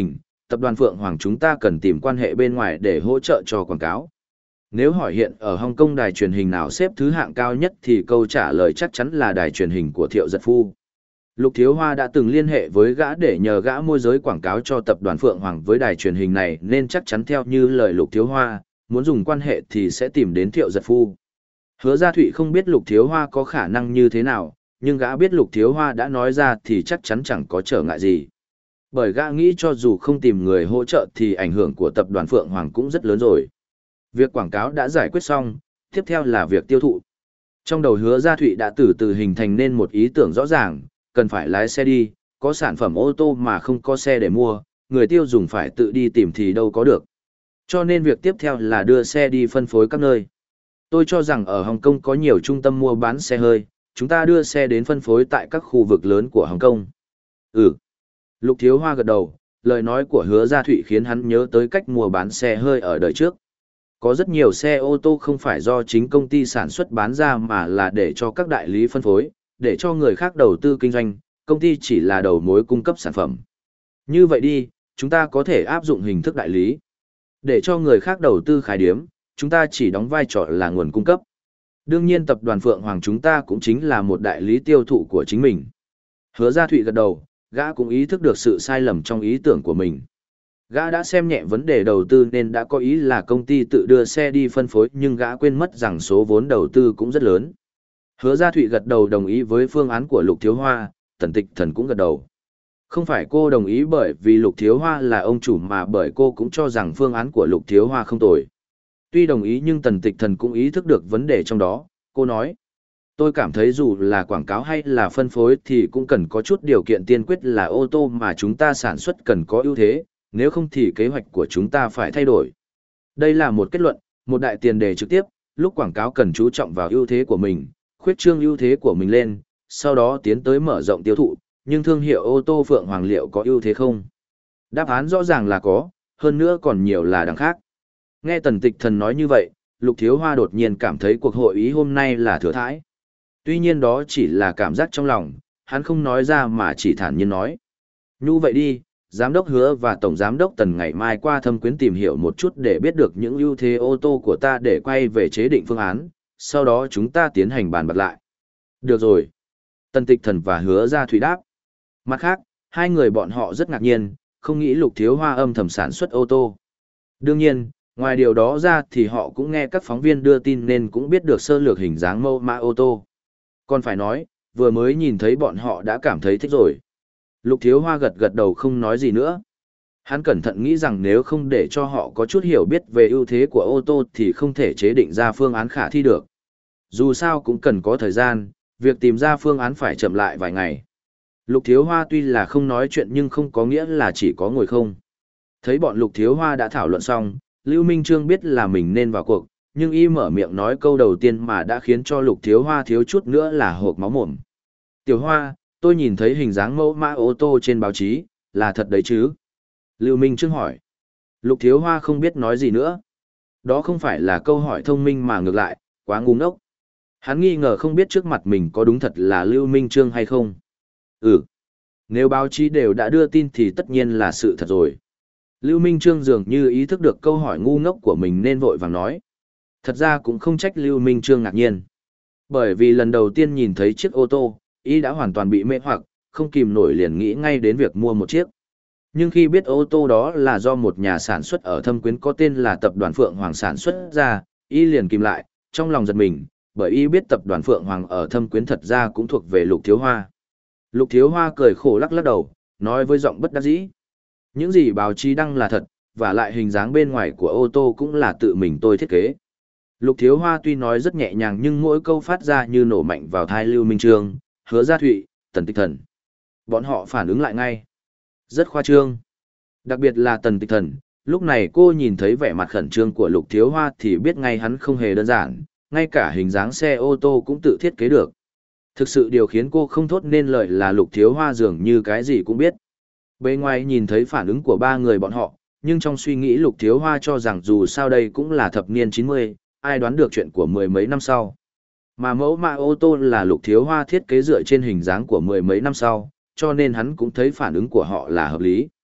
tập đoàn Phượng Hoàng chúng ta cần tìm quan hệ bên ngoài để hỗ trợ cho quảng cáo. Nếu hỏi hiện ở Hồng Kông đài truyền hình nào xếp thứ hạng cao nhất thì câu trả lời chắc chắn là đài truyền hình của Thiệu Giật Phu. Lục Thiếu Hoa đã từng liên hệ với gã để nhờ gã môi giới quảng cáo cho tập đoàn Phượng Hoàng với đài truyền hình này, nên chắc chắn theo như lời Lục Thiếu Hoa, muốn dùng quan hệ thì sẽ tìm đến Thiệu Giật Phu. Hứa Gia Thụy không biết Lục Thiếu Hoa có khả năng như thế nào, nhưng gã biết Lục Thiếu Hoa đã nói ra thì chắc chắn chẳng có trở ngại gì. Bởi gã nghĩ cho dù không tìm người hỗ trợ thì ảnh hưởng của tập đoàn Phượng Hoàng cũng rất lớn rồi. Việc quảng cáo đã giải quyết xong, tiếp theo là việc tiêu thụ. Trong đầu Hứa Gia Thụy đã từ từ hình thành nên một ý tưởng rõ ràng, cần phải lái xe đi, có sản phẩm ô tô mà không có xe để mua, người tiêu dùng phải tự đi tìm thì đâu có được. Cho nên việc tiếp theo là đưa xe đi phân phối các nơi. Tôi cho rằng ở Hồng Kông có nhiều trung tâm mua bán xe hơi, chúng ta đưa xe đến phân phối tại các khu vực lớn của Hồng Kông. Ừ. Lục Thiếu Hoa gật đầu, lời nói của Hứa Gia Thụy khiến hắn nhớ tới cách mua bán xe hơi ở đời trước. Có rất nhiều xe ô tô không phải do chính công ty sản xuất bán ra mà là để cho các đại lý phân phối, để cho người khác đầu tư kinh doanh, công ty chỉ là đầu mối cung cấp sản phẩm. Như vậy đi, chúng ta có thể áp dụng hình thức đại lý. Để cho người khác đầu tư khái điếm, chúng ta chỉ đóng vai trò là nguồn cung cấp. Đương nhiên tập đoàn Phượng Hoàng chúng ta cũng chính là một đại lý tiêu thụ của chính mình. Hứa Gia Thụy gật đầu, gã cũng ý thức được sự sai lầm trong ý tưởng của mình. Gã đã xem nhẹ vấn đề đầu tư nên đã có ý là công ty tự đưa xe đi phân phối, nhưng gã quên mất rằng số vốn đầu tư cũng rất lớn. Hứa Gia Thụy gật đầu đồng ý với phương án của Lục Thiếu Hoa, Tần Tịch Thần cũng gật đầu. Không phải cô đồng ý bởi vì Lục Thiếu Hoa là ông chủ mà bởi cô cũng cho rằng phương án của Lục Thiếu Hoa không tồi. Tuy đồng ý nhưng Tần Tịch Thần cũng ý thức được vấn đề trong đó, cô nói. Tôi cảm thấy dù là quảng cáo hay là phân phối thì cũng cần có chút điều kiện tiên quyết là ô tô mà chúng ta sản xuất cần có ưu thế, nếu không thì kế hoạch của chúng ta phải thay đổi. Đây là một kết luận, một đại tiền đề trực tiếp, lúc quảng cáo cần chú trọng vào ưu thế của mình, khuyết trương ưu thế của mình lên, sau đó tiến tới mở rộng tiêu thụ, nhưng thương hiệu ô tô Phượng Hoàng liệu có ưu thế không? Đáp án rõ ràng là có, hơn nữa còn nhiều là đằng khác. Nghe Tần Tịch Thần nói như vậy, Lục Thiếu Hoa đột nhiên cảm thấy cuộc hội ý hôm nay là thừa thãi. Tuy nhiên đó chỉ là cảm giác trong lòng, hắn không nói ra mà chỉ thản nhiên nói. Như vậy đi, Giám đốc Hứa và Tổng Giám đốc Tần ngày mai qua Thâm Quyến tìm hiểu một chút để biết được những ưu thế ô tô của ta để quay về chế định phương án, sau đó chúng ta tiến hành bàn bạc lại. Được rồi. Tần Tịch Thần và Hứa Gia Thụy đáp. Mặt khác, hai người bọn họ rất ngạc nhiên, không nghĩ Lục Thiếu Hoa âm thầm sản xuất ô tô. Đương nhiên, ngoài điều đó ra thì họ cũng nghe các phóng viên đưa tin nên cũng biết được sơ lược hình dáng mẫu mã ô tô. Còn phải nói, vừa mới nhìn thấy bọn họ đã cảm thấy thích rồi. Lục Thiếu Hoa gật gật đầu không nói gì nữa. Hắn cẩn thận nghĩ rằng nếu không để cho họ có chút hiểu biết về ưu thế của ô tô thì không thể chế định ra phương án khả thi được. Dù sao cũng cần có thời gian, việc tìm ra phương án phải chậm lại vài ngày. Lục Thiếu Hoa tuy là không nói chuyện nhưng không có nghĩa là chỉ có ngồi không. Thấy bọn Lục Thiếu Hoa đã thảo luận xong, Lưu Minh Trương biết là mình nên vào cuộc, nhưng y mở miệng nói câu đầu tiên mà đã khiến cho Lục Thiếu Hoa thiếu chút nữa là hộc máu mồm. Tiểu Hoa, tôi nhìn thấy hình dáng mẫu mã ô tô trên báo chí, là thật đấy chứ? Lưu Minh Trương hỏi. Lục Thiếu Hoa không biết nói gì nữa. Đó không phải là câu hỏi thông minh mà ngược lại, quá ngu ngốc. Hắn nghi ngờ không biết trước mặt mình có đúng thật là Lưu Minh Trương hay không. Ừ. Nếu báo chí đều đã đưa tin thì tất nhiên là sự thật rồi. Lưu Minh Trương dường như ý thức được câu hỏi ngu ngốc của mình nên vội vàng nói. Thật ra cũng không trách Lưu Minh Trương ngạc nhiên. Bởi vì lần đầu tiên nhìn thấy chiếc ô tô, y đã hoàn toàn bị mê hoặc, không kìm nổi liền nghĩ ngay đến việc mua một chiếc. Nhưng khi biết ô tô đó là do một nhà sản xuất ở Thâm Quyến có tên là Tập đoàn Phượng Hoàng sản xuất ra, y liền kìm lại, trong lòng giật mình, bởi y biết Tập đoàn Phượng Hoàng ở Thâm Quyến thật ra cũng thuộc về Lục Thiếu Hoa. Lục Thiếu Hoa cười khổ lắc lắc đầu, nói với giọng bất đắc dĩ. Những gì báo chí đăng là thật, và lại hình dáng bên ngoài của ô tô cũng là tự mình tôi thiết kế. Lục Thiếu Hoa tuy nói rất nhẹ nhàng nhưng mỗi câu phát ra như nổ mạnh vào tai Lưu Minh Trương, Hứa Gia Thụy, Tần Tịch Thần. Bọn họ phản ứng lại ngay. Rất khoa trương. Đặc biệt là Tần Tịch Thần, lúc này cô nhìn thấy vẻ mặt khẩn trương của Lục Thiếu Hoa thì biết ngay hắn không hề đơn giản, ngay cả hình dáng xe ô tô cũng tự thiết kế được. Thực sự điều khiến cô không thốt nên lời là Lục Thiếu Hoa dường như cái gì cũng biết. Bề ngoài nhìn thấy phản ứng của ba người bọn họ, nhưng trong suy nghĩ Lục Thiếu Hoa cho rằng dù sao đây cũng là thập niên chín mươi, ai đoán được chuyện của mười mấy năm sau. Mà mẫu mã ô tô là Lục Thiếu Hoa thiết kế dựa trên hình dáng của mười mấy năm sau, cho nên hắn cũng thấy phản ứng của họ là hợp lý.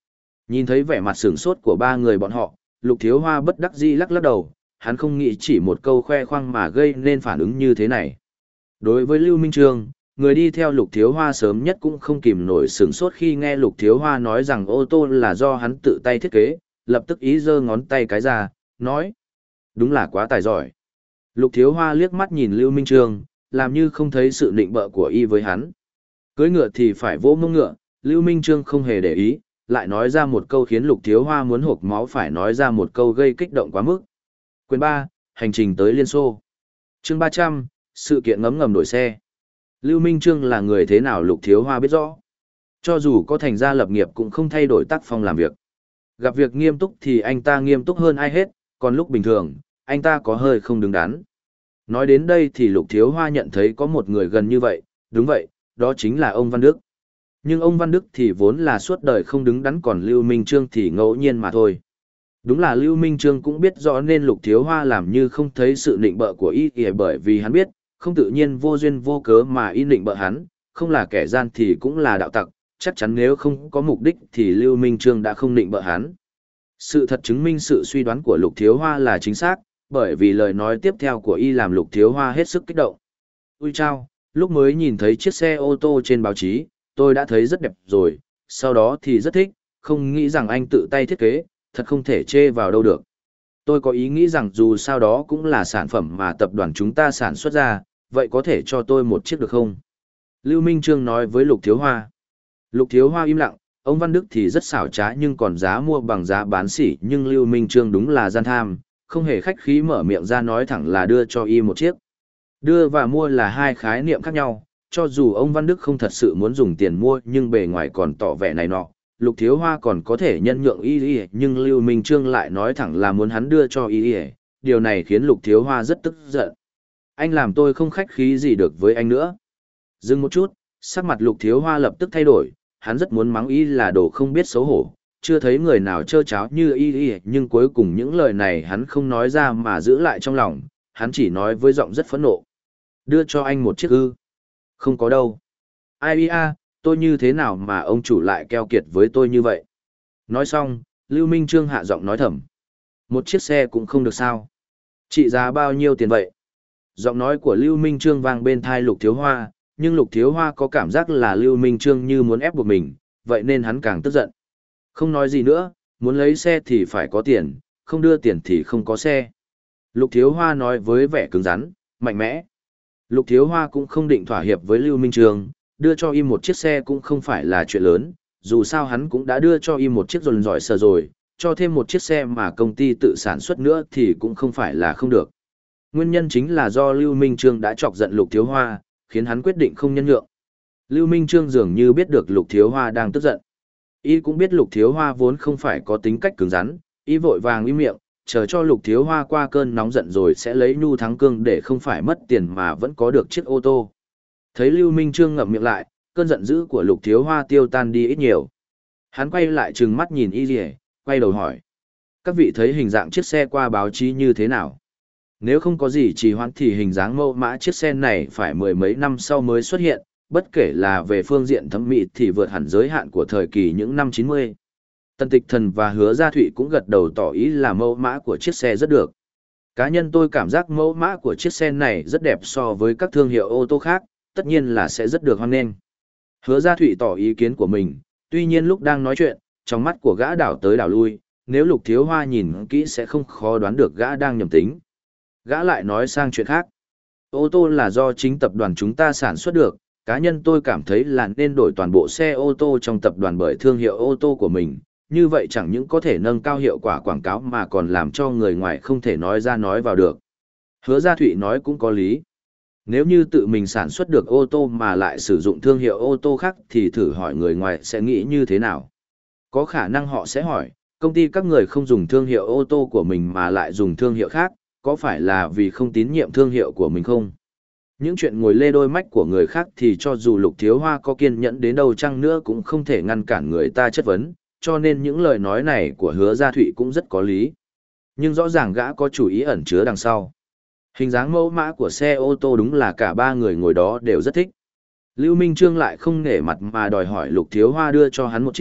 Nhìn thấy vẻ mặt sửng sốt của ba người bọn họ, Lục Thiếu Hoa bất đắc dĩ lắc lắc đầu, hắn không nghĩ chỉ một câu khoe khoang mà gây nên phản ứng như thế này. Đối với Lưu Minh Trương, người đi theo Lục Thiếu Hoa sớm nhất cũng không kìm nổi sửng sốt khi nghe Lục Thiếu Hoa nói rằng ô tô là do hắn tự tay thiết kế, lập tức ý giơ ngón tay cái ra, nói. Đúng là quá tài giỏi. Lục Thiếu Hoa liếc mắt nhìn Lưu Minh Trương, làm như không thấy sự nịnh bợ của y với hắn. Cưới ngựa thì phải vỗ mông ngựa, Lưu Minh Trương không hề để ý, lại nói ra một câu khiến Lục Thiếu Hoa muốn hộc máu, phải nói ra một câu gây kích động quá mức. Quyền ba, hành trình tới Liên Xô. Chương ba trăm, sự kiện ngấm ngầm đổi xe. Lưu Minh Trương là người thế nào Lục Thiếu Hoa biết rõ. Cho dù có thành gia lập nghiệp cũng không thay đổi tác phong làm việc. Gặp việc nghiêm túc thì anh ta nghiêm túc hơn ai hết, còn lúc bình thường, anh ta có hơi không đứng đắn. Nói đến đây thì Lục Thiếu Hoa nhận thấy có một người gần như vậy, đúng vậy, đó chính là ông Văn Đức. Nhưng ông Văn Đức thì vốn là suốt đời không đứng đắn, còn Lưu Minh Trương thì ngẫu nhiên mà thôi. Đúng là Lưu Minh Trương cũng biết rõ nên Lục Thiếu Hoa làm như không thấy sự nịnh bợ của y, bởi vì hắn biết, không tự nhiên vô duyên vô cớ mà y nịnh bợ hắn, không là kẻ gian thì cũng là đạo tặc, chắc chắn nếu không có mục đích thì Lưu Minh Trương đã không nịnh bợ hắn. Sự thật chứng minh sự suy đoán của Lục Thiếu Hoa là chính xác, bởi vì lời nói tiếp theo của y làm Lục Thiếu Hoa hết sức kích động. Ui chao, lúc mới nhìn thấy chiếc xe ô tô trên báo chí, tôi đã thấy rất đẹp rồi, sau đó thì rất thích, không nghĩ rằng anh tự tay thiết kế, thật không thể chê vào đâu được. Tôi có ý nghĩ rằng dù sao đó cũng là sản phẩm mà tập đoàn chúng ta sản xuất ra, vậy có thể cho tôi một chiếc được không? Lưu Minh Trương nói với Lục Thiếu Hoa. Lục Thiếu Hoa im lặng, ông Văn Đức thì rất xảo trá nhưng còn giá mua bằng giá bán sỉ, nhưng Lưu Minh Trương đúng là gian tham, không hề khách khí mở miệng ra nói thẳng là đưa cho y một chiếc. Đưa và mua là hai khái niệm khác nhau, cho dù ông Văn Đức không thật sự muốn dùng tiền mua nhưng bề ngoài còn tỏ vẻ này nọ, Lục Thiếu Hoa còn có thể nhân nhượng y y, nhưng Lưu Minh Trương lại nói thẳng là muốn hắn đưa cho y y, điều này khiến Lục Thiếu Hoa rất tức giận. Anh làm tôi không khách khí gì được với anh nữa. Dừng một chút, sắc mặt Lục Thiếu Hoa lập tức thay đổi, hắn rất muốn mắng y là đồ không biết xấu hổ, chưa thấy người nào trơ cháo như y y, nhưng cuối cùng những lời này hắn không nói ra mà giữ lại trong lòng, hắn chỉ nói với giọng rất phẫn nộ. Đưa cho anh một chiếc ư? Không có đâu. Ai à, tôi như thế nào mà ông chủ lại keo kiệt với tôi như vậy? Nói xong, Lưu Minh Trương hạ giọng nói thầm. Một chiếc xe cũng không được sao? Trị giá bao nhiêu tiền vậy? Giọng nói của Lưu Minh Trương vang bên tai Lục Thiếu Hoa, nhưng Lục Thiếu Hoa có cảm giác là Lưu Minh Trương như muốn ép buộc mình, vậy nên hắn càng tức giận. Không nói gì nữa, muốn lấy xe thì phải có tiền, không đưa tiền thì không có xe. Lục Thiếu Hoa nói với vẻ cứng rắn, mạnh mẽ. Lục Thiếu Hoa cũng không định thỏa hiệp với Lưu Minh Trương, đưa cho y một chiếc xe cũng không phải là chuyện lớn, dù sao hắn cũng đã đưa cho y một chiếc dồn dỏi sờ rồi, cho thêm một chiếc xe mà công ty tự sản xuất nữa thì cũng không phải là không được. Nguyên nhân chính là do Lưu Minh Trương đã chọc giận Lục Thiếu Hoa, khiến hắn quyết định không nhân nhượng. Lưu Minh Trương dường như biết được Lục Thiếu Hoa đang tức giận. Y cũng biết Lục Thiếu Hoa vốn không phải có tính cách cứng rắn, y vội vàng im miệng, chờ cho Lục Thiếu Hoa qua cơn nóng giận rồi sẽ lấy nhu thắng cương để không phải mất tiền mà vẫn có được chiếc ô tô. Thấy Lưu Minh Trương ngậm miệng lại, cơn giận dữ của Lục Thiếu Hoa tiêu tan đi ít nhiều. Hắn quay lại trừng mắt nhìn y rìa, quay đầu hỏi. Các vị thấy hình dạng chiếc xe qua báo chí như thế nào? Nếu không có gì trì hoãn thì hình dáng mẫu mã chiếc xe này phải mười mấy năm sau mới xuất hiện, bất kể là về phương diện thẩm mỹ thì vượt hẳn giới hạn của thời kỳ những năm chín mươi. Tần Tịch Thần và Hứa Gia Thụy cũng gật đầu tỏ ý là mẫu mã của chiếc xe rất được. Cá nhân tôi cảm giác mẫu mã của chiếc xe này rất đẹp so với các thương hiệu ô tô khác, tất nhiên là sẽ rất được hoan nghênh. Hứa Gia Thụy tỏ ý kiến của mình, tuy nhiên lúc đang nói chuyện, trong mắt của gã đảo tới đảo lui, nếu Lục Thiếu Hoa nhìn kỹ sẽ không khó đoán được gã đang nhầm tính. Gã lại nói sang chuyện khác. Ô tô là do chính tập đoàn chúng ta sản xuất được, cá nhân tôi cảm thấy là nên đổi toàn bộ xe ô tô trong tập đoàn bởi thương hiệu ô tô của mình, như vậy chẳng những có thể nâng cao hiệu quả quảng cáo mà còn làm cho người ngoài không thể nói ra nói vào được. Hứa Gia Thụy nói cũng có lý. Nếu như tự mình sản xuất được ô tô mà lại sử dụng thương hiệu ô tô khác thì thử hỏi người ngoài sẽ nghĩ như thế nào? Có khả năng họ sẽ hỏi, công ty các người không dùng thương hiệu ô tô của mình mà lại dùng thương hiệu khác, có phải là vì không tín nhiệm thương hiệu của mình không? Những chuyện ngồi lê đôi mách của người khác thì cho dù Lục Thiếu Hoa có kiên nhẫn đến đâu chăng nữa cũng không thể ngăn cản người ta chất vấn, cho nên những lời nói này của Hứa Gia Thụy cũng rất có lý. Nhưng rõ ràng gã có chủ ý ẩn chứa đằng sau. Hình dáng mẫu mã của xe ô tô đúng là cả ba người ngồi đó đều rất thích. Lưu Minh Trương lại không nể mặt mà đòi hỏi Lục Thiếu Hoa đưa cho hắn một chiếc,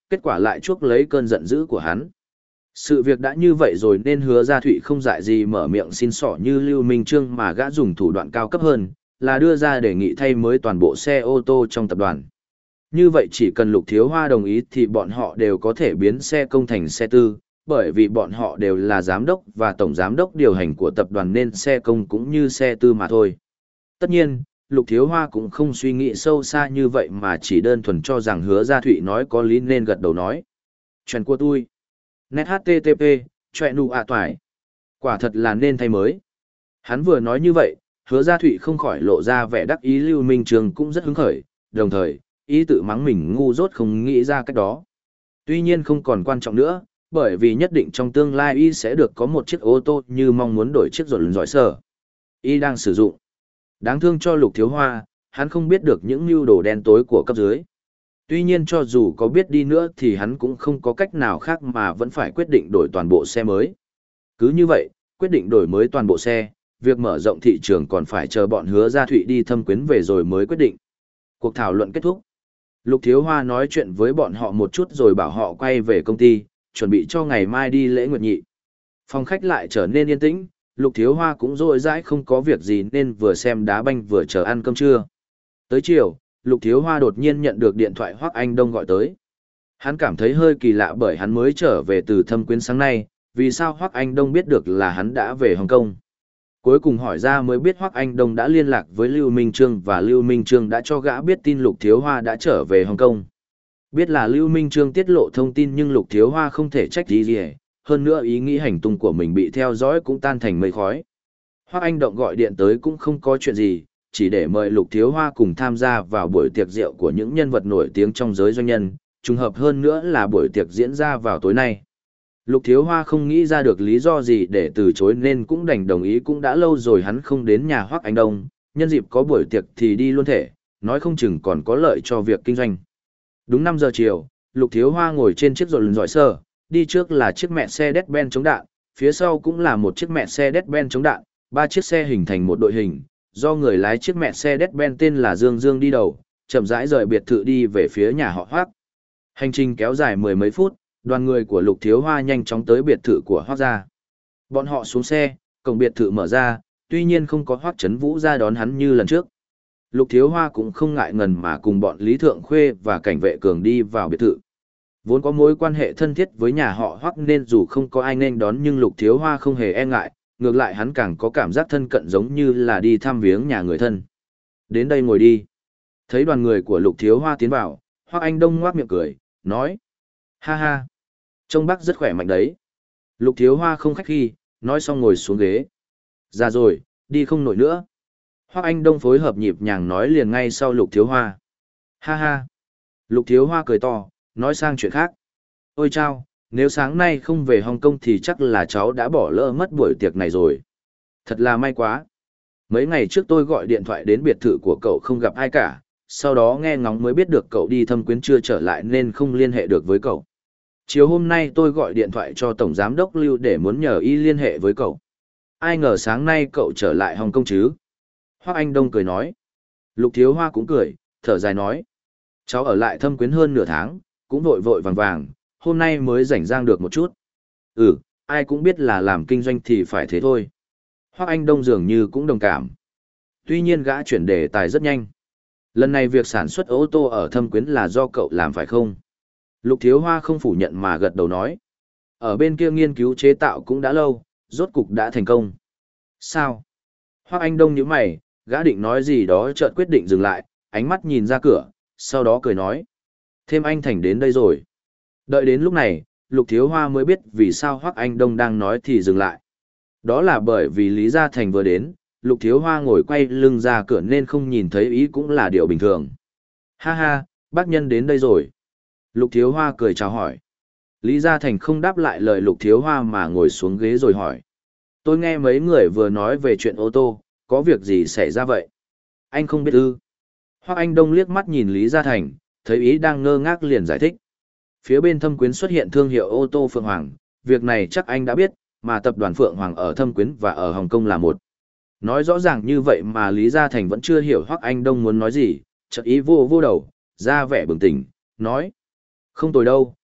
kết quả lại chuốc lấy cơn giận dữ của hắn. Sự việc đã như vậy rồi nên Hứa Gia Thụy không dại gì mở miệng xin xỏ như Lưu Minh Trương mà gã dùng thủ đoạn cao cấp hơn, là đưa ra đề nghị thay mới toàn bộ xe ô tô trong tập đoàn. Như vậy chỉ cần Lục Thiếu Hoa đồng ý thì bọn họ đều có thể biến xe công thành xe tư, bởi vì bọn họ đều là giám đốc và tổng giám đốc điều hành của tập đoàn nên xe công cũng như xe tư mà thôi. Tất nhiên, Lục Thiếu Hoa cũng không suy nghĩ sâu xa như vậy mà chỉ đơn thuần cho rằng Hứa Gia Thụy nói có lý nên gật đầu nói. Chuyện của tôi. Net hát tê tê pê, chuyện nụ ạ toài. Quả thật là nên thay mới. Hắn vừa nói như vậy, Hứa Gia Thụy không khỏi lộ ra vẻ đắc ý. Lưu Minh Trường cũng rất hứng khởi, đồng thời, ý tự mắng mình ngu dốt không nghĩ ra cách đó. Tuy nhiên không còn quan trọng nữa, bởi vì nhất định trong tương lai y sẽ được có một chiếc ô tô như mong muốn đổi chiếc rồi giỏi sở. Y đang sử dụng. Đáng thương cho Lục Thiếu Hoa, hắn không biết được những mưu đồ đen tối của cấp dưới. Tuy nhiên cho dù có biết đi nữa thì hắn cũng không có cách nào khác mà vẫn phải quyết định đổi toàn bộ xe mới. Cứ như vậy, quyết định đổi mới toàn bộ xe, việc mở rộng thị trường còn phải chờ bọn Hứa Gia Thụy đi thâm quyến về rồi mới quyết định. Cuộc thảo luận kết thúc. Lục Thiếu Hoa nói chuyện với bọn họ một chút rồi bảo họ quay về công ty, chuẩn bị cho ngày mai đi lễ nguyệt nhị. Phòng khách lại trở nên yên tĩnh, Lục Thiếu Hoa cũng rỗi rãi không có việc gì nên vừa xem đá banh vừa chờ ăn cơm trưa. Tới chiều, Lục Thiếu Hoa đột nhiên nhận được điện thoại Hoắc Anh Đông gọi tới. Hắn cảm thấy hơi kỳ lạ bởi hắn mới trở về từ thâm quyến sáng nay, vì sao Hoắc Anh Đông biết được là hắn đã về Hồng Kông. Cuối cùng hỏi ra mới biết Hoắc Anh Đông đã liên lạc với Lưu Minh Trương và Lưu Minh Trương đã cho gã biết tin Lục Thiếu Hoa đã trở về Hồng Kông. Biết là Lưu Minh Trương tiết lộ thông tin nhưng Lục Thiếu Hoa không thể trách gì gì, hơn nữa ý nghĩ hành tung của mình bị theo dõi cũng tan thành mây khói. Hoắc Anh Động gọi điện tới cũng không có chuyện gì, chỉ để mời Lục Thiếu Hoa cùng tham gia vào buổi tiệc rượu của những nhân vật nổi tiếng trong giới doanh nhân, trùng hợp hơn nữa là buổi tiệc diễn ra vào tối nay. Lục Thiếu Hoa không nghĩ ra được lý do gì để từ chối nên cũng đành đồng ý, cũng đã lâu rồi hắn không đến nhà Hoắc Anh Đông, nhân dịp có buổi tiệc thì đi luôn thể, nói không chừng còn có lợi cho việc kinh doanh. Đúng năm giờ chiều, Lục Thiếu Hoa ngồi trên chiếc rồn giỏi sơ, đi trước là chiếc mẹ xe Mercedes-Benz chống đạn, phía sau cũng là một chiếc mẹ xe Mercedes-Benz chống đạn, ba chiếc xe hình thành một đội hình, do người lái chiếc mẹ xe Mercedes-Benz tên là Dương Dương đi đầu, chậm rãi rời biệt thự đi về phía nhà họ Hoắc. Hành trình kéo dài mười mấy phút, đoàn người của Lục Thiếu Hoa nhanh chóng tới biệt thự của Hoắc gia. Bọn họ xuống xe, cổng biệt thự mở ra, tuy nhiên không có Hoắc Chấn Vũ ra đón hắn như lần trước. Lục Thiếu Hoa cũng không ngại ngần mà cùng bọn Lý Thượng Khuê và cảnh vệ cường đi vào biệt thự. Vốn có mối quan hệ thân thiết với nhà họ Hoắc nên dù không có ai nên đón nhưng Lục Thiếu Hoa không hề e ngại, ngược lại hắn càng có cảm giác thân cận giống như là đi thăm viếng nhà người thân. Đến đây ngồi đi. Thấy đoàn người của Lục Thiếu Hoa tiến vào, Hoắc Anh Đông ngoác miệng cười, nói. Ha ha. Trông bác rất khỏe mạnh đấy. Lục Thiếu Hoa không khách khí, nói xong ngồi xuống ghế. Ra rồi, đi không nổi nữa. Hoắc Anh Đông phối hợp nhịp nhàng nói liền ngay sau Lục Thiếu Hoa. Ha ha. Lục Thiếu Hoa cười to, nói sang chuyện khác. Ôi chao, nếu sáng nay không về Hồng Kông thì chắc là cháu đã bỏ lỡ mất buổi tiệc này rồi. Thật là may quá. Mấy ngày trước tôi gọi điện thoại đến biệt thự của cậu không gặp ai cả, sau đó nghe ngóng mới biết được cậu đi thâm quyến chưa trở lại nên không liên hệ được với cậu. Chiều hôm nay tôi gọi điện thoại cho Tổng Giám đốc Lưu để muốn nhờ y liên hệ với cậu. Ai ngờ sáng nay cậu trở lại Hồng Kông chứ? Hoắc Anh Đông cười nói. Lục Thiếu Hoa cũng cười, thở dài nói. Cháu ở lại thâm quyến hơn nửa tháng, cũng vội vội vàng vàng, hôm nay mới rảnh rang được một chút. Ừ, ai cũng biết là làm kinh doanh thì phải thế thôi. Hoắc Anh Đông dường như cũng đồng cảm. Tuy nhiên gã chuyển đề tài rất nhanh. Lần này việc sản xuất ô tô ở thâm quyến là do cậu làm phải không? Lục Thiếu Hoa không phủ nhận mà gật đầu nói. Ở bên kia nghiên cứu chế tạo cũng đã lâu, rốt cục đã thành công. Sao? Hoắc Anh Đông nhíu mày, gã định nói gì đó chợt quyết định dừng lại, ánh mắt nhìn ra cửa, sau đó cười nói. Thêm anh Thành đến đây rồi. Đợi đến lúc này, Lục Thiếu Hoa mới biết vì sao Hoắc Anh Đông đang nói thì dừng lại. Đó là bởi vì Lý Gia Thành vừa đến, Lục Thiếu Hoa ngồi quay lưng ra cửa nên không nhìn thấy ý cũng là điều bình thường. Ha ha, bác nhân đến đây rồi. Lục Thiếu Hoa cười chào hỏi. Lý Gia Thành không đáp lại lời Lục Thiếu Hoa mà ngồi xuống ghế rồi hỏi. Tôi nghe mấy người vừa nói về chuyện ô tô, có việc gì xảy ra vậy? Anh không biết ư? Hoắc Anh Đông liếc mắt nhìn Lý Gia Thành, thấy ý đang ngơ ngác liền giải thích. Phía bên Thâm Quyến xuất hiện thương hiệu ô tô Phượng Hoàng, việc này chắc anh đã biết, mà tập đoàn Phượng Hoàng ở Thâm Quyến và ở Hồng Kông là một. Nói rõ ràng như vậy mà Lý Gia Thành vẫn chưa hiểu Hoắc Anh Đông muốn nói gì, chợt ý vô vô đầu, ra vẻ bừng tỉnh, nói. Không tồi đâu,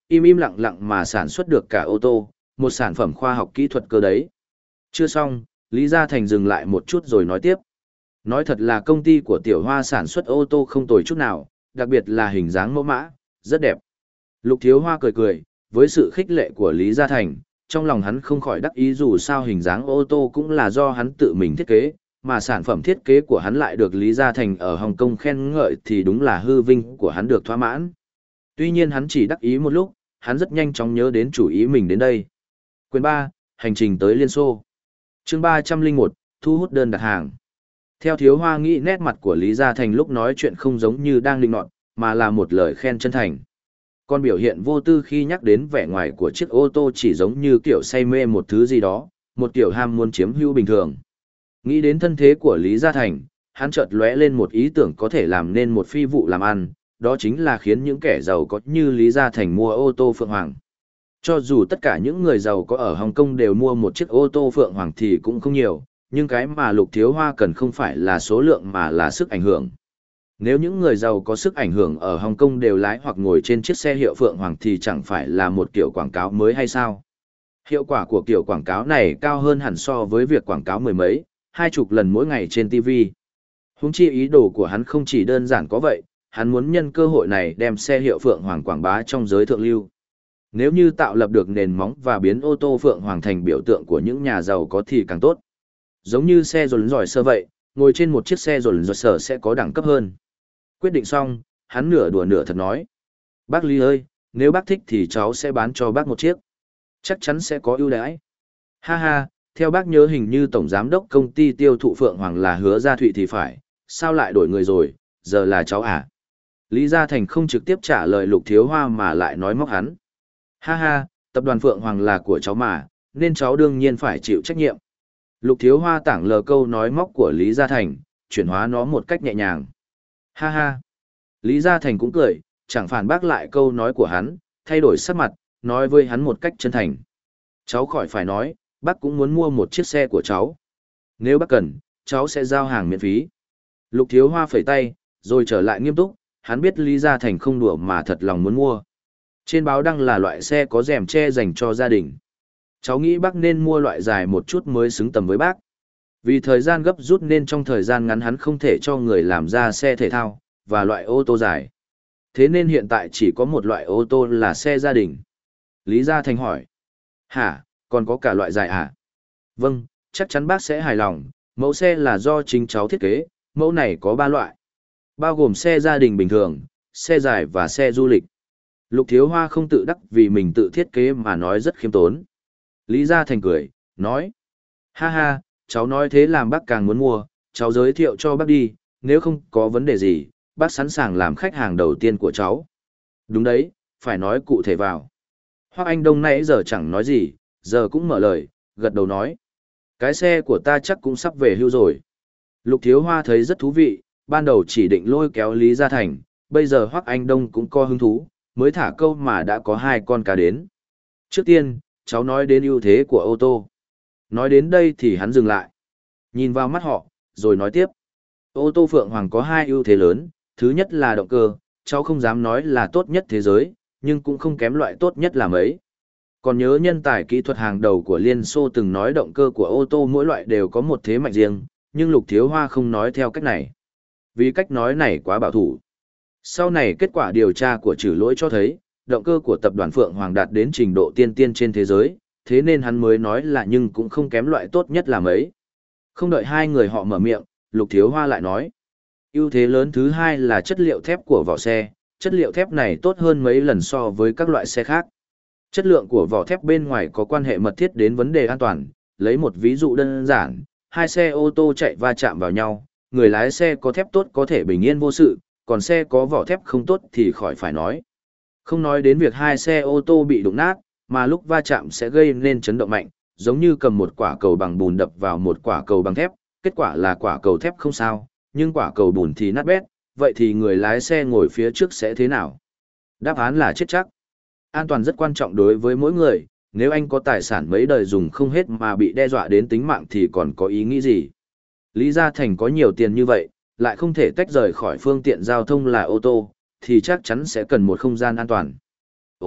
im im lặng lặng mà sản xuất được cả ô tô, một sản phẩm khoa học kỹ thuật cơ đấy. Chưa xong, Lý Gia Thành dừng lại một chút rồi nói tiếp. Nói thật là công ty của Tiểu Hoa sản xuất ô tô không tồi chút nào, đặc biệt là hình dáng mẫu mã, rất đẹp. Lục Thiếu Hoa cười cười, với sự khích lệ của Lý Gia Thành, trong lòng hắn không khỏi đắc ý dù sao hình dáng ô tô cũng là do hắn tự mình thiết kế, mà sản phẩm thiết kế của hắn lại được Lý Gia Thành ở Hồng Kông khen ngợi thì đúng là hư vinh của hắn được thỏa mãn. Tuy nhiên hắn chỉ đắc ý một lúc, hắn rất nhanh chóng nhớ đến chủ ý mình đến đây. Quyền ba, hành trình tới Liên Xô. Chương ba trăm lẻ một, thu hút đơn đặt hàng. Theo Thiếu Hoa nghĩ nét mặt của Lý Gia Thành lúc nói chuyện không giống như đang linh nọt, mà là một lời khen chân thành. Còn biểu hiện vô tư khi nhắc đến vẻ ngoài của chiếc ô tô chỉ giống như kiểu say mê một thứ gì đó, một kiểu ham muốn chiếm hữu bình thường. Nghĩ đến thân thế của Lý Gia Thành, hắn chợt lóe lên một ý tưởng có thể làm nên một phi vụ làm ăn, đó chính là khiến những kẻ giàu có như Lý Gia Thành mua ô tô Phượng Hoàng. Cho dù tất cả những người giàu có ở Hồng Kông đều mua một chiếc ô tô Phượng Hoàng thì cũng không nhiều, nhưng cái mà Lục Thiếu Hoa cần không phải là số lượng mà là sức ảnh hưởng. Nếu những người giàu có sức ảnh hưởng ở Hồng Kông đều lái hoặc ngồi trên chiếc xe hiệu Phượng Hoàng thì chẳng phải là một kiểu quảng cáo mới hay sao? Hiệu quả của kiểu quảng cáo này cao hơn hẳn so với việc quảng cáo mười mấy, hai chục lần mỗi ngày trên ti vi. Huống chi ý đồ của hắn không chỉ đơn giản có vậy, hắn muốn nhân cơ hội này đem xe hiệu Phượng Hoàng quảng bá trong giới thượng lưu. Nếu như tạo lập được nền móng và biến ô tô Phượng Hoàng thành biểu tượng của những nhà giàu có thì càng tốt. Giống như xe rồn giỏi sơ vậy, ngồi trên một chiếc xe rồn giỏi sơ sẽ có đẳng cấp hơn. Quyết định xong, hắn nửa đùa nửa thật nói. Bác Lý ơi, nếu bác thích thì cháu sẽ bán cho bác một chiếc. Chắc chắn sẽ có ưu đãi. Ha ha, theo bác nhớ hình như tổng giám đốc công ty tiêu thụ Phượng Hoàng là Hứa Gia Thụy thì phải, sao lại đổi người rồi, giờ là cháu à? Lý Gia Thành không trực tiếp trả lời Lục Thiếu Hoa mà lại nói móc hắn. Ha ha, tập đoàn Phượng Hoàng là của cháu mà, nên cháu đương nhiên phải chịu trách nhiệm. Lục Thiếu Hoa tảng lờ câu nói móc của Lý Gia Thành, chuyển hóa nó một cách nhẹ nhàng. Ha ha. Lý Gia Thành cũng cười, chẳng phản bác lại câu nói của hắn, thay đổi sắc mặt, nói với hắn một cách chân thành. Cháu khỏi phải nói, bác cũng muốn mua một chiếc xe của cháu. Nếu bác cần, cháu sẽ giao hàng miễn phí. Lục Thiếu Hoa phẩy tay, rồi trở lại nghiêm túc, hắn biết Lý Gia Thành không đùa mà thật lòng muốn mua. Trên báo đăng là loại xe có rèm che dành cho gia đình. Cháu nghĩ bác nên mua loại dài một chút mới xứng tầm với bác. Vì thời gian gấp rút nên trong thời gian ngắn hắn không thể cho người làm ra xe thể thao, và loại ô tô dài. Thế nên hiện tại chỉ có một loại ô tô là xe gia đình. Lý Gia Thành hỏi. Hả, còn có cả loại dài à? Vâng, chắc chắn bác sẽ hài lòng, mẫu xe là do chính cháu thiết kế, mẫu này có ba loại. Bao gồm xe gia đình bình thường, xe dài và xe du lịch. Lục Thiếu Hoa không tự đắc vì mình tự thiết kế mà nói rất khiêm tốn. Lý Gia Thành cười, nói. Ha ha, cháu nói thế làm bác càng muốn mua, cháu giới thiệu cho bác đi, nếu không có vấn đề gì, bác sẵn sàng làm khách hàng đầu tiên của cháu. Đúng đấy, phải nói cụ thể vào. Hoắc Anh Đông nãy giờ chẳng nói gì, giờ cũng mở lời, gật đầu nói. Cái xe của ta chắc cũng sắp về hưu rồi. Lục Thiếu Hoa thấy rất thú vị, ban đầu chỉ định lôi kéo Lý Gia Thành, bây giờ Hoắc Anh Đông cũng có hứng thú, mới thả câu mà đã có hai con cá đến. Trước tiên, cháu nói đến ưu thế của ô tô. Nói đến đây thì hắn dừng lại. Nhìn vào mắt họ, rồi nói tiếp. Ô tô Phượng Hoàng có hai ưu thế lớn, thứ nhất là động cơ, cháu không dám nói là tốt nhất thế giới, nhưng cũng không kém loại tốt nhất là mấy. Còn nhớ nhân tài kỹ thuật hàng đầu của Liên Xô từng nói động cơ của ô tô mỗi loại đều có một thế mạnh riêng, nhưng Lục Thiếu Hoa không nói theo cách này. Vì cách nói này quá bảo thủ. Sau này kết quả điều tra của trừ lỗi cho thấy, động cơ của tập đoàn Phượng Hoàng đạt đến trình độ tiên tiên trên thế giới, thế nên hắn mới nói là nhưng cũng không kém loại tốt nhất là mấy. Không đợi hai người họ mở miệng, Lục Thiếu Hoa lại nói. Ưu thế lớn thứ hai là chất liệu thép của vỏ xe, chất liệu thép này tốt hơn mấy lần so với các loại xe khác. Chất lượng của vỏ thép bên ngoài có quan hệ mật thiết đến vấn đề an toàn, lấy một ví dụ đơn giản, hai xe ô tô chạy va chạm vào nhau, người lái xe có thép tốt có thể bình yên vô sự, còn xe có vỏ thép không tốt thì khỏi phải nói. Không nói đến việc hai xe ô tô bị đụng nát, mà lúc va chạm sẽ gây nên chấn động mạnh, giống như cầm một quả cầu bằng bùn đập vào một quả cầu bằng thép, kết quả là quả cầu thép không sao, nhưng quả cầu bùn thì nát bét, vậy thì người lái xe ngồi phía trước sẽ thế nào? Đáp án là chết chắc. An toàn rất quan trọng đối với mỗi người, nếu anh có tài sản mấy đời dùng không hết mà bị đe dọa đến tính mạng thì còn có ý nghĩ gì? Lý Gia Thành có nhiều tiền như vậy, lại không thể tách rời khỏi phương tiện giao thông là ô tô, thì chắc chắn sẽ cần một không gian an toàn. Ồ,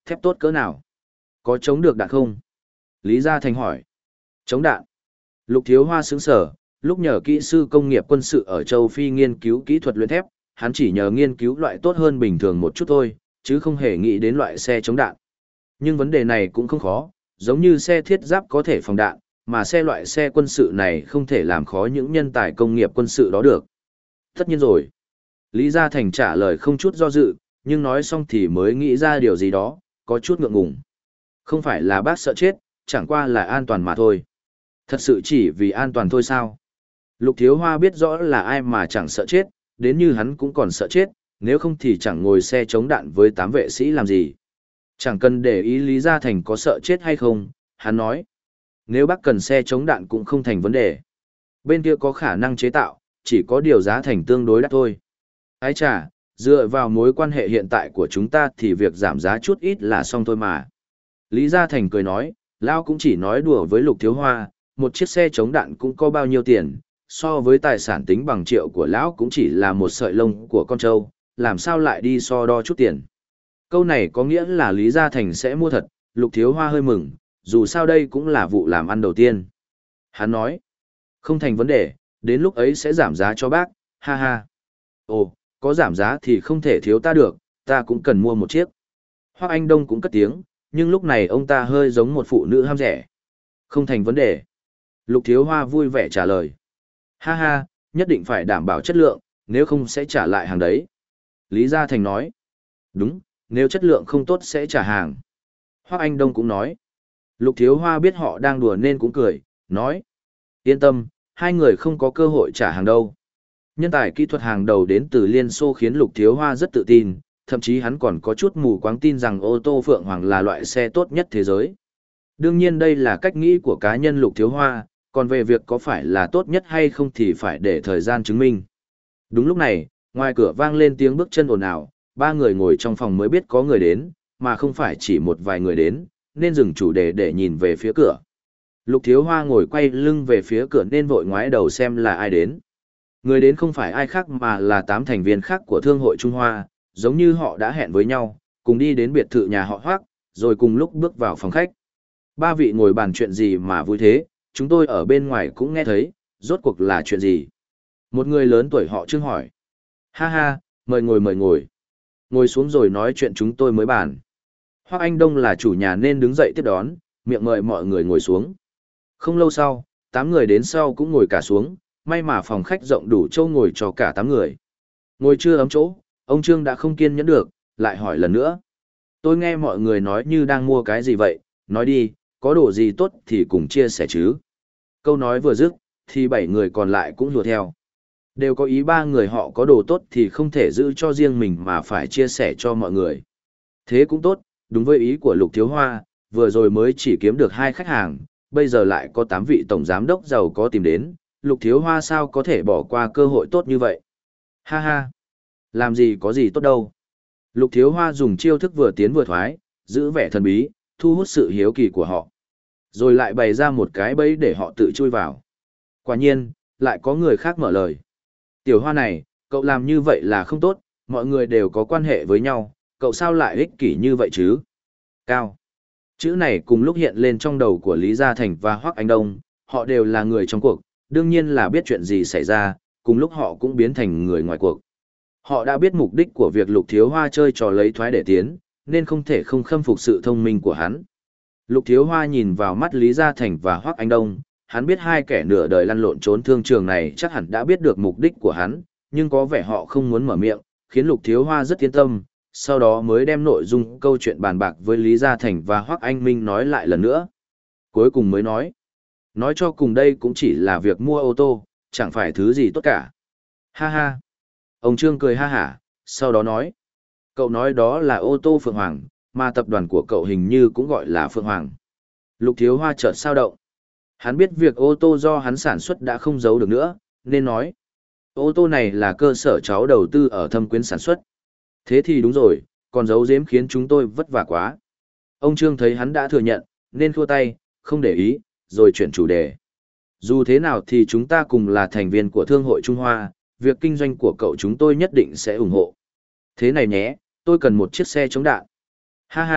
Thép tốt cỡ nào? Có chống được đạn không? Lý Gia Thành hỏi. Chống đạn. Lục Thiếu Hoa sững sở, lúc nhờ kỹ sư công nghiệp quân sự ở châu Phi nghiên cứu kỹ thuật luyện thép, hắn chỉ nhờ nghiên cứu loại tốt hơn bình thường một chút thôi, chứ không hề nghĩ đến loại xe chống đạn. Nhưng vấn đề này cũng không khó, giống như xe thiết giáp có thể phòng đạn, mà xe loại xe quân sự này không thể làm khó những nhân tài công nghiệp quân sự đó được. Tất nhiên rồi. Lý Gia Thành trả lời không chút do dự, nhưng nói xong thì mới nghĩ ra điều gì đó, có chút ngượng ngùng. Không phải là bác sợ chết, chẳng qua là an toàn mà thôi. Thật sự chỉ vì an toàn thôi sao? Lục Thiếu Hoa biết rõ là ai mà chẳng sợ chết, đến như hắn cũng còn sợ chết, nếu không thì chẳng ngồi xe chống đạn với tám vệ sĩ làm gì. Chẳng cần để ý Lý Gia Thành có sợ chết hay không, hắn nói. Nếu bác cần xe chống đạn cũng không thành vấn đề. Bên kia có khả năng chế tạo, chỉ có điều giá thành tương đối đắt thôi. Ái chà, dựa vào mối quan hệ hiện tại của chúng ta thì việc giảm giá chút ít là xong thôi mà. Lý Gia Thành cười nói, Lão cũng chỉ nói đùa với Lục Thiếu Hoa, một chiếc xe chống đạn cũng có bao nhiêu tiền, so với tài sản tính bằng triệu của Lão cũng chỉ là một sợi lông của con trâu, làm sao lại đi so đo chút tiền. Câu này có nghĩa là Lý Gia Thành sẽ mua thật, Lục Thiếu Hoa hơi mừng, dù sao đây cũng là vụ làm ăn đầu tiên. Hắn nói, không thành vấn đề, đến lúc ấy sẽ giảm giá cho bác, ha ha. Ồ, có giảm giá thì không thể thiếu ta được, ta cũng cần mua một chiếc. Hoắc Anh Đông cũng cất tiếng, nhưng lúc này ông ta hơi giống một phụ nữ ham rẻ. Không thành vấn đề. Lục Thiếu Hoa vui vẻ trả lời. Ha ha, nhất định phải đảm bảo chất lượng, nếu không sẽ trả lại hàng đấy. Lý Gia Thành nói. Đúng, nếu chất lượng không tốt sẽ trả hàng. Hoắc Anh Đông cũng nói. Lục Thiếu Hoa biết họ đang đùa nên cũng cười, nói. Yên tâm, hai người không có cơ hội trả hàng đâu. Nhân tài kỹ thuật hàng đầu đến từ Liên Xô khiến Lục Thiếu Hoa rất tự tin, thậm chí hắn còn có chút mù quáng tin rằng ô tô Phượng Hoàng là loại xe tốt nhất thế giới. Đương nhiên đây là cách nghĩ của cá nhân Lục Thiếu Hoa, còn về việc có phải là tốt nhất hay không thì phải để thời gian chứng minh. Đúng lúc này, ngoài cửa vang lên tiếng bước chân ồn ào, ba người ngồi trong phòng mới biết có người đến, mà không phải chỉ một vài người đến, nên dừng chủ đề để nhìn về phía cửa. Lục Thiếu Hoa ngồi quay lưng về phía cửa nên vội ngoái đầu xem là ai đến. Người đến không phải ai khác mà là tám thành viên khác của Thương hội Trung Hoa, giống như họ đã hẹn với nhau, cùng đi đến biệt thự nhà họ Hoắc, rồi cùng lúc bước vào phòng khách. Ba vị ngồi bàn chuyện gì mà vui thế, chúng tôi ở bên ngoài cũng nghe thấy, rốt cuộc là chuyện gì? Một người lớn tuổi họ Trương hỏi. Ha ha, mời ngồi mời ngồi. Ngồi xuống rồi nói chuyện chúng tôi mới bàn. Hoắc Anh Đông là chủ nhà nên đứng dậy tiếp đón, miệng mời mọi người ngồi xuống. Không lâu sau, tám người đến sau cũng ngồi cả xuống, may mà phòng khách rộng đủ chỗ ngồi cho cả tám người. Ngồi chưa ấm chỗ, ông Trương đã không kiên nhẫn được, lại hỏi lần nữa. Tôi nghe mọi người nói như đang mua cái gì vậy, nói đi, có đồ gì tốt thì cùng chia sẻ chứ. Câu nói vừa dứt, thì bảy người còn lại cũng hùa theo. Đều có ý ba người họ có đồ tốt thì không thể giữ cho riêng mình mà phải chia sẻ cho mọi người. Thế cũng tốt, đúng với ý của Lục Thiếu Hoa, vừa rồi mới chỉ kiếm được hai khách hàng, bây giờ lại có tám vị tổng giám đốc giàu có tìm đến, Lục Thiếu Hoa sao có thể bỏ qua cơ hội tốt như vậy. Ha ha, làm gì có gì tốt đâu. Lục Thiếu Hoa dùng chiêu thức vừa tiến vừa thoái, giữ vẻ thần bí, thu hút sự hiếu kỳ của họ. Rồi lại bày ra một cái bẫy để họ tự chui vào. Quả nhiên, lại có người khác mở lời. Tiểu Hoa này, cậu làm như vậy là không tốt, mọi người đều có quan hệ với nhau, cậu sao lại ích kỷ như vậy chứ? Cao. Chữ này cùng lúc hiện lên trong đầu của Lý Gia Thành và Hoắc Anh Đông, họ đều là người trong cuộc, đương nhiên là biết chuyện gì xảy ra, cùng lúc họ cũng biến thành người ngoài cuộc. Họ đã biết mục đích của việc Lục Thiếu Hoa chơi trò lấy thoái để tiến, nên không thể không khâm phục sự thông minh của hắn. Lục Thiếu Hoa nhìn vào mắt Lý Gia Thành và Hoắc Anh Đông, hắn biết hai kẻ nửa đời lăn lộn trốn thương trường này chắc hẳn đã biết được mục đích của hắn, nhưng có vẻ họ không muốn mở miệng, khiến Lục Thiếu Hoa rất yên tâm, sau đó mới đem nội dung câu chuyện bàn bạc với Lý Gia Thành và Hoắc Anh Minh nói lại lần nữa. Cuối cùng mới nói, nói cho cùng đây cũng chỉ là việc mua ô tô, chẳng phải thứ gì tốt cả. Ha ha. Ông Trương cười ha hả, sau đó nói, cậu nói đó là ô tô Phượng Hoàng, mà tập đoàn của cậu hình như cũng gọi là Phượng Hoàng. Lục Thiếu Hoa chợt sao động. Hắn biết việc ô tô do hắn sản xuất đã không giấu được nữa, nên nói, ô tô này là cơ sở cháu đầu tư ở Thâm Quyến sản xuất. Thế thì đúng rồi, còn giấu giếm khiến chúng tôi vất vả quá. Ông Trương thấy hắn đã thừa nhận, nên thua tay, không để ý, rồi chuyển chủ đề. Dù thế nào thì chúng ta cùng là thành viên của Thương hội Trung Hoa, việc kinh doanh của cậu chúng tôi nhất định sẽ ủng hộ. Thế này nhé, tôi cần một chiếc xe chống đạn. Ha ha,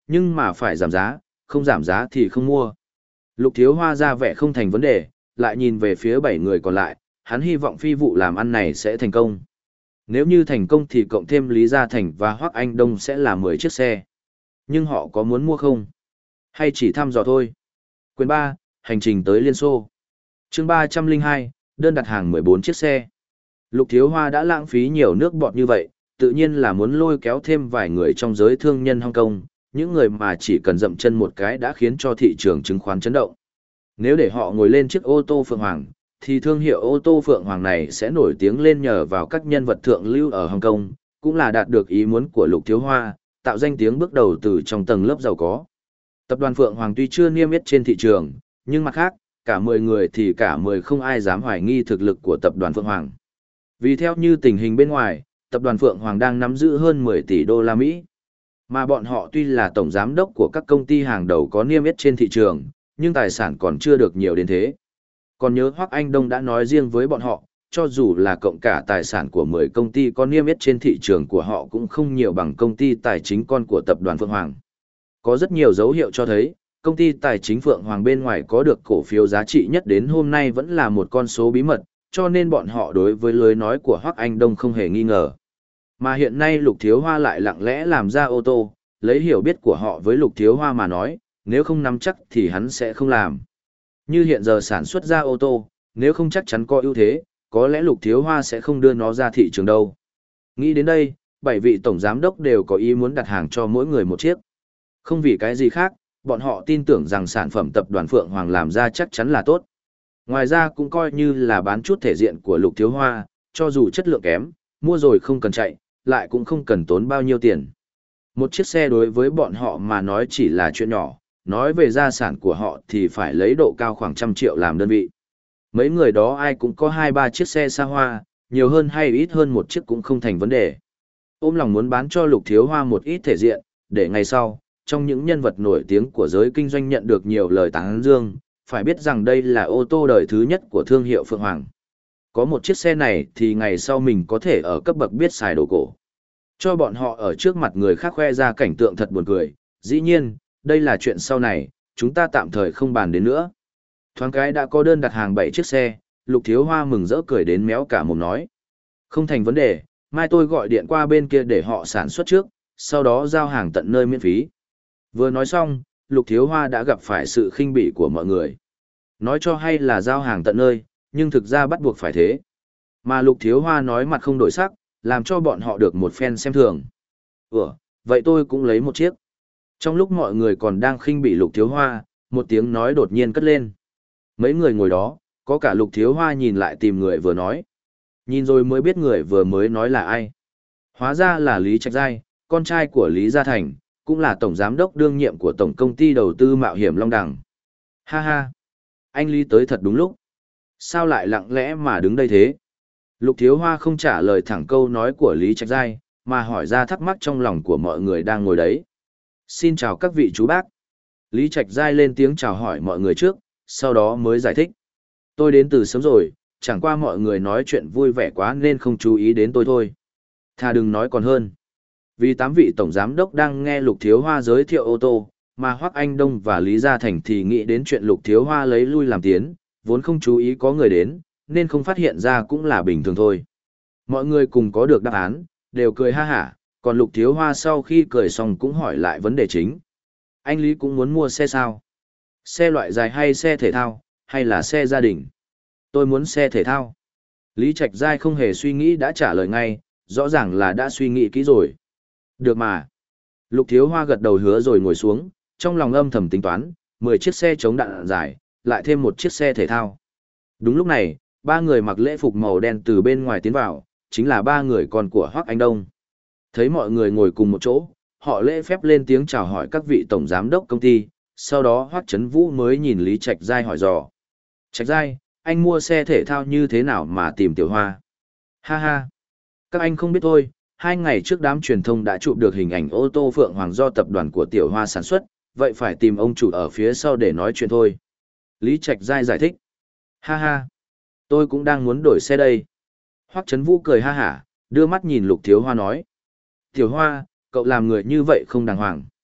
nhưng mà phải giảm giá, không giảm giá thì không mua. Lục Thiếu Hoa ra vẻ không thành vấn đề, lại nhìn về phía bảy người còn lại, hắn hy vọng phi vụ làm ăn này sẽ thành công. Nếu như thành công thì cộng thêm Lý Gia Thành và Hoắc Anh Đông sẽ là mười chiếc xe. Nhưng họ có muốn mua không? Hay chỉ thăm dò thôi? Quyền ba, hành trình tới Liên Xô. Chương ba trăm lẻ hai, đơn đặt hàng mười bốn chiếc xe. Lục Thiếu Hoa đã lãng phí nhiều nước bọt như vậy, tự nhiên là muốn lôi kéo thêm vài người trong giới thương nhân Hong Kong, những người mà chỉ cần dậm chân một cái đã khiến cho thị trường chứng khoán chấn động. Nếu để họ ngồi lên chiếc ô tô Phượng Hoàng, thì thương hiệu ô tô Phượng Hoàng này sẽ nổi tiếng lên nhờ vào các nhân vật thượng lưu ở Hong Kong, cũng là đạt được ý muốn của Lục Thiếu Hoa, tạo danh tiếng bước đầu từ trong tầng lớp giàu có. Tập đoàn Phượng Hoàng tuy chưa niêm yết trên thị trường, nhưng mặt khác, cả mười người thì cả mười không ai dám hoài nghi thực lực của tập đoàn Phượng Hoàng. Vì theo như tình hình bên ngoài, tập đoàn Phượng Hoàng đang nắm giữ hơn mười tỷ đô la Mỹ. Mà bọn họ tuy là tổng giám đốc của các công ty hàng đầu có niêm yết trên thị trường, nhưng tài sản còn chưa được nhiều đến thế. Còn nhớ Hoắc Anh Đông đã nói riêng với bọn họ, cho dù là cộng cả tài sản của mười công ty có niêm yết trên thị trường của họ cũng không nhiều bằng công ty tài chính con của tập đoàn Phượng Hoàng. Có rất nhiều dấu hiệu cho thấy, công ty tài chính Phượng Hoàng bên ngoài có được cổ phiếu giá trị nhất đến hôm nay vẫn là một con số bí mật, cho nên bọn họ đối với lời nói của Hoắc Anh Đông không hề nghi ngờ. Mà hiện nay Lục Thiếu Hoa lại lặng lẽ làm ra ô tô, lấy hiểu biết của họ với Lục Thiếu Hoa mà nói, nếu không nắm chắc thì hắn sẽ không làm. Như hiện giờ sản xuất ra ô tô, nếu không chắc chắn có ưu thế, có lẽ Lục Thiếu Hoa sẽ không đưa nó ra thị trường đâu. Nghĩ đến đây, bảy vị tổng giám đốc đều có ý muốn đặt hàng cho mỗi người một chiếc. Không vì cái gì khác, bọn họ tin tưởng rằng sản phẩm tập đoàn Phượng Hoàng làm ra chắc chắn là tốt. Ngoài ra cũng coi như là bán chút thể diện của Lục Thiếu Hoa, cho dù chất lượng kém, mua rồi không cần chạy, lại cũng không cần tốn bao nhiêu tiền. Một chiếc xe đối với bọn họ mà nói chỉ là chuyện nhỏ, nói về gia sản của họ thì phải lấy độ cao khoảng trăm triệu làm đơn vị. Mấy người đó ai cũng có hai ba chiếc xe xa hoa, nhiều hơn hay ít hơn một chiếc cũng không thành vấn đề. Ôm lòng muốn bán cho Lục Thiếu Hoa một ít thể diện, để ngày sau, trong những nhân vật nổi tiếng của giới kinh doanh nhận được nhiều lời tán dương, phải biết rằng đây là ô tô đời thứ nhất của thương hiệu Phượng Hoàng. Có một chiếc xe này thì ngày sau mình có thể ở cấp bậc biết xài đồ cổ. Cho bọn họ ở trước mặt người khác khoe ra cảnh tượng thật buồn cười, dĩ nhiên, đây là chuyện sau này, chúng ta tạm thời không bàn đến nữa. Thoáng cái đã có đơn đặt hàng bảy chiếc xe, Lục Thiếu Hoa mừng rỡ cười đến méo cả mồm nói. Không thành vấn đề, mai tôi gọi điện qua bên kia để họ sản xuất trước, sau đó giao hàng tận nơi miễn phí. Vừa nói xong, Lục Thiếu Hoa đã gặp phải sự khinh bỉ của mọi người. Nói cho hay là giao hàng tận nơi, nhưng thực ra bắt buộc phải thế. Mà Lục Thiếu Hoa nói mặt không đổi sắc, làm cho bọn họ được một phen xem thường. Ủa, vậy tôi cũng lấy một chiếc. Trong lúc mọi người còn đang khinh bỉ Lục Thiếu Hoa, một tiếng nói đột nhiên cất lên. Mấy người ngồi đó, có cả Lục Thiếu Hoa nhìn lại tìm người vừa nói. Nhìn rồi mới biết người vừa mới nói là ai. Hóa ra là Lý Trạch Giai, con trai của Lý Gia Thành, cũng là tổng giám đốc đương nhiệm của tổng công ty đầu tư mạo hiểm Long Đằng. Ha ha, anh Lý tới thật đúng lúc. Sao lại lặng lẽ mà đứng đây thế? Lục Thiếu Hoa không trả lời thẳng câu nói của Lý Trạch Giai, mà hỏi ra thắc mắc trong lòng của mọi người đang ngồi đấy. Xin chào các vị chú bác. Lý Trạch Giai lên tiếng chào hỏi mọi người trước, sau đó mới giải thích. Tôi đến từ sớm rồi, chẳng qua mọi người nói chuyện vui vẻ quá nên không chú ý đến tôi thôi. Thà đừng nói còn hơn. Vì tám vị tổng giám đốc đang nghe Lục Thiếu Hoa giới thiệu ô tô, mà Hoắc Anh Đông và Lý Gia Thành thì nghĩ đến chuyện Lục Thiếu Hoa lấy lui làm tiến, vốn không chú ý có người đến, nên không phát hiện ra cũng là bình thường thôi. Mọi người cùng có được đáp án, đều cười ha hả, còn Lục Thiếu Hoa sau khi cười xong cũng hỏi lại vấn đề chính. Anh Lý cũng muốn mua xe sao? Xe loại dài hay xe thể thao, hay là xe gia đình? Tôi muốn xe thể thao. Lý Trạch Giai không hề suy nghĩ đã trả lời ngay, rõ ràng là đã suy nghĩ kỹ rồi. Được mà. Lục Thiếu Hoa gật đầu hứa rồi ngồi xuống, trong lòng âm thầm tính toán, mười chiếc xe chống đạn dài, lại thêm một chiếc xe thể thao. Đúng lúc này, ba người mặc lễ phục màu đen từ bên ngoài tiến vào, chính là ba người con của Hoắc Anh Đông. Thấy mọi người ngồi cùng một chỗ, họ lễ phép lên tiếng chào hỏi các vị tổng giám đốc công ty, sau đó Hoắc Chấn Vũ mới nhìn Lý Trạch Giai hỏi dò. Trạch Giai, anh mua xe thể thao như thế nào mà tìm Tiểu Hoa? Ha ha, các anh không biết thôi, hai ngày trước đám truyền thông đã chụp được hình ảnh ô tô Phượng Hoàng do tập đoàn của Tiểu Hoa sản xuất, vậy phải tìm ông chủ ở phía sau để nói chuyện thôi. Lý Trạch Giai giải thích. Ha ha, tôi cũng đang muốn đổi xe đây. Hoắc Chấn Vũ cười ha hả, đưa mắt nhìn Lục Thiếu Hoa nói. Tiểu Hoa, cậu làm người như vậy không đàng hoàng.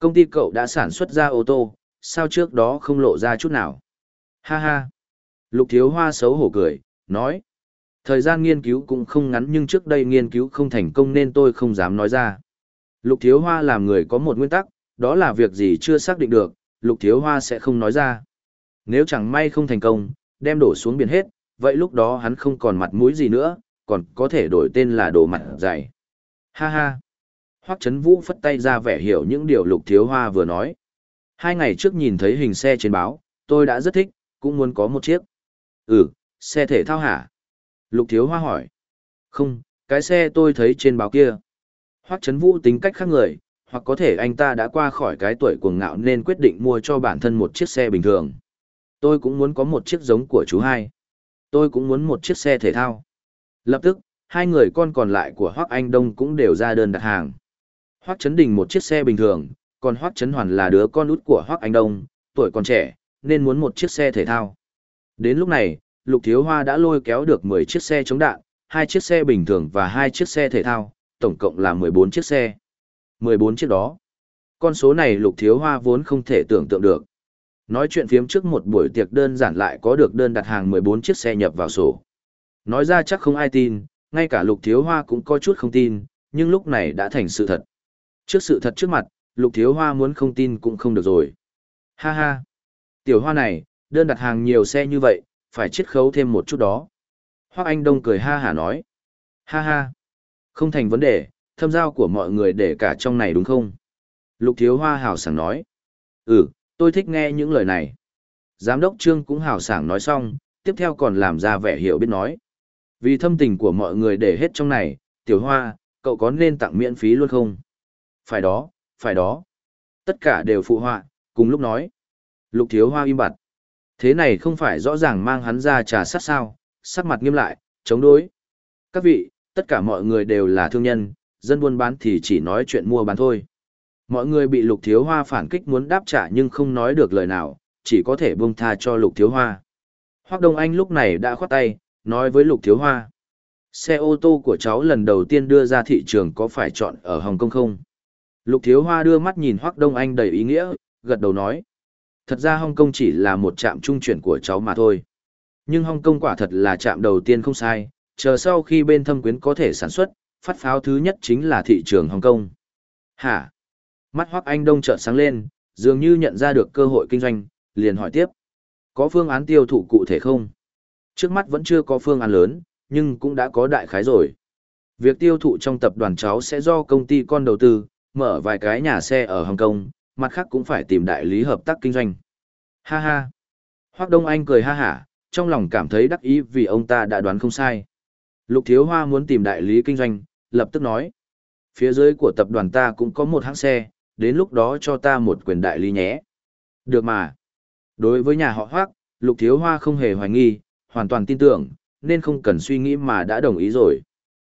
Công ty cậu đã sản xuất ra ô tô, sao trước đó không lộ ra chút nào? Ha ha. Lục Thiếu Hoa xấu hổ cười, nói. Thời gian nghiên cứu cũng không ngắn nhưng trước đây nghiên cứu không thành công nên tôi không dám nói ra. Lục Thiếu Hoa làm người có một nguyên tắc, đó là việc gì chưa xác định được, Lục Thiếu Hoa sẽ không nói ra. Nếu chẳng may không thành công, đem đổ xuống biển hết, vậy lúc đó hắn không còn mặt mũi gì nữa, còn có thể đổi tên là đồ mặt dày. Ha ha. Hoắc Chấn Vũ phất tay ra vẻ hiểu những điều Lục Thiếu Hoa vừa nói. Hai ngày trước nhìn thấy hình xe trên báo, tôi đã rất thích, cũng muốn có một chiếc. Ừ, xe thể thao hả? Lục Thiếu Hoa hỏi. Không, cái xe tôi thấy trên báo kia. Hoắc Chấn Vũ tính cách khác người, hoặc có thể anh ta đã qua khỏi cái tuổi cuồng ngạo nên quyết định mua cho bản thân một chiếc xe bình thường. Tôi cũng muốn có một chiếc giống của chú hai. Tôi cũng muốn một chiếc xe thể thao. Lập tức, hai người con còn lại của Hoắc Anh Đông cũng đều ra đơn đặt hàng. Hoắc Chấn Đình một chiếc xe bình thường, còn Hoắc Chấn Hoàn là đứa con út của Hoắc Anh Đông, tuổi còn trẻ, nên muốn một chiếc xe thể thao. Đến lúc này, Lục Thiếu Hoa đã lôi kéo được mười chiếc xe chống đạn, hai chiếc xe bình thường và hai chiếc xe thể thao, tổng cộng là mười bốn chiếc xe. mười bốn chiếc đó. Con số này Lục Thiếu Hoa vốn không thể tưởng tượng được. Nói chuyện phiếm trước một buổi tiệc đơn giản lại có được đơn đặt hàng mười bốn chiếc xe nhập vào sổ. Nói ra chắc không ai tin, ngay cả Lục Thiếu Hoa cũng có chút không tin, nhưng lúc này đã thành sự thật. Trước sự thật trước mặt, Lục Thiếu Hoa muốn không tin cũng không được rồi. Ha ha. Tiểu Hoa này, đơn đặt hàng nhiều xe như vậy, phải chiết khấu thêm một chút đó. Hoắc Anh Đông cười ha hả nói. Ha ha. Không thành vấn đề, thâm giao của mọi người để cả trong này đúng không? Lục Thiếu Hoa hào sảng nói. Ừ, tôi thích nghe những lời này. Giám đốc Trương cũng hào sảng nói xong, tiếp theo còn làm ra vẻ hiểu biết nói. Vì thâm tình của mọi người để hết trong này, Tiểu Hoa, cậu có nên tặng miễn phí luôn không? Phải đó, phải đó. Tất cả đều phụ họa, cùng lúc nói. Lục Thiếu Hoa im bặt. Thế này không phải rõ ràng mang hắn ra trà sát sao, sắc mặt nghiêm lại, chống đối. Các vị, tất cả mọi người đều là thương nhân, dân buôn bán thì chỉ nói chuyện mua bán thôi. Mọi người bị Lục Thiếu Hoa phản kích muốn đáp trả nhưng không nói được lời nào, chỉ có thể buông tha cho Lục Thiếu Hoa. Hoắc Đông Anh lúc này đã khoát tay, nói với Lục Thiếu Hoa. Xe ô tô của cháu lần đầu tiên đưa ra thị trường có phải chọn ở Hồng Kông không? Lục Thiếu Hoa đưa mắt nhìn Hoắc Đông Anh đầy ý nghĩa, gật đầu nói. Thật ra Hồng Kông chỉ là một trạm trung chuyển của cháu mà thôi. Nhưng Hồng Kông quả thật là trạm đầu tiên không sai, chờ sau khi bên Thâm Quyến có thể sản xuất, phát pháo thứ nhất chính là thị trường Hồng Kông. Hả? Mắt Hoắc Anh Đông chợt sáng lên, dường như nhận ra được cơ hội kinh doanh, liền hỏi tiếp. Có phương án tiêu thụ cụ thể không? Trước mắt vẫn chưa có phương án lớn, nhưng cũng đã có đại khái rồi. Việc tiêu thụ trong tập đoàn cháu sẽ do công ty con đầu tư, mở vài cái nhà xe ở Hồng Kông, mặt khác cũng phải tìm đại lý hợp tác kinh doanh. Ha ha. Hoắc Đông Anh cười ha hả, trong lòng cảm thấy đắc ý vì ông ta đã đoán không sai. Lục Thiếu Hoa muốn tìm đại lý kinh doanh, lập tức nói. Phía dưới của tập đoàn ta cũng có một hãng xe, đến lúc đó cho ta một quyền đại lý nhé. Được mà. Đối với nhà họ Hoắc, Lục Thiếu Hoa không hề hoài nghi, hoàn toàn tin tưởng, nên không cần suy nghĩ mà đã đồng ý rồi.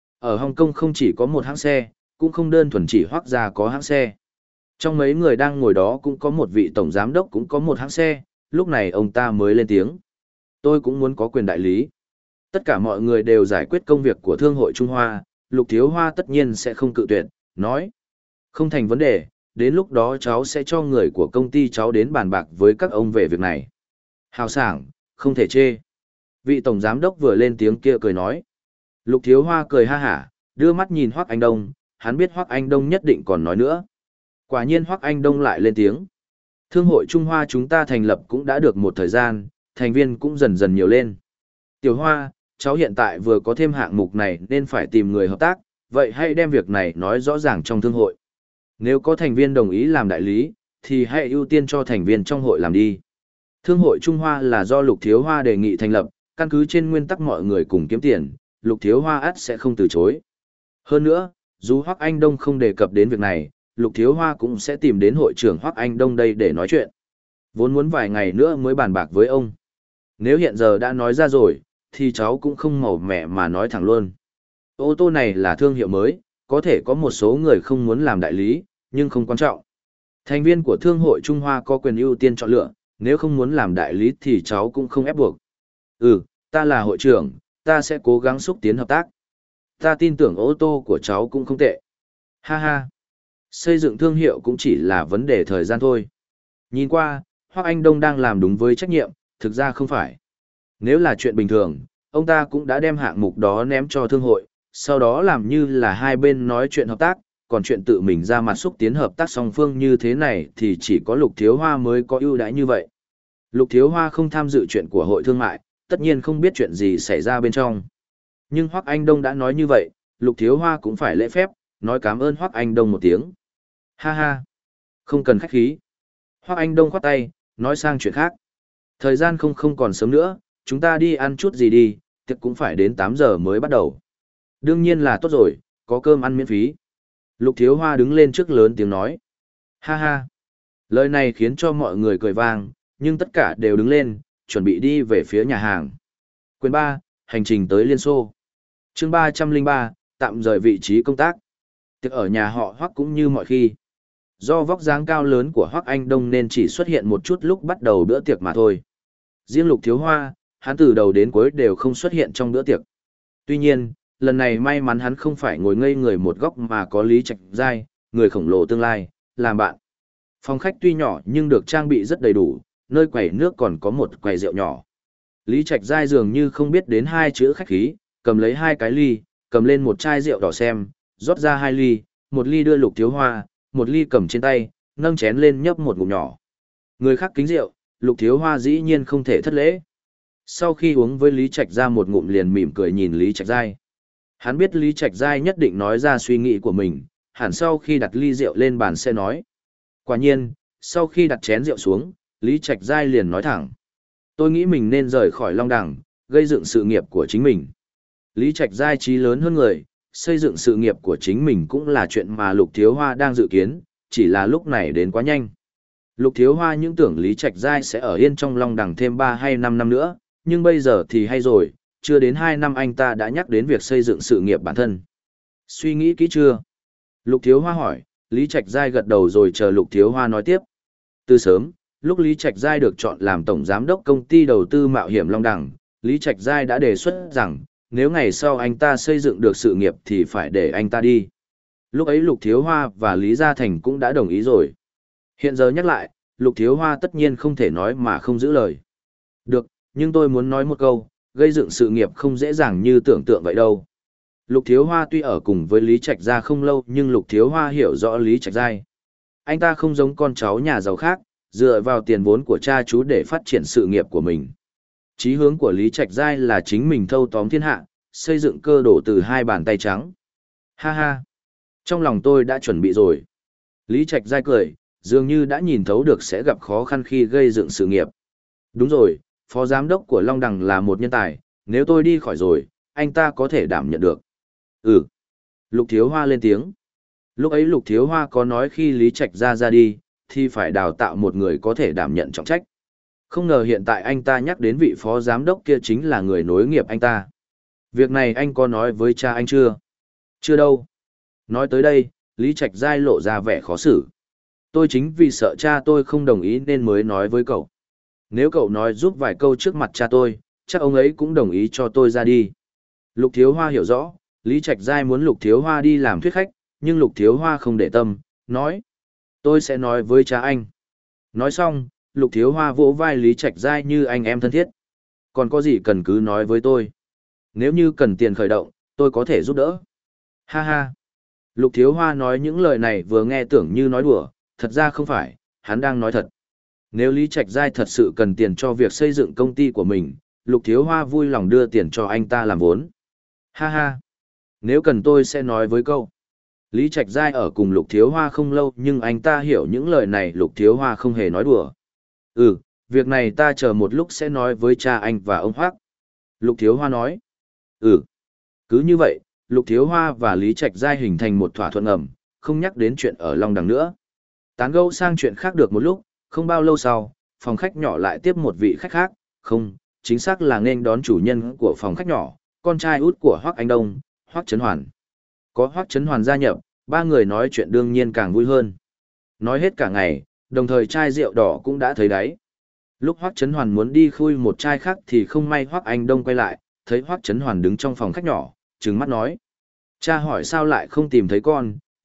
Ở Hồng Kông không chỉ có một hãng xe, cũng không đơn thuần chỉ Hoắc gia có hãng xe. Trong mấy người đang ngồi đó cũng có một vị tổng giám đốc cũng có một hãng xe, lúc này ông ta mới lên tiếng. Tôi cũng muốn có quyền đại lý. Tất cả mọi người đều giải quyết công việc của Thương hội Trung Hoa, Lục Thiếu Hoa tất nhiên sẽ không cự tuyệt, nói. Không thành vấn đề, đến lúc đó cháu sẽ cho người của công ty cháu đến bàn bạc với các ông về việc này. Hào sảng, không thể chê. Vị tổng giám đốc vừa lên tiếng kia cười nói. Lục Thiếu Hoa cười ha hả, đưa mắt nhìn Hoắc Anh Đông, hắn biết Hoắc Anh Đông nhất định còn nói nữa. Quả nhiên Hoắc Anh Đông lại lên tiếng. Thương hội Trung Hoa chúng ta thành lập cũng đã được một thời gian, thành viên cũng dần dần nhiều lên. Tiểu Hoa, cháu hiện tại vừa có thêm hạng mục này nên phải tìm người hợp tác, vậy hãy đem việc này nói rõ ràng trong thương hội. Nếu có thành viên đồng ý làm đại lý, thì hãy ưu tiên cho thành viên trong hội làm đi. Thương hội Trung Hoa là do Lục Thiếu Hoa đề nghị thành lập, căn cứ trên nguyên tắc mọi người cùng kiếm tiền, Lục Thiếu Hoa ắt sẽ không từ chối. Hơn nữa, dù Hoắc Anh Đông không đề cập đến việc này, Lục Thiếu Hoa cũng sẽ tìm đến hội trưởng Hoắc Anh Đông đây để nói chuyện. Vốn muốn vài ngày nữa mới bàn bạc với ông. Nếu hiện giờ đã nói ra rồi, thì cháu cũng không màu mẹ mà nói thẳng luôn. Ô tô này là thương hiệu mới, có thể có một số người không muốn làm đại lý, nhưng không quan trọng. Thành viên của Thương hội Trung Hoa có quyền ưu tiên chọn lựa, nếu không muốn làm đại lý thì cháu cũng không ép buộc. Ừ, ta là hội trưởng, ta sẽ cố gắng xúc tiến hợp tác. Ta tin tưởng ô tô của cháu cũng không tệ. Ha ha. Xây dựng thương hiệu cũng chỉ là vấn đề thời gian thôi. Nhìn qua, Hoắc Anh Đông đang làm đúng với trách nhiệm, thực ra không phải. Nếu là chuyện bình thường, ông ta cũng đã đem hạng mục đó ném cho thương hội, sau đó làm như là hai bên nói chuyện hợp tác, còn chuyện tự mình ra mặt xúc tiến hợp tác song phương như thế này thì chỉ có Lục Thiếu Hoa mới có ưu đãi như vậy. Lục Thiếu Hoa không tham dự chuyện của hội thương mại, tất nhiên không biết chuyện gì xảy ra bên trong. Nhưng Hoắc Anh Đông đã nói như vậy, Lục Thiếu Hoa cũng phải lễ phép, nói cảm ơn Hoắc Anh Đông một tiếng. Ha ha, không cần khách khí. Hoắc Anh Đông khoát tay, nói sang chuyện khác. Thời gian không không còn sớm nữa, chúng ta đi ăn chút gì đi, tiệc cũng phải đến tám giờ mới bắt đầu. Đương nhiên là tốt rồi, có cơm ăn miễn phí. Lục Thiếu Hoa đứng lên trước lớn tiếng nói. Ha ha. Lời này khiến cho mọi người cười vang, nhưng tất cả đều đứng lên, chuẩn bị đi về phía nhà hàng. Quyền ba, hành trình tới Liên Xô. Chương ba trăm lẻ ba, tạm rời vị trí công tác. Tiệc ở nhà họ Hoắc cũng như mọi khi. Do vóc dáng cao lớn của Hoắc Anh Đông nên chỉ xuất hiện một chút lúc bắt đầu bữa tiệc mà thôi. Riêng Lục Thiếu Hoa, hắn từ đầu đến cuối đều không xuất hiện trong bữa tiệc. Tuy nhiên, lần này may mắn hắn không phải ngồi ngây người một góc mà có Lý Trạch Giai, người khổng lồ tương lai, làm bạn. Phòng khách tuy nhỏ nhưng được trang bị rất đầy đủ, nơi quầy nước còn có một quầy rượu nhỏ. Lý Trạch Giai dường như không biết đến hai chữ khách khí, cầm lấy hai cái ly, cầm lên một chai rượu đỏ xem, rót ra hai ly, một ly đưa Lục Thiếu Hoa, một ly cầm trên tay, nâng chén lên nhấp một ngụm nhỏ. Người khác kính rượu, Lục Thiếu Hoa dĩ nhiên không thể thất lễ. Sau khi uống với Lý Trạch ra một ngụm liền mỉm cười nhìn Lý Trạch Giai. Hắn biết Lý Trạch Giai nhất định nói ra suy nghĩ của mình, hẳn sau khi đặt ly rượu lên bàn sẽ nói. Quả nhiên, sau khi đặt chén rượu xuống, Lý Trạch Giai liền nói thẳng. Tôi nghĩ mình nên rời khỏi Long Đằng, gây dựng sự nghiệp của chính mình. Lý Trạch Giai trí lớn hơn người, xây dựng sự nghiệp của chính mình cũng là chuyện mà Lục Thiếu Hoa đang dự kiến, chỉ là lúc này đến quá nhanh. Lục Thiếu Hoa những tưởng Lý Trạch Giai sẽ ở yên trong Long Đằng thêm ba hay năm năm nữa, nhưng bây giờ thì hay rồi, chưa đến hai năm anh ta đã nhắc đến việc xây dựng sự nghiệp bản thân. Suy nghĩ kỹ chưa? Lục Thiếu Hoa hỏi, Lý Trạch Giai gật đầu rồi chờ Lục Thiếu Hoa nói tiếp. Từ sớm, lúc Lý Trạch Giai được chọn làm tổng giám đốc công ty đầu tư mạo hiểm Long Đằng, Lý Trạch Giai đã đề xuất rằng, nếu ngày sau anh ta xây dựng được sự nghiệp thì phải để anh ta đi. Lúc ấy Lục Thiếu Hoa và Lý Gia Thành cũng đã đồng ý rồi. Hiện giờ nhắc lại, Lục Thiếu Hoa tất nhiên không thể nói mà không giữ lời. Được, nhưng tôi muốn nói một câu, gây dựng sự nghiệp không dễ dàng như tưởng tượng vậy đâu. Lục Thiếu Hoa tuy ở cùng với Lý Trạch Gia không lâu nhưng Lục Thiếu Hoa hiểu rõ Lý Trạch Giai. Anh ta không giống con cháu nhà giàu khác, dựa vào tiền vốn của cha chú để phát triển sự nghiệp của mình. Chí hướng của Lý Trạch Giai là chính mình thâu tóm thiên hạ, xây dựng cơ đồ từ hai bàn tay trắng. Ha ha! Trong lòng tôi đã chuẩn bị rồi. Lý Trạch Giai cười, dường như đã nhìn thấu được sẽ gặp khó khăn khi gây dựng sự nghiệp. Đúng rồi, phó giám đốc của Long Đằng là một nhân tài, nếu tôi đi khỏi rồi, anh ta có thể đảm nhận được. Ừ. Lục Thiếu Hoa lên tiếng. Lúc ấy Lục Thiếu Hoa có nói khi Lý Trạch ra ra đi, thì phải đào tạo một người có thể đảm nhận trọng trách. Không ngờ hiện tại anh ta nhắc đến vị phó giám đốc kia chính là người nối nghiệp anh ta. Việc này anh có nói với cha anh chưa? Chưa đâu. Nói tới đây, Lý Trạch Giai lộ ra vẻ khó xử. Tôi chính vì sợ cha tôi không đồng ý nên mới nói với cậu. Nếu cậu nói giúp vài câu trước mặt cha tôi, chắc ông ấy cũng đồng ý cho tôi ra đi. Lục Thiếu Hoa hiểu rõ, Lý Trạch Giai muốn Lục Thiếu Hoa đi làm thuyết khách, nhưng Lục Thiếu Hoa không để tâm, nói. Tôi sẽ nói với cha anh. Nói xong, Lục Thiếu Hoa vỗ vai Lý Trạch Giai như anh em thân thiết. Còn có gì cần cứ nói với tôi. Nếu như cần tiền khởi động, tôi có thể giúp đỡ. Ha ha. Lục Thiếu Hoa nói những lời này vừa nghe tưởng như nói đùa, thật ra không phải, hắn đang nói thật. Nếu Lý Trạch Giai thật sự cần tiền cho việc xây dựng công ty của mình, Lục Thiếu Hoa vui lòng đưa tiền cho anh ta làm vốn. Ha ha. Nếu cần tôi sẽ nói với cậu. Lý Trạch Giai ở cùng Lục Thiếu Hoa không lâu nhưng anh ta hiểu những lời này Lục Thiếu Hoa không hề nói đùa. Ừ, việc này ta chờ một lúc sẽ nói với cha anh và ông Hoác. Lục Thiếu Hoa nói. Ừ. Cứ như vậy, Lục Thiếu Hoa và Lý Trạch Giai hình thành một thỏa thuận ngầm, không nhắc đến chuyện ở Long Đằng nữa. Tán gẫu sang chuyện khác được một lúc, không bao lâu sau, phòng khách nhỏ lại tiếp một vị khách khác, không, chính xác là nên đón chủ nhân của phòng khách nhỏ, con trai út của Hoắc Anh Đông, Hoắc Chấn Hoàn. Có Hoắc Chấn Hoàn gia nhập, ba người nói chuyện đương nhiên càng vui hơn. Nói hết cả ngày, đồng thời chai rượu đỏ cũng đã thấy đáy. Lúc Hoắc Chấn Hoàn muốn đi khui một chai khác thì không may Hoắc Anh Đông quay lại, thấy Hoắc Chấn Hoàn đứng trong phòng khách nhỏ, trừng mắt nói. Cha hỏi sao lại không tìm thấy con,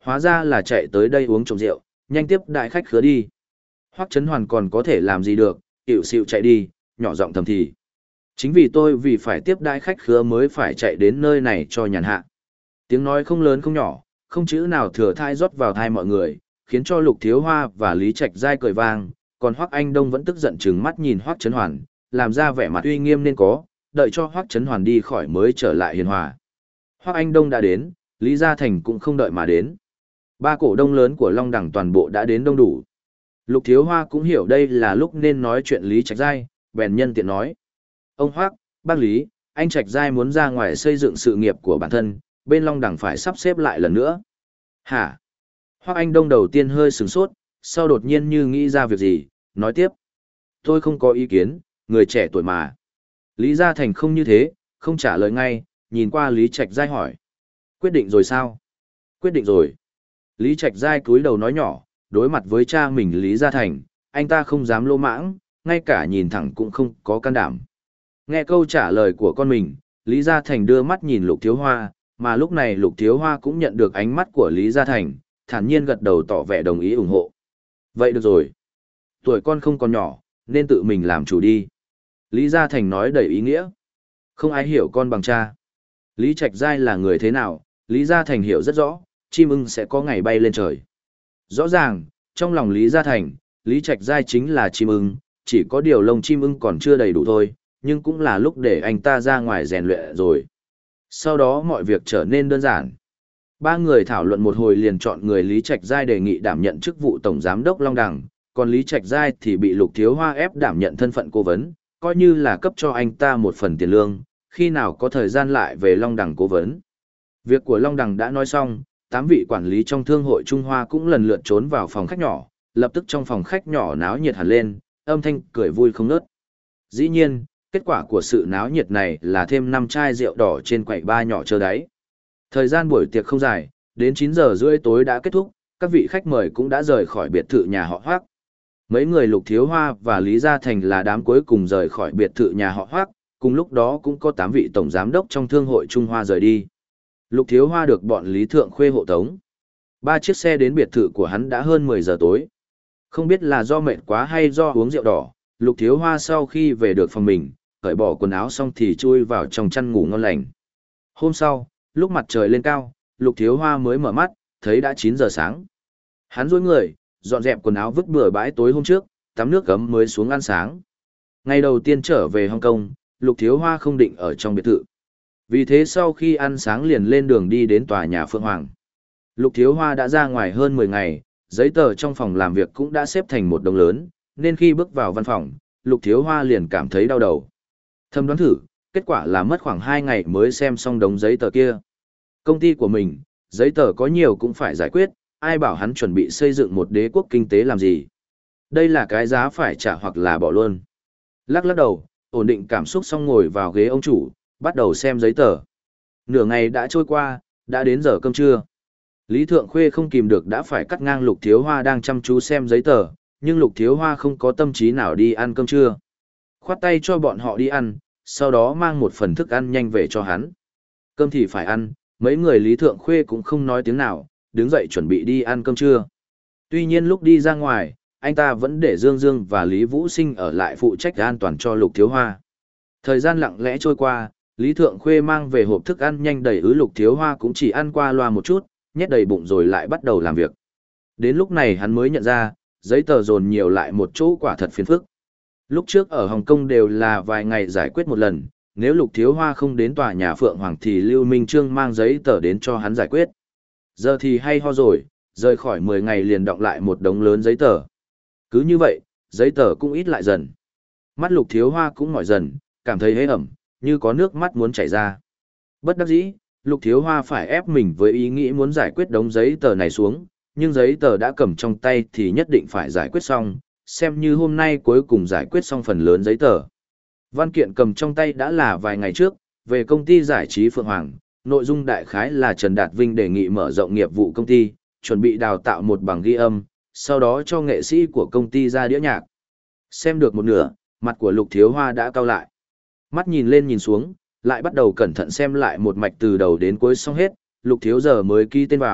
hóa ra là chạy tới đây uống trộm rượu, nhanh tiếp đại khách khứa đi. Hoắc Chấn Hoàn còn có thể làm gì được, hiệu xịu chạy đi, nhỏ giọng thầm thì. Chính vì tôi vì phải tiếp đại khách khứa mới phải chạy đến nơi này cho nhàn hạ. Tiếng nói không lớn không nhỏ, không chữ nào thừa thai rót vào thai mọi người, khiến cho Lục Thiếu Hoa và Lý Trạch Giai cười vang, còn Hoắc Anh Đông vẫn tức giận trừng mắt nhìn Hoắc Chấn Hoàn, làm ra vẻ mặt uy nghiêm nên có, đợi cho Hoắc Chấn Hoàn đi khỏi mới trở lại hiền hòa. Hoắc Anh Đông đã đến, Lý Gia Thành cũng không đợi mà đến. Ba cổ đông lớn của Long Đẳng toàn bộ đã đến đông đủ. Lục Thiếu Hoa cũng hiểu đây là lúc nên nói chuyện Lý Trạch Giai, bèn nhân tiện nói. Ông Hoắc, bác Lý, anh Trạch Giai muốn ra ngoài xây dựng sự nghiệp của bản thân, bên Long Đẳng phải sắp xếp lại lần nữa. Hả? Hoắc Anh Đông đầu tiên hơi sửng sốt, sau đột nhiên như nghĩ ra việc gì, nói tiếp. Tôi không có ý kiến, người trẻ tuổi mà. Lý Gia Thành không như thế, không trả lời ngay, nhìn qua Lý Trạch Giai hỏi. Quyết định rồi sao? Quyết định rồi. Lý Trạch Giai cúi đầu nói nhỏ, đối mặt với cha mình Lý Gia Thành, anh ta không dám lô mãng, ngay cả nhìn thẳng cũng không có can đảm. Nghe câu trả lời của con mình, Lý Gia Thành đưa mắt nhìn Lục Thiếu Hoa, mà lúc này Lục Thiếu Hoa cũng nhận được ánh mắt của Lý Gia Thành, thản nhiên gật đầu tỏ vẻ đồng ý ủng hộ. Vậy được rồi. Tuổi con không còn nhỏ, nên tự mình làm chủ đi. Lý Gia Thành nói đầy ý nghĩa. Không ai hiểu con bằng cha. Lý Trạch Giai là người thế nào, Lý Gia Thành hiểu rất rõ, chim ưng sẽ có ngày bay lên trời. Rõ ràng, trong lòng Lý Gia Thành, Lý Trạch Giai chính là chim ưng, chỉ có điều lông chim ưng còn chưa đầy đủ thôi, nhưng cũng là lúc để anh ta ra ngoài rèn luyện rồi. Sau đó mọi việc trở nên đơn giản. Ba người thảo luận một hồi liền chọn người Lý Trạch Giai đề nghị đảm nhận chức vụ Tổng Giám đốc Long Đằng, còn Lý Trạch Giai thì bị Lục Thiếu Hoa ép đảm nhận thân phận cố vấn, coi như là cấp cho anh ta một phần tiền lương, khi nào có thời gian lại về Long Đằng cố vấn. Việc của Long Đằng đã nói xong, tám vị quản lý trong thương hội Trung Hoa cũng lần lượt trốn vào phòng khách nhỏ, lập tức trong phòng khách nhỏ náo nhiệt hẳn lên, âm thanh cười vui không ngớt. Dĩ nhiên, kết quả của sự náo nhiệt này là thêm năm chai rượu đỏ trên quầy ba nhỏ chờ đáy. Thời gian buổi tiệc không dài, đến chín giờ rưỡi tối đã kết thúc, các vị khách mời cũng đã rời khỏi biệt thự nhà họ Hoắc. Mấy người Lục Thiếu Hoa và Lý Gia Thành là đám cuối cùng rời khỏi biệt thự nhà họ Hoắc, cùng lúc đó cũng có tám vị tổng giám đốc trong thương hội Trung Hoa rời đi. Lục Thiếu Hoa được bọn Lý Thượng Khuê hộ tống. Ba chiếc xe đến biệt thự của hắn đã hơn mười giờ tối. Không biết là do mệt quá hay do uống rượu đỏ, Lục Thiếu Hoa sau khi về được phòng mình, cởi bỏ quần áo xong thì chui vào trong chăn ngủ ngon lành. Hôm sau, lúc mặt trời lên cao, Lục Thiếu Hoa mới mở mắt, thấy đã chín giờ sáng. Hắn duỗi người, dọn dẹp quần áo vứt bừa bãi tối hôm trước, tắm nước cấm mới xuống ăn sáng. Ngày đầu tiên trở về Hồng Kông, Lục Thiếu Hoa không định ở trong biệt thự. Vì thế sau khi ăn sáng liền lên đường đi đến tòa nhà Phượng Hoàng. Lục Thiếu Hoa đã ra ngoài hơn mười ngày, giấy tờ trong phòng làm việc cũng đã xếp thành một đống lớn, nên khi bước vào văn phòng, Lục Thiếu Hoa liền cảm thấy đau đầu. Thầm đoán thử, kết quả là mất khoảng hai ngày mới xem xong đống giấy tờ kia. Công ty của mình, giấy tờ có nhiều cũng phải giải quyết, ai bảo hắn chuẩn bị xây dựng một đế quốc kinh tế làm gì. Đây là cái giá phải trả hoặc là bỏ luôn. Lắc lắc đầu, ổn định cảm xúc xong ngồi vào ghế ông chủ, bắt đầu xem giấy tờ. Nửa ngày đã trôi qua, đã đến giờ cơm trưa. Lý Thượng Khuê không kìm được đã phải cắt ngang Lục Thiếu Hoa đang chăm chú xem giấy tờ, nhưng Lục Thiếu Hoa không có tâm trí nào đi ăn cơm trưa. Khoát tay cho bọn họ đi ăn, sau đó mang một phần thức ăn nhanh về cho hắn. Cơm thì phải ăn, mấy người Lý Thượng Khuê cũng không nói tiếng nào, đứng dậy chuẩn bị đi ăn cơm trưa. Tuy nhiên lúc đi ra ngoài, anh ta vẫn để Dương Dương và Lý Vũ Sinh ở lại phụ trách an toàn cho Lục Thiếu Hoa. Thời gian lặng lẽ trôi qua, Lý Thượng Khuê mang về hộp thức ăn nhanh đầy ứ Lục Thiếu Hoa cũng chỉ ăn qua loa một chút, nhét đầy bụng rồi lại bắt đầu làm việc. Đến lúc này hắn mới nhận ra, giấy tờ dồn nhiều lại một chỗ quả thật phiền phức. Lúc trước ở Hồng Kông đều là vài ngày giải quyết một lần, nếu Lục Thiếu Hoa không đến tòa nhà Phượng Hoàng thì Lưu Minh Trương mang giấy tờ đến cho hắn giải quyết. Giờ thì hay ho rồi, rời khỏi mười ngày liền đọng lại một đống lớn giấy tờ. Cứ như vậy, giấy tờ cũng ít lại dần. Mắt Lục Thiếu Hoa cũng mỏi dần, cảm thấy hế ẩm, như có nước mắt muốn chảy ra. Bất đắc dĩ, Lục Thiếu Hoa phải ép mình với ý nghĩ muốn giải quyết đống giấy tờ này xuống, nhưng giấy tờ đã cầm trong tay thì nhất định phải giải quyết xong, xem như hôm nay cuối cùng giải quyết xong phần lớn giấy tờ. Văn kiện cầm trong tay đã là vài ngày trước, về công ty giải trí Phượng Hoàng, nội dung đại khái là Trần Đạt Vinh đề nghị mở rộng nghiệp vụ công ty, chuẩn bị đào tạo một bằng ghi âm, sau đó cho nghệ sĩ của công ty ra đĩa nhạc. Xem được một nửa, mặt của Lục Thiếu Hoa đã cau lại. Mắt nhìn lên nhìn xuống, lại bắt đầu cẩn thận xem lại một mạch từ đầu đến cuối xong hết, Lục Thiếu giờ mới ký tên vào,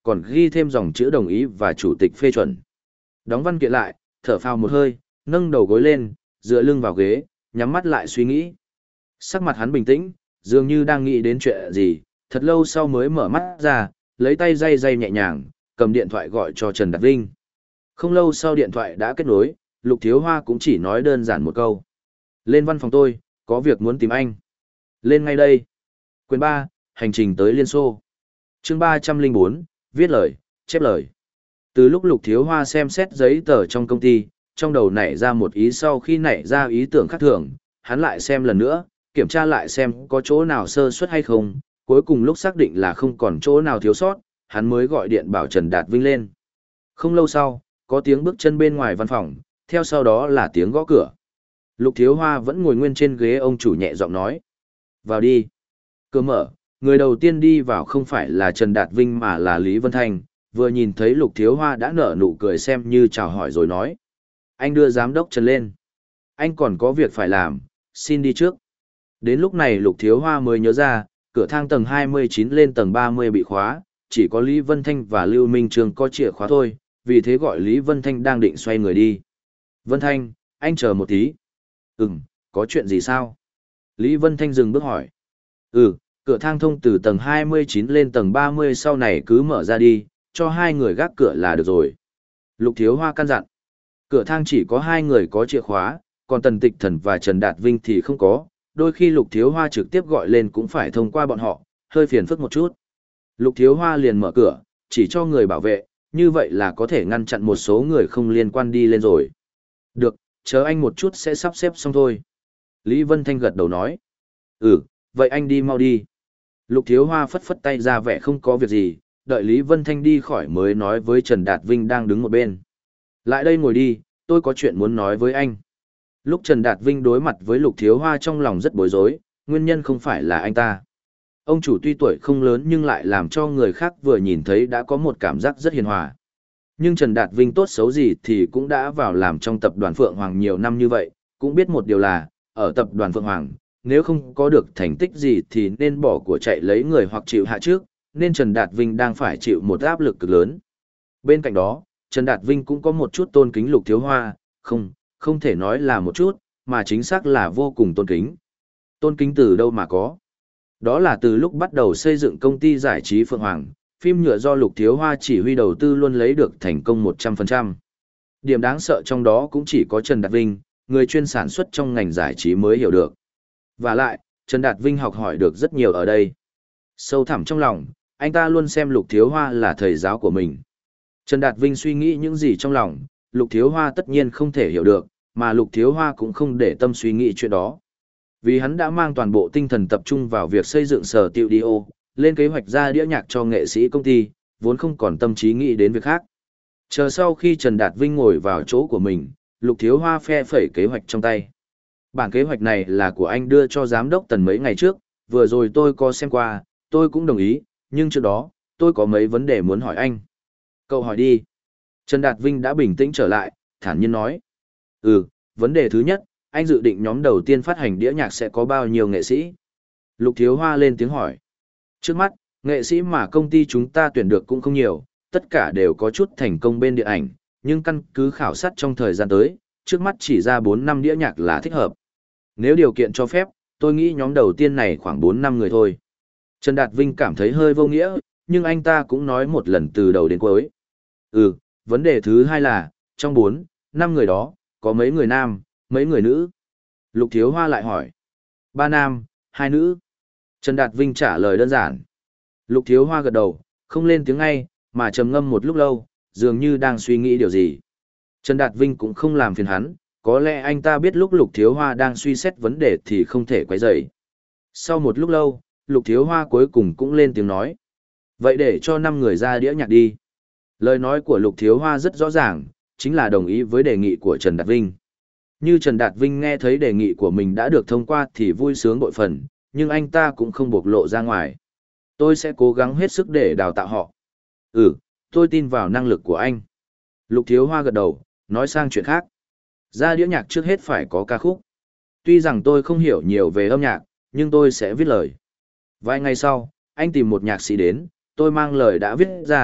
còn ghi thêm dòng chữ đồng ý và chủ tịch phê chuẩn. Đóng văn kiện lại, thở phào một hơi, nâng đầu gối lên, dựa lưng vào ghế, nhắm mắt lại suy nghĩ. Sắc mặt hắn bình tĩnh, dường như đang nghĩ đến chuyện gì, thật lâu sau mới mở mắt ra, lấy tay day day nhẹ nhàng, cầm điện thoại gọi cho Trần Đạt Vinh. Không lâu sau điện thoại đã kết nối, Lục Thiếu Hoa cũng chỉ nói đơn giản một câu. Lên văn phòng tôi, có việc muốn tìm anh. Lên ngay đây. Quyền ba, hành trình tới Liên Xô. Chương ba trăm lẻ bốn, viết lời, chép lời. Từ lúc Lục Thiếu Hoa xem xét giấy tờ trong công ty, trong đầu nảy ra một ý, sau khi nảy ra ý tưởng khác thường, hắn lại xem lần nữa, kiểm tra lại xem có chỗ nào sơ suất hay không, cuối cùng lúc xác định là không còn chỗ nào thiếu sót, hắn mới gọi điện bảo Trần Đạt Vinh lên. Không lâu sau, có tiếng bước chân bên ngoài văn phòng, theo sau đó là tiếng gõ cửa. Lục Thiếu Hoa vẫn ngồi nguyên trên ghế, ông chủ nhẹ giọng nói. Vào đi. Cửa mở, người đầu tiên đi vào không phải là Trần Đạt Vinh mà là Lý Vân Thanh, vừa nhìn thấy Lục Thiếu Hoa đã nở nụ cười xem như chào hỏi rồi nói. Anh đưa giám đốc Trần lên. Anh còn có việc phải làm, xin đi trước. Đến lúc này Lục Thiếu Hoa mới nhớ ra, cửa thang tầng hai mươi chín lên tầng ba mươi bị khóa, chỉ có Lý Vân Thanh và Lưu Minh Trường có chìa khóa thôi, vì thế gọi Lý Vân Thanh đang định xoay người đi. Vân Thanh, anh chờ một tí. Ừm, có chuyện gì sao? Lý Vân Thanh dừng bước hỏi. Ừ, cửa thang thông từ tầng hai mươi chín lên tầng ba mươi, sau này cứ mở ra đi, cho hai người gác cửa là được rồi. Lục Thiếu Hoa căn dặn. Cửa thang chỉ có hai người có chìa khóa, còn Tần Tịch Thần và Trần Đạt Vinh thì không có, đôi khi Lục Thiếu Hoa trực tiếp gọi lên cũng phải thông qua bọn họ, hơi phiền phức một chút. Lục Thiếu Hoa liền mở cửa, chỉ cho người bảo vệ, như vậy là có thể ngăn chặn một số người không liên quan đi lên rồi. Được, chờ anh một chút sẽ sắp xếp xong thôi. Lý Vân Thanh gật đầu nói. Ừ, vậy anh đi mau đi. Lục Thiếu Hoa phất phất tay ra vẻ không có việc gì, đợi Lý Vân Thanh đi khỏi mới nói với Trần Đạt Vinh đang đứng một bên. Lại đây ngồi đi, tôi có chuyện muốn nói với anh. Lúc Trần Đạt Vinh đối mặt với Lục Thiếu Hoa trong lòng rất bối rối, nguyên nhân không phải là anh ta. Ông chủ tuy tuổi không lớn nhưng lại làm cho người khác vừa nhìn thấy đã có một cảm giác rất hiền hòa. Nhưng Trần Đạt Vinh tốt xấu gì thì cũng đã vào làm trong tập đoàn Phượng Hoàng nhiều năm như vậy, cũng biết một điều là, ở tập đoàn Phượng Hoàng, nếu không có được thành tích gì thì nên bỏ của chạy lấy người hoặc chịu hạ trước, nên Trần Đạt Vinh đang phải chịu một áp lực cực lớn. Bên cạnh đó, Trần Đạt Vinh cũng có một chút tôn kính Lục Thiếu Hoa, không, không thể nói là một chút, mà chính xác là vô cùng tôn kính. Tôn kính từ đâu mà có? Đó là từ lúc bắt đầu xây dựng công ty giải trí Phượng Hoàng, phim nhựa do Lục Thiếu Hoa chỉ huy đầu tư luôn lấy được thành công một trăm phần trăm. Điểm đáng sợ trong đó cũng chỉ có Trần Đạt Vinh, người chuyên sản xuất trong ngành giải trí mới hiểu được. Và lại, Trần Đạt Vinh học hỏi được rất nhiều ở đây. Sâu thẳm trong lòng, anh ta luôn xem Lục Thiếu Hoa là thầy giáo của mình. Trần Đạt Vinh suy nghĩ những gì trong lòng, Lục Thiếu Hoa tất nhiên không thể hiểu được, mà Lục Thiếu Hoa cũng không để tâm suy nghĩ chuyện đó. Vì hắn đã mang toàn bộ tinh thần tập trung vào việc xây dựng sở tiệu đi ô, lên kế hoạch ra đĩa nhạc cho nghệ sĩ công ty, vốn không còn tâm trí nghĩ đến việc khác. Chờ sau khi Trần Đạt Vinh ngồi vào chỗ của mình, Lục Thiếu Hoa phe phẩy kế hoạch trong tay. Bản kế hoạch này là của anh đưa cho giám đốc Tần mấy ngày trước, vừa rồi tôi có xem qua, tôi cũng đồng ý, nhưng trước đó, tôi có mấy vấn đề muốn hỏi anh. Cậu hỏi đi. Trần Đạt Vinh đã bình tĩnh trở lại, thản nhiên nói. Ừ, vấn đề thứ nhất, anh dự định nhóm đầu tiên phát hành đĩa nhạc sẽ có bao nhiêu nghệ sĩ? Lục Thiếu Hoa lên tiếng hỏi. Trước mắt, nghệ sĩ mà công ty chúng ta tuyển được cũng không nhiều, tất cả đều có chút thành công bên điện ảnh, nhưng căn cứ khảo sát trong thời gian tới, trước mắt chỉ ra bốn năm đĩa nhạc là thích hợp. Nếu điều kiện cho phép, tôi nghĩ nhóm đầu tiên này khoảng bốn năm người thôi. Trần Đạt Vinh cảm thấy hơi vô nghĩa, nhưng anh ta cũng nói một lần từ đầu đến cuối. Ừ, vấn đề thứ hai là, trong bốn, năm người đó, có mấy người nam, mấy người nữ? Lục Thiếu Hoa lại hỏi. Ba nam, hai nữ. Trần Đạt Vinh trả lời đơn giản. Lục Thiếu Hoa gật đầu, không lên tiếng ngay, mà trầm ngâm một lúc lâu, dường như đang suy nghĩ điều gì. Trần Đạt Vinh cũng không làm phiền hắn, có lẽ anh ta biết lúc Lục Thiếu Hoa đang suy xét vấn đề thì không thể quấy rầy. Sau một lúc lâu, Lục Thiếu Hoa cuối cùng cũng lên tiếng nói. Vậy để cho năm người ra đĩa nhạc đi. Lời nói của Lục Thiếu Hoa rất rõ ràng, chính là đồng ý với đề nghị của Trần Đạt Vinh. Như Trần Đạt Vinh nghe thấy đề nghị của mình đã được thông qua thì vui sướng bội phần, nhưng anh ta cũng không bộc lộ ra ngoài. Tôi sẽ cố gắng hết sức để đào tạo họ. Ừ, tôi tin vào năng lực của anh. Lục Thiếu Hoa gật đầu, nói sang chuyện khác. Ra đĩa nhạc trước hết phải có ca khúc. Tuy rằng tôi không hiểu nhiều về âm nhạc, nhưng tôi sẽ viết lời. Vài ngày sau, anh tìm một nhạc sĩ đến, tôi mang lời đã viết ra,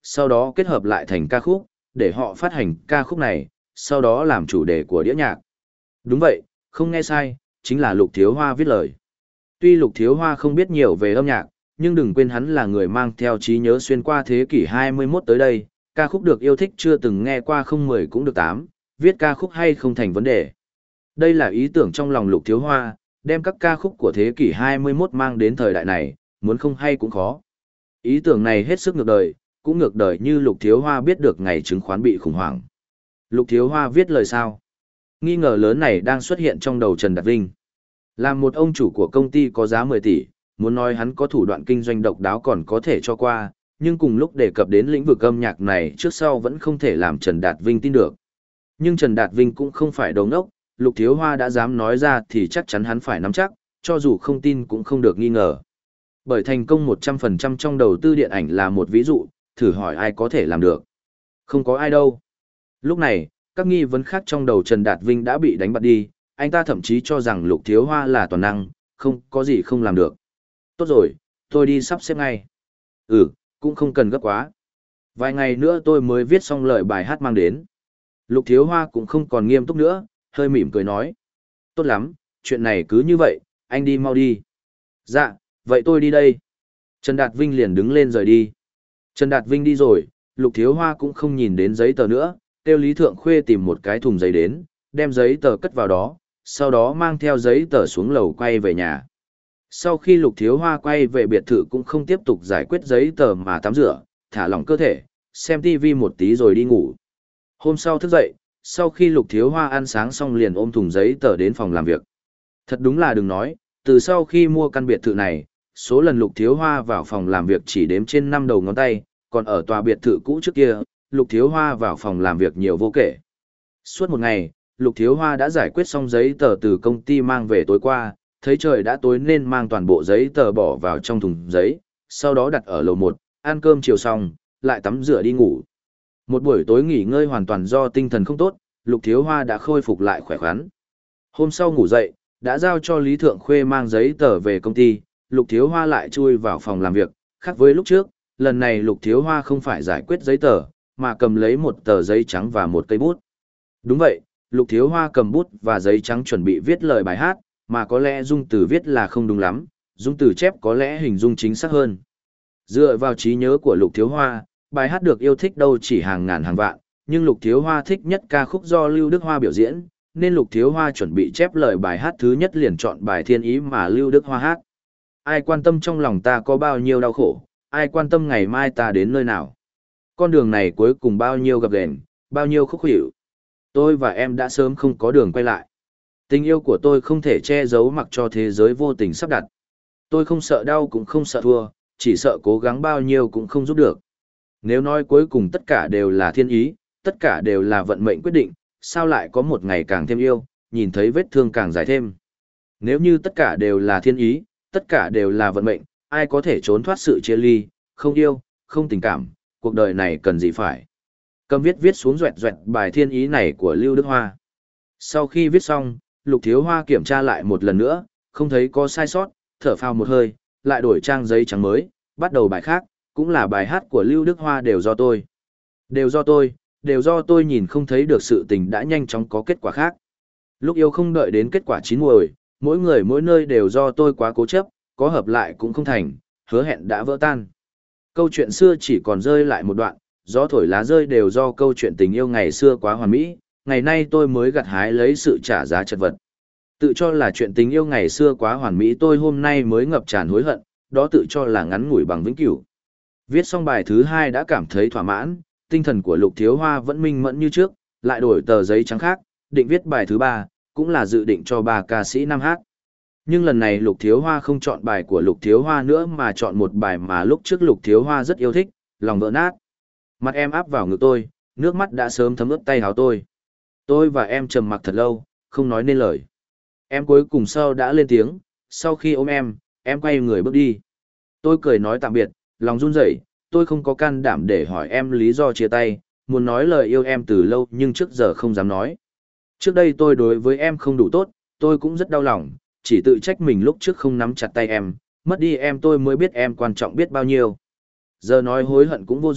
sau đó kết hợp lại thành ca khúc, để họ phát hành ca khúc này, sau đó làm chủ đề của đĩa nhạc. Đúng vậy, không nghe sai, chính là Lục Thiếu Hoa viết lời. Tuy Lục Thiếu Hoa không biết nhiều về âm nhạc, nhưng đừng quên hắn là người mang theo trí nhớ xuyên qua thế kỷ hai mươi mốt tới đây, ca khúc được yêu thích chưa từng nghe qua không mười cũng được tám, viết ca khúc hay không thành vấn đề. Đây là ý tưởng trong lòng Lục Thiếu Hoa, đem các ca khúc của thế kỷ hai mươi mốt mang đến thời đại này, muốn không hay cũng khó. Ý tưởng này hết sức ngược đời, cũng ngược đời như Lục Thiếu Hoa biết được ngày chứng khoán bị khủng hoảng. Lục Thiếu Hoa viết lời sao? Nghi ngờ lớn này đang xuất hiện trong đầu Trần Đạt Vinh. Là một ông chủ của công ty có giá mười tỷ, muốn nói hắn có thủ đoạn kinh doanh độc đáo còn có thể cho qua, nhưng cùng lúc đề cập đến lĩnh vực âm nhạc này trước sau vẫn không thể làm Trần Đạt Vinh tin được. Nhưng Trần Đạt Vinh cũng không phải đồ ngốc, Lục Thiếu Hoa đã dám nói ra thì chắc chắn hắn phải nắm chắc, cho dù không tin cũng không được nghi ngờ. Bởi thành công một trăm phần trăm trong đầu tư điện ảnh là một ví dụ, thử hỏi ai có thể làm được. Không có ai đâu. Lúc này, các nghi vấn khác trong đầu Trần Đạt Vinh đã bị đánh bật đi, anh ta thậm chí cho rằng Lục Thiếu Hoa là toàn năng, không có gì không làm được. Tốt rồi, tôi đi sắp xếp ngay. Ừ, cũng không cần gấp quá. Vài ngày nữa tôi mới viết xong lời bài hát mang đến. Lục Thiếu Hoa cũng không còn nghiêm túc nữa, hơi mỉm cười nói. Tốt lắm, chuyện này cứ như vậy, anh đi mau đi. Dạ, vậy tôi đi đây. Trần Đạt Vinh liền đứng lên rời đi. Trần Đạt Vinh đi rồi, Lục Thiếu Hoa cũng không nhìn đến giấy tờ nữa, kêu Lý Thượng Khuê tìm một cái thùng giấy đến, đem giấy tờ cất vào đó, sau đó mang theo giấy tờ xuống lầu quay về nhà. Sau khi Lục Thiếu Hoa quay về biệt thự cũng không tiếp tục giải quyết giấy tờ mà tắm rửa, thả lỏng cơ thể, xem tivi một tí rồi đi ngủ. Hôm sau thức dậy, sau khi Lục Thiếu Hoa ăn sáng xong liền ôm thùng giấy tờ đến phòng làm việc. Thật đúng là đừng nói, từ sau khi mua căn biệt thự này, số lần Lục Thiếu Hoa vào phòng làm việc chỉ đếm trên năm đầu ngón tay, còn ở tòa biệt thự cũ trước kia, Lục Thiếu Hoa vào phòng làm việc nhiều vô kể. Suốt một ngày, Lục Thiếu Hoa đã giải quyết xong giấy tờ từ công ty mang về tối qua, thấy trời đã tối nên mang toàn bộ giấy tờ bỏ vào trong thùng giấy, sau đó đặt ở lầu một, ăn cơm chiều xong, lại tắm rửa đi ngủ. Một buổi tối nghỉ ngơi hoàn toàn do tinh thần không tốt, Lục Thiếu Hoa đã khôi phục lại khỏe khoắn. Hôm sau ngủ dậy, đã giao cho Lý Thượng Khuê mang giấy tờ về công ty, Lục Thiếu Hoa lại chui vào phòng làm việc, khác với lúc trước, lần này Lục Thiếu Hoa không phải giải quyết giấy tờ, mà cầm lấy một tờ giấy trắng và một cây bút. Đúng vậy, Lục Thiếu Hoa cầm bút và giấy trắng chuẩn bị viết lời bài hát, mà có lẽ dung từ viết là không đúng lắm, dung từ chép có lẽ hình dung chính xác hơn. Dựa vào trí nhớ của Lục Thiếu Hoa, bài hát được yêu thích đâu chỉ hàng ngàn hàng vạn, nhưng Lục Thiếu Hoa thích nhất ca khúc do Lưu Đức Hoa biểu diễn, nên Lục Thiếu Hoa chuẩn bị chép lời bài hát thứ nhất liền chọn bài Thiên Ý mà Lưu Đức Hoa hát. Ai quan tâm trong lòng ta có bao nhiêu đau khổ, ai quan tâm ngày mai ta đến nơi nào. Con đường này cuối cùng bao nhiêu gập ghềnh, bao nhiêu khúc hiểu. Tôi và em đã sớm không có đường quay lại. Tình yêu của tôi không thể che giấu mặc cho thế giới vô tình sắp đặt. Tôi không sợ đau cũng không sợ thua, chỉ sợ cố gắng bao nhiêu cũng không giúp được. Nếu nói cuối cùng tất cả đều là thiên ý, tất cả đều là vận mệnh quyết định, sao lại có một ngày càng thêm yêu, nhìn thấy vết thương càng dài thêm. Nếu như tất cả đều là thiên ý, tất cả đều là vận mệnh, ai có thể trốn thoát sự chia ly, không yêu, không tình cảm, cuộc đời này cần gì phải. Cầm viết viết xuống doẹt doẹt bài Thiên Ý này của Lưu Đức Hoa. Sau khi viết xong, Lục Thiếu Hoa kiểm tra lại một lần nữa, không thấy có sai sót, thở phào một hơi, lại đổi trang giấy trắng mới, bắt đầu bài khác, cũng là bài hát của Lưu Đức Hoa đều do tôi. Đều do tôi, đều do tôi nhìn không thấy được sự tình đã nhanh chóng có kết quả khác. Lúc yêu không đợi đến kết quả chín muồi, mỗi người mỗi nơi đều do tôi quá cố chấp, có hợp lại cũng không thành, hứa hẹn đã vỡ tan. Câu chuyện xưa chỉ còn rơi lại một đoạn, gió thổi lá rơi đều do câu chuyện tình yêu ngày xưa quá hoàn mỹ, ngày nay tôi mới gặt hái lấy sự trả giá chật vật. Tự cho là chuyện tình yêu ngày xưa quá hoàn mỹ tôi hôm nay mới ngập tràn hối hận, đó tự cho là ngắn ngủi bằng vĩnh cửu. Viết xong bài thứ hai đã cảm thấy thỏa mãn, tinh thần của Lục Thiếu Hoa vẫn minh mẫn như trước, lại đổi tờ giấy trắng khác, định viết bài thứ ba, cũng là dự định cho ba ca sĩ nam hát. Nhưng lần này Lục Thiếu Hoa không chọn bài của Lục Thiếu Hoa nữa mà chọn một bài mà lúc trước Lục Thiếu Hoa rất yêu thích, Lòng Vỡ Nát. Mặt em áp vào ngực tôi, nước mắt đã sớm thấm ướt tay áo tôi. Tôi và em trầm mặc thật lâu, không nói nên lời. Em cuối cùng sau đã lên tiếng, sau khi ôm em, em quay người bước đi. Tôi cười nói tạm biệt, lòng run rẩy, tôi không có can đảm để hỏi em lý do chia tay, muốn nói lời yêu em từ lâu nhưng trước giờ không dám nói. Trước đây tôi đối với em không đủ tốt, tôi cũng rất đau lòng, chỉ tự trách mình lúc trước không nắm chặt tay em, mất đi em tôi mới biết em quan trọng biết bao nhiêu. Giờ nói hối hận cũng vô dụng,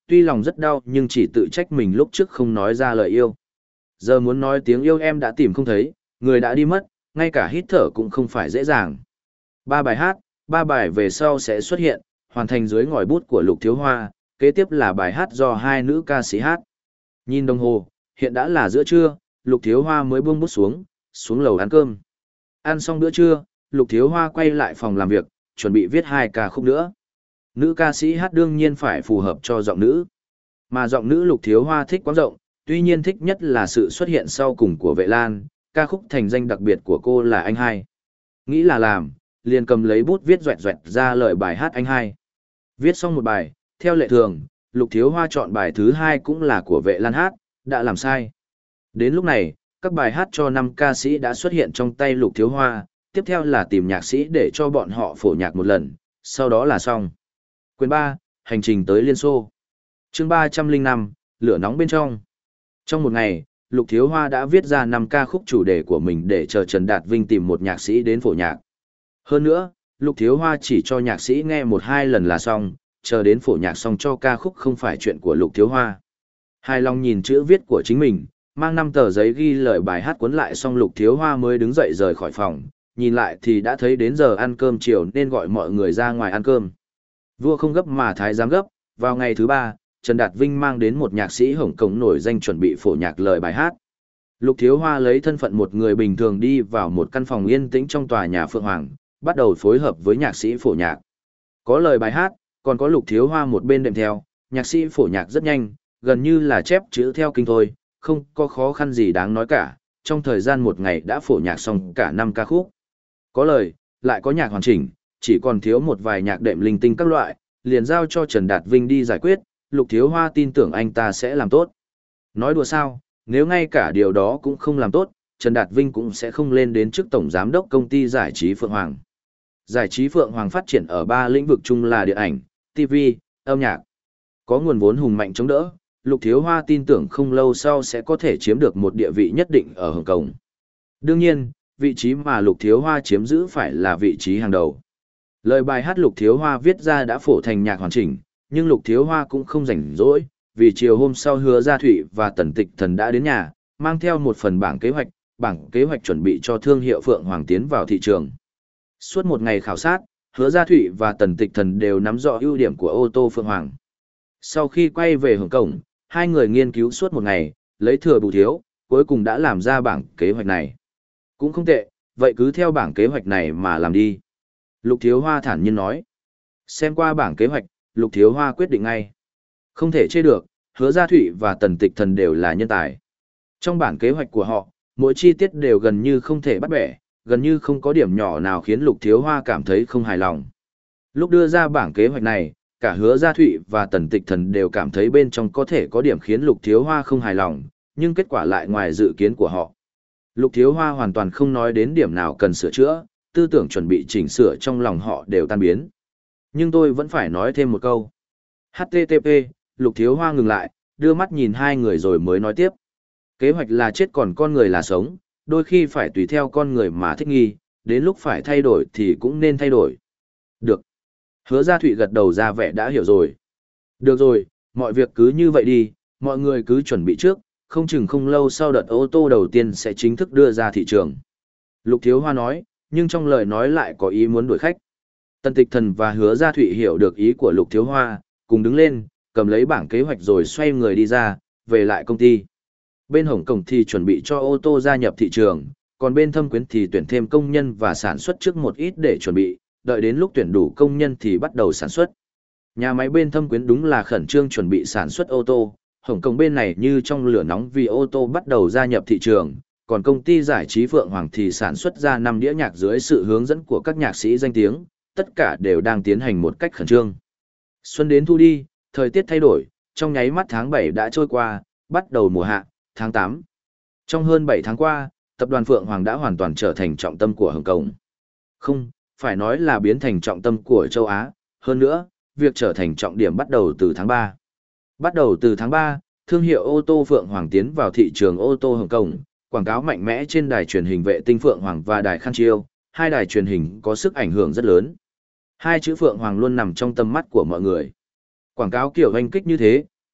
tuy lòng rất đau nhưng chỉ tự trách mình lúc trước không nói ra lời yêu. Giờ muốn nói tiếng yêu em đã tìm không thấy, người đã đi mất, ngay cả hít thở cũng không phải dễ dàng. Ba bài hát, ba bài về sau sẽ xuất hiện, hoàn thành dưới ngòi bút của Lục Thiếu Hoa, kế tiếp là bài hát do hai nữ ca sĩ hát. Nhìn đồng hồ, hiện đã là giữa trưa, Lục Thiếu Hoa mới buông bút xuống, xuống lầu ăn cơm. Ăn xong bữa trưa, Lục Thiếu Hoa quay lại phòng làm việc, chuẩn bị viết hai ca khúc nữa. Nữ ca sĩ hát đương nhiên phải phù hợp cho giọng nữ. Mà giọng nữ Lục Thiếu Hoa thích quãng rộng, tuy nhiên thích nhất là sự xuất hiện sau cùng của Vệ Lan, ca khúc thành danh đặc biệt của cô là Anh Hai. Nghĩ là làm, liền cầm lấy bút viết doẹt doẹt ra lời bài hát Anh Hai. Viết xong một bài, theo lệ thường, Lục Thiếu Hoa chọn bài thứ hai cũng là của Vệ Lan hát, đã làm sai. Đến lúc này, các bài hát cho năm ca sĩ đã xuất hiện trong tay Lục Thiếu Hoa, tiếp theo là tìm nhạc sĩ để cho bọn họ phổ nhạc một lần, sau đó là xong. Quyền ba, hành trình tới Liên Xô. Chương ba trăm lẻ năm, lửa nóng bên trong. Trong một ngày, Lục Thiếu Hoa đã viết ra năm ca khúc chủ đề của mình để chờ Trần Đạt Vinh tìm một nhạc sĩ đến phổ nhạc. Hơn nữa, Lục Thiếu Hoa chỉ cho nhạc sĩ nghe một hai lần là xong, chờ đến phổ nhạc xong cho ca khúc không phải chuyện của Lục Thiếu Hoa. Hài lòng nhìn chữ viết của chính mình, mang năm tờ giấy ghi lời bài hát cuốn lại xong Lục Thiếu Hoa mới đứng dậy rời khỏi phòng, nhìn lại thì đã thấy đến giờ ăn cơm chiều nên gọi mọi người ra ngoài ăn cơm. Vua không gấp mà thái giám gấp, vào ngày thứ ba, Trần Đạt Vinh mang đến một nhạc sĩ Hồng Kông nổi danh chuẩn bị phổ nhạc lời bài hát. Lục Thiếu Hoa lấy thân phận một người bình thường đi vào một căn phòng yên tĩnh trong tòa nhà Phượng Hoàng, bắt đầu phối hợp với nhạc sĩ phổ nhạc. Có lời bài hát, còn có Lục Thiếu Hoa một bên đệm theo, nhạc sĩ phổ nhạc rất nhanh, gần như là chép chữ theo kinh thôi, không có khó khăn gì đáng nói cả, trong thời gian một ngày đã phổ nhạc xong cả năm ca khúc. Có lời, lại có nhạc hoàn chỉnh, chỉ còn thiếu một vài nhạc đệm linh tinh các loại, liền giao cho Trần Đạt Vinh đi giải quyết, Lục Thiếu Hoa tin tưởng anh ta sẽ làm tốt. Nói đùa sao, nếu ngay cả điều đó cũng không làm tốt, Trần Đạt Vinh cũng sẽ không lên đến chức tổng giám đốc công ty giải trí Phượng Hoàng. Giải trí Phượng Hoàng phát triển ở ba lĩnh vực chung là điện ảnh, ti vi, âm nhạc. Có nguồn vốn hùng mạnh chống đỡ, Lục Thiếu Hoa tin tưởng không lâu sau sẽ có thể chiếm được một địa vị nhất định ở Hồng Kông. Đương nhiên, vị trí mà Lục Thiếu Hoa chiếm giữ phải là vị trí hàng đầu. Lời bài hát Lục Thiếu Hoa viết ra đã phổ thành nhạc hoàn chỉnh, nhưng Lục Thiếu Hoa cũng không rảnh rỗi, vì chiều hôm sau Hứa Gia Thụy và Tần Tịch Thần đã đến nhà, mang theo một phần bảng kế hoạch, bảng kế hoạch chuẩn bị cho thương hiệu Phượng Hoàng tiến vào thị trường. Suốt một ngày khảo sát, Hứa Gia Thụy và Tần Tịch Thần đều nắm rõ ưu điểm của ô tô Phượng Hoàng. Sau khi quay về Hồng Kông, hai người nghiên cứu suốt một ngày, lấy thừa bù thiếu, cuối cùng đã làm ra bảng kế hoạch này. Cũng không tệ, vậy cứ theo bảng kế hoạch này mà làm đi. Lục Thiếu Hoa thản nhiên nói. Xem qua bảng kế hoạch, Lục Thiếu Hoa quyết định ngay. Không thể chê được, Hứa Gia Thụy và Tần Tịch Thần đều là nhân tài. Trong bản kế hoạch của họ, mỗi chi tiết đều gần như không thể bắt bẻ, gần như không có điểm nhỏ nào khiến Lục Thiếu Hoa cảm thấy không hài lòng. Lúc đưa ra bảng kế hoạch này, cả Hứa Gia Thụy và Tần Tịch Thần đều cảm thấy bên trong có thể có điểm khiến Lục Thiếu Hoa không hài lòng, nhưng kết quả lại ngoài dự kiến của họ. Lục Thiếu Hoa hoàn toàn không nói đến điểm nào cần sửa chữa, tư tưởng chuẩn bị chỉnh sửa trong lòng họ đều tan biến. Nhưng tôi vẫn phải nói thêm một câu. hát tê tê pê, Lục Thiếu Hoa ngừng lại, đưa mắt nhìn hai người rồi mới nói tiếp. Kế hoạch là chết còn con người là sống, đôi khi phải tùy theo con người mà thích nghi, đến lúc phải thay đổi thì cũng nên thay đổi. Được. Hứa Gia Thụy gật đầu ra vẻ đã hiểu rồi. Được rồi, mọi việc cứ như vậy đi, mọi người cứ chuẩn bị trước, không chừng không lâu sau đợt ô tô đầu tiên sẽ chính thức đưa ra thị trường. Lục Thiếu Hoa nói, nhưng trong lời nói lại có ý muốn đuổi khách. Tần Tịch Thần và Hứa Gia Thụy hiểu được ý của Lục Thiếu Hoa, cùng đứng lên, cầm lấy bảng kế hoạch rồi xoay người đi ra, về lại công ty. Bên Hồng Kông thì chuẩn bị cho ô tô gia nhập thị trường, còn bên Thâm Quyến thì tuyển thêm công nhân và sản xuất trước một ít để chuẩn bị, đợi đến lúc tuyển đủ công nhân thì bắt đầu sản xuất. Nhà máy bên Thâm Quyến đúng là khẩn trương chuẩn bị sản xuất ô tô, Hồng Kông bên này như trong lửa nóng vì ô tô bắt đầu gia nhập thị trường, còn công ty giải trí Phượng Hoàng thì sản xuất ra năm đĩa nhạc dưới sự hướng dẫn của các nhạc sĩ danh tiếng, tất cả đều đang tiến hành một cách khẩn trương. Xuân đến thu đi, thời tiết thay đổi, trong nháy mắt tháng bảy đã trôi qua, bắt đầu mùa hạ, tháng tám. Trong hơn bảy tháng qua, tập đoàn Phượng Hoàng đã hoàn toàn trở thành trọng tâm của Hồng Kông. Không, phải nói là biến thành trọng tâm của châu Á, hơn nữa, việc trở thành trọng điểm bắt đầu từ tháng ba. Bắt đầu từ tháng ba, thương hiệu ô tô Phượng Hoàng tiến vào thị trường ô tô Hồng Kông, quảng cáo mạnh mẽ trên đài truyền hình vệ tinh Phượng Hoàng và đài Khan Chiêu, hai đài truyền hình có sức ảnh hưởng rất lớn. Hai chữ Phượng Hoàng luôn nằm trong tầm mắt của mọi người. Quảng cáo kiểu anh kích như thế,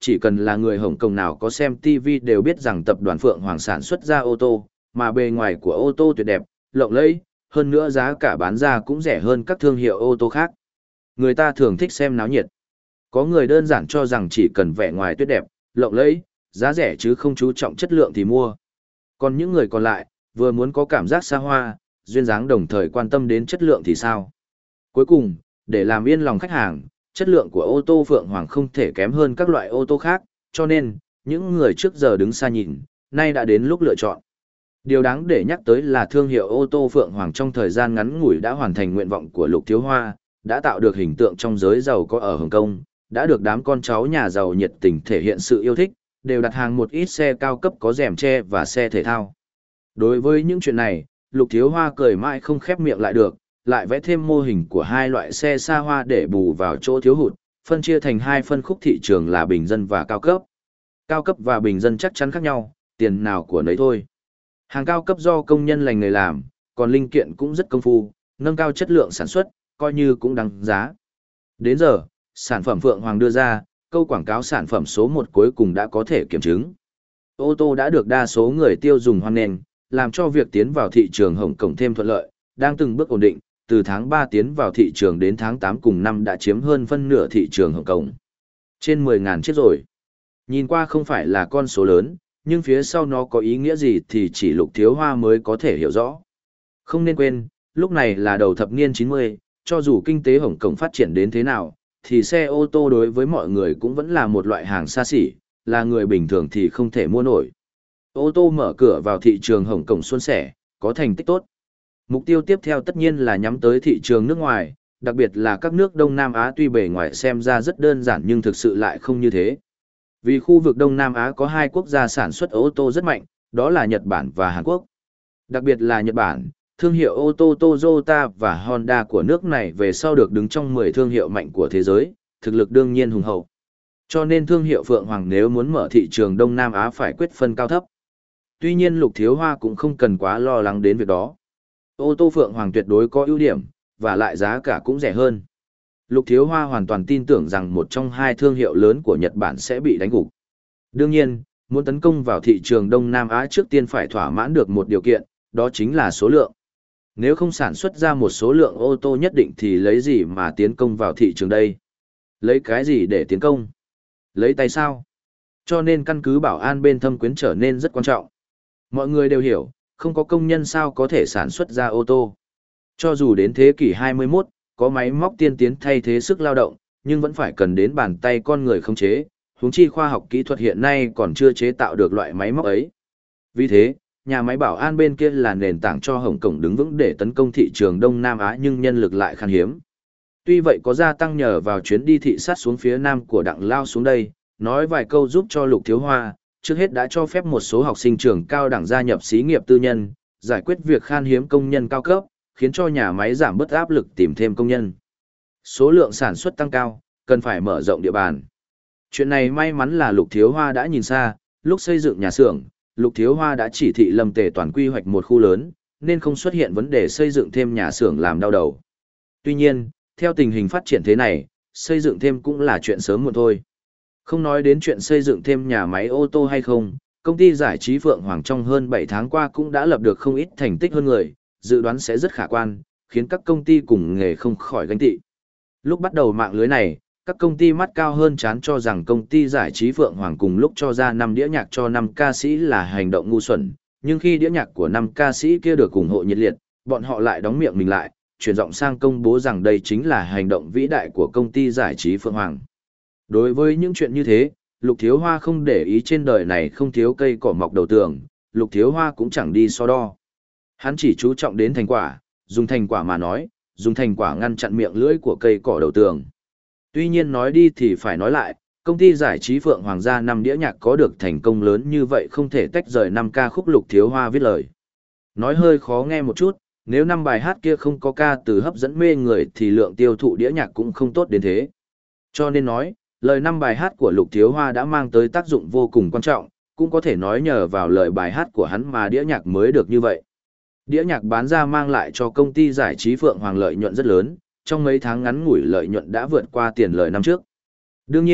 chỉ cần là người Hồng Kông nào có xem ti vi đều biết rằng tập đoàn Phượng Hoàng sản xuất ra ô tô, mà bề ngoài của ô tô tuyệt đẹp, lộng lẫy, hơn nữa giá cả bán ra cũng rẻ hơn các thương hiệu ô tô khác. Người ta thường thích xem náo nhiệt. Có người đơn giản cho rằng chỉ cần vẻ ngoài tuyệt đẹp, lộng lẫy, giá rẻ chứ không chú trọng chất lượng thì mua. Còn những người còn lại, vừa muốn có cảm giác xa hoa, duyên dáng đồng thời quan tâm đến chất lượng thì sao? Cuối cùng, để làm yên lòng khách hàng, chất lượng của ô tô Phượng Hoàng không thể kém hơn các loại ô tô khác, cho nên, những người trước giờ đứng xa nhìn, nay đã đến lúc lựa chọn. Điều đáng để nhắc tới là thương hiệu ô tô Phượng Hoàng trong thời gian ngắn ngủi đã hoàn thành nguyện vọng của Lục Thiếu Hoa, đã tạo được hình tượng trong giới giàu có ở Hồng Kông, đã được đám con cháu nhà giàu nhiệt tình thể hiện sự yêu thích, đều đặt hàng một ít xe cao cấp có rèm che và xe thể thao. Đối với những chuyện này, Lục Thiếu Hoa cười mãi không khép miệng lại được, lại vẽ thêm mô hình của hai loại xe xa hoa để bù vào chỗ thiếu hụt, phân chia thành hai phân khúc thị trường là bình dân và cao cấp. Cao cấp và bình dân chắc chắn khác nhau, tiền nào của nấy thôi. Hàng cao cấp do công nhân lành nghề làm, còn linh kiện cũng rất công phu, nâng cao chất lượng sản xuất, coi như cũng đáng giá. Đến giờ, sản phẩm Phượng Hoàng đưa ra, câu quảng cáo sản phẩm số một cuối cùng đã có thể kiểm chứng. Ô tô đã được đa số người tiêu dùng hoan nghênh, làm cho việc tiến vào thị trường Hồng Kông thêm thuận lợi, đang từng bước ổn định, từ tháng ba tiến vào thị trường đến tháng tám cùng năm đã chiếm hơn phân nửa thị trường Hồng Kông. Trên mười nghìn chiếc rồi. Nhìn qua không phải là con số lớn, nhưng phía sau nó có ý nghĩa gì thì chỉ Lục Thiếu Hoa mới có thể hiểu rõ. Không nên quên, lúc này là đầu thập niên chín mươi, cho dù kinh tế Hồng Kông phát triển đến thế nào, thì xe ô tô đối với mọi người cũng vẫn là một loại hàng xa xỉ, là người bình thường thì không thể mua nổi. Ô tô mở cửa vào thị trường Hồng Kông suôn sẻ, có thành tích tốt. Mục tiêu tiếp theo tất nhiên là nhắm tới thị trường nước ngoài, đặc biệt là các nước Đông Nam Á tuy bề ngoài xem ra rất đơn giản nhưng thực sự lại không như thế. Vì khu vực Đông Nam Á có hai quốc gia sản xuất ô tô rất mạnh, đó là Nhật Bản và Hàn Quốc. Đặc biệt là Nhật Bản, thương hiệu ô tô Toyota và Honda của nước này về sau được đứng trong mười thương hiệu mạnh của thế giới, thực lực đương nhiên hùng hậu. Cho nên thương hiệu Phượng Hoàng nếu muốn mở thị trường Đông Nam Á phải quyết phân cao thấp. Tuy nhiên Lục Thiếu Hoa cũng không cần quá lo lắng đến việc đó. Ô tô Phượng Hoàng tuyệt đối có ưu điểm, và lại giá cả cũng rẻ hơn. Lục Thiếu Hoa hoàn toàn tin tưởng rằng một trong hai thương hiệu lớn của Nhật Bản sẽ bị đánh gục. Đương nhiên, muốn tấn công vào thị trường Đông Nam Á trước tiên phải thỏa mãn được một điều kiện, đó chính là số lượng. Nếu không sản xuất ra một số lượng ô tô nhất định thì lấy gì mà tiến công vào thị trường đây? Lấy cái gì để tiến công? Lấy tay sao? Cho nên căn cứ bảo an bên Thâm Quyến trở nên rất quan trọng. Mọi người đều hiểu, không có công nhân sao có thể sản xuất ra ô tô. Cho dù đến thế kỷ hai mươi mốt, có máy móc tiên tiến thay thế sức lao động, nhưng vẫn phải cần đến bàn tay con người khống chế, huống chi khoa học kỹ thuật hiện nay còn chưa chế tạo được loại máy móc ấy. Vì thế, nhà máy bảo an bên kia là nền tảng cho Hồng Kông đứng vững để tấn công thị trường Đông Nam Á nhưng nhân lực lại khan hiếm. Tuy vậy có gia tăng nhờ vào chuyến đi thị sát xuống phía nam của Đặng Lao xuống đây, nói vài câu giúp cho Lục Thiếu Hoa, trước hết đã cho phép một số học sinh trường cao đẳng gia nhập xí nghiệp tư nhân, giải quyết việc khan hiếm công nhân cao cấp, khiến cho nhà máy giảm bớt áp lực tìm thêm công nhân. Số lượng sản xuất tăng cao, cần phải mở rộng địa bàn. Chuyện này may mắn là Lục Thiếu Hoa đã nhìn xa, lúc xây dựng nhà xưởng, Lục Thiếu Hoa đã chỉ thị Lâm Tề toàn quy hoạch một khu lớn, nên không xuất hiện vấn đề xây dựng thêm nhà xưởng làm đau đầu. Tuy nhiên, theo tình hình phát triển thế này, xây dựng thêm cũng là chuyện sớm muộn thôi. Không nói đến chuyện xây dựng thêm nhà máy ô tô hay không, công ty giải trí Phượng Hoàng trong hơn bảy tháng qua cũng đã lập được không ít thành tích hơn người, dự đoán sẽ rất khả quan, khiến các công ty cùng nghề không khỏi ganh tị. Lúc bắt đầu mạng lưới này, các công ty mắt cao hơn chán cho rằng công ty giải trí Phượng Hoàng cùng lúc cho ra năm đĩa nhạc cho năm ca sĩ là hành động ngu xuẩn, nhưng khi đĩa nhạc của năm ca sĩ kia được ủng hộ nhiệt liệt, bọn họ lại đóng miệng mình lại, chuyển giọng sang công bố rằng đây chính là hành động vĩ đại của công ty giải trí Phượng Hoàng. Đối với những chuyện như thế, Lục Thiếu Hoa không để ý, trên đời này không thiếu cây cỏ mọc đầu tường, Lục Thiếu Hoa cũng chẳng đi so đo. Hắn chỉ chú trọng đến thành quả, dùng thành quả mà nói, dùng thành quả ngăn chặn miệng lưỡi của cây cỏ đầu tường. Tuy nhiên nói đi thì phải nói lại, công ty giải trí Phượng Hoàng gia năm đĩa nhạc có được thành công lớn như vậy không thể tách rời năm ca khúc Lục Thiếu Hoa viết lời. Nói hơi khó nghe một chút, nếu năm bài hát kia không có ca từ hấp dẫn mê người thì lượng tiêu thụ đĩa nhạc cũng không tốt đến thế. Cho nên nói, lời năm bài hát của Lục Thiếu Hoa đã mang tới tác dụng vô cùng quan trọng, cũng có thể nói nhờ vào lời bài hát của hắn mà đĩa nhạc mới được như vậy. Đĩa nhạc bán ra mang lại cho công ty giải trí Phượng Hoàng lợi nhuận rất lớn, trong mấy tháng ngắn ngủi lợi nhuận đã vượt qua tiền lời năm trước. Đương nhiên,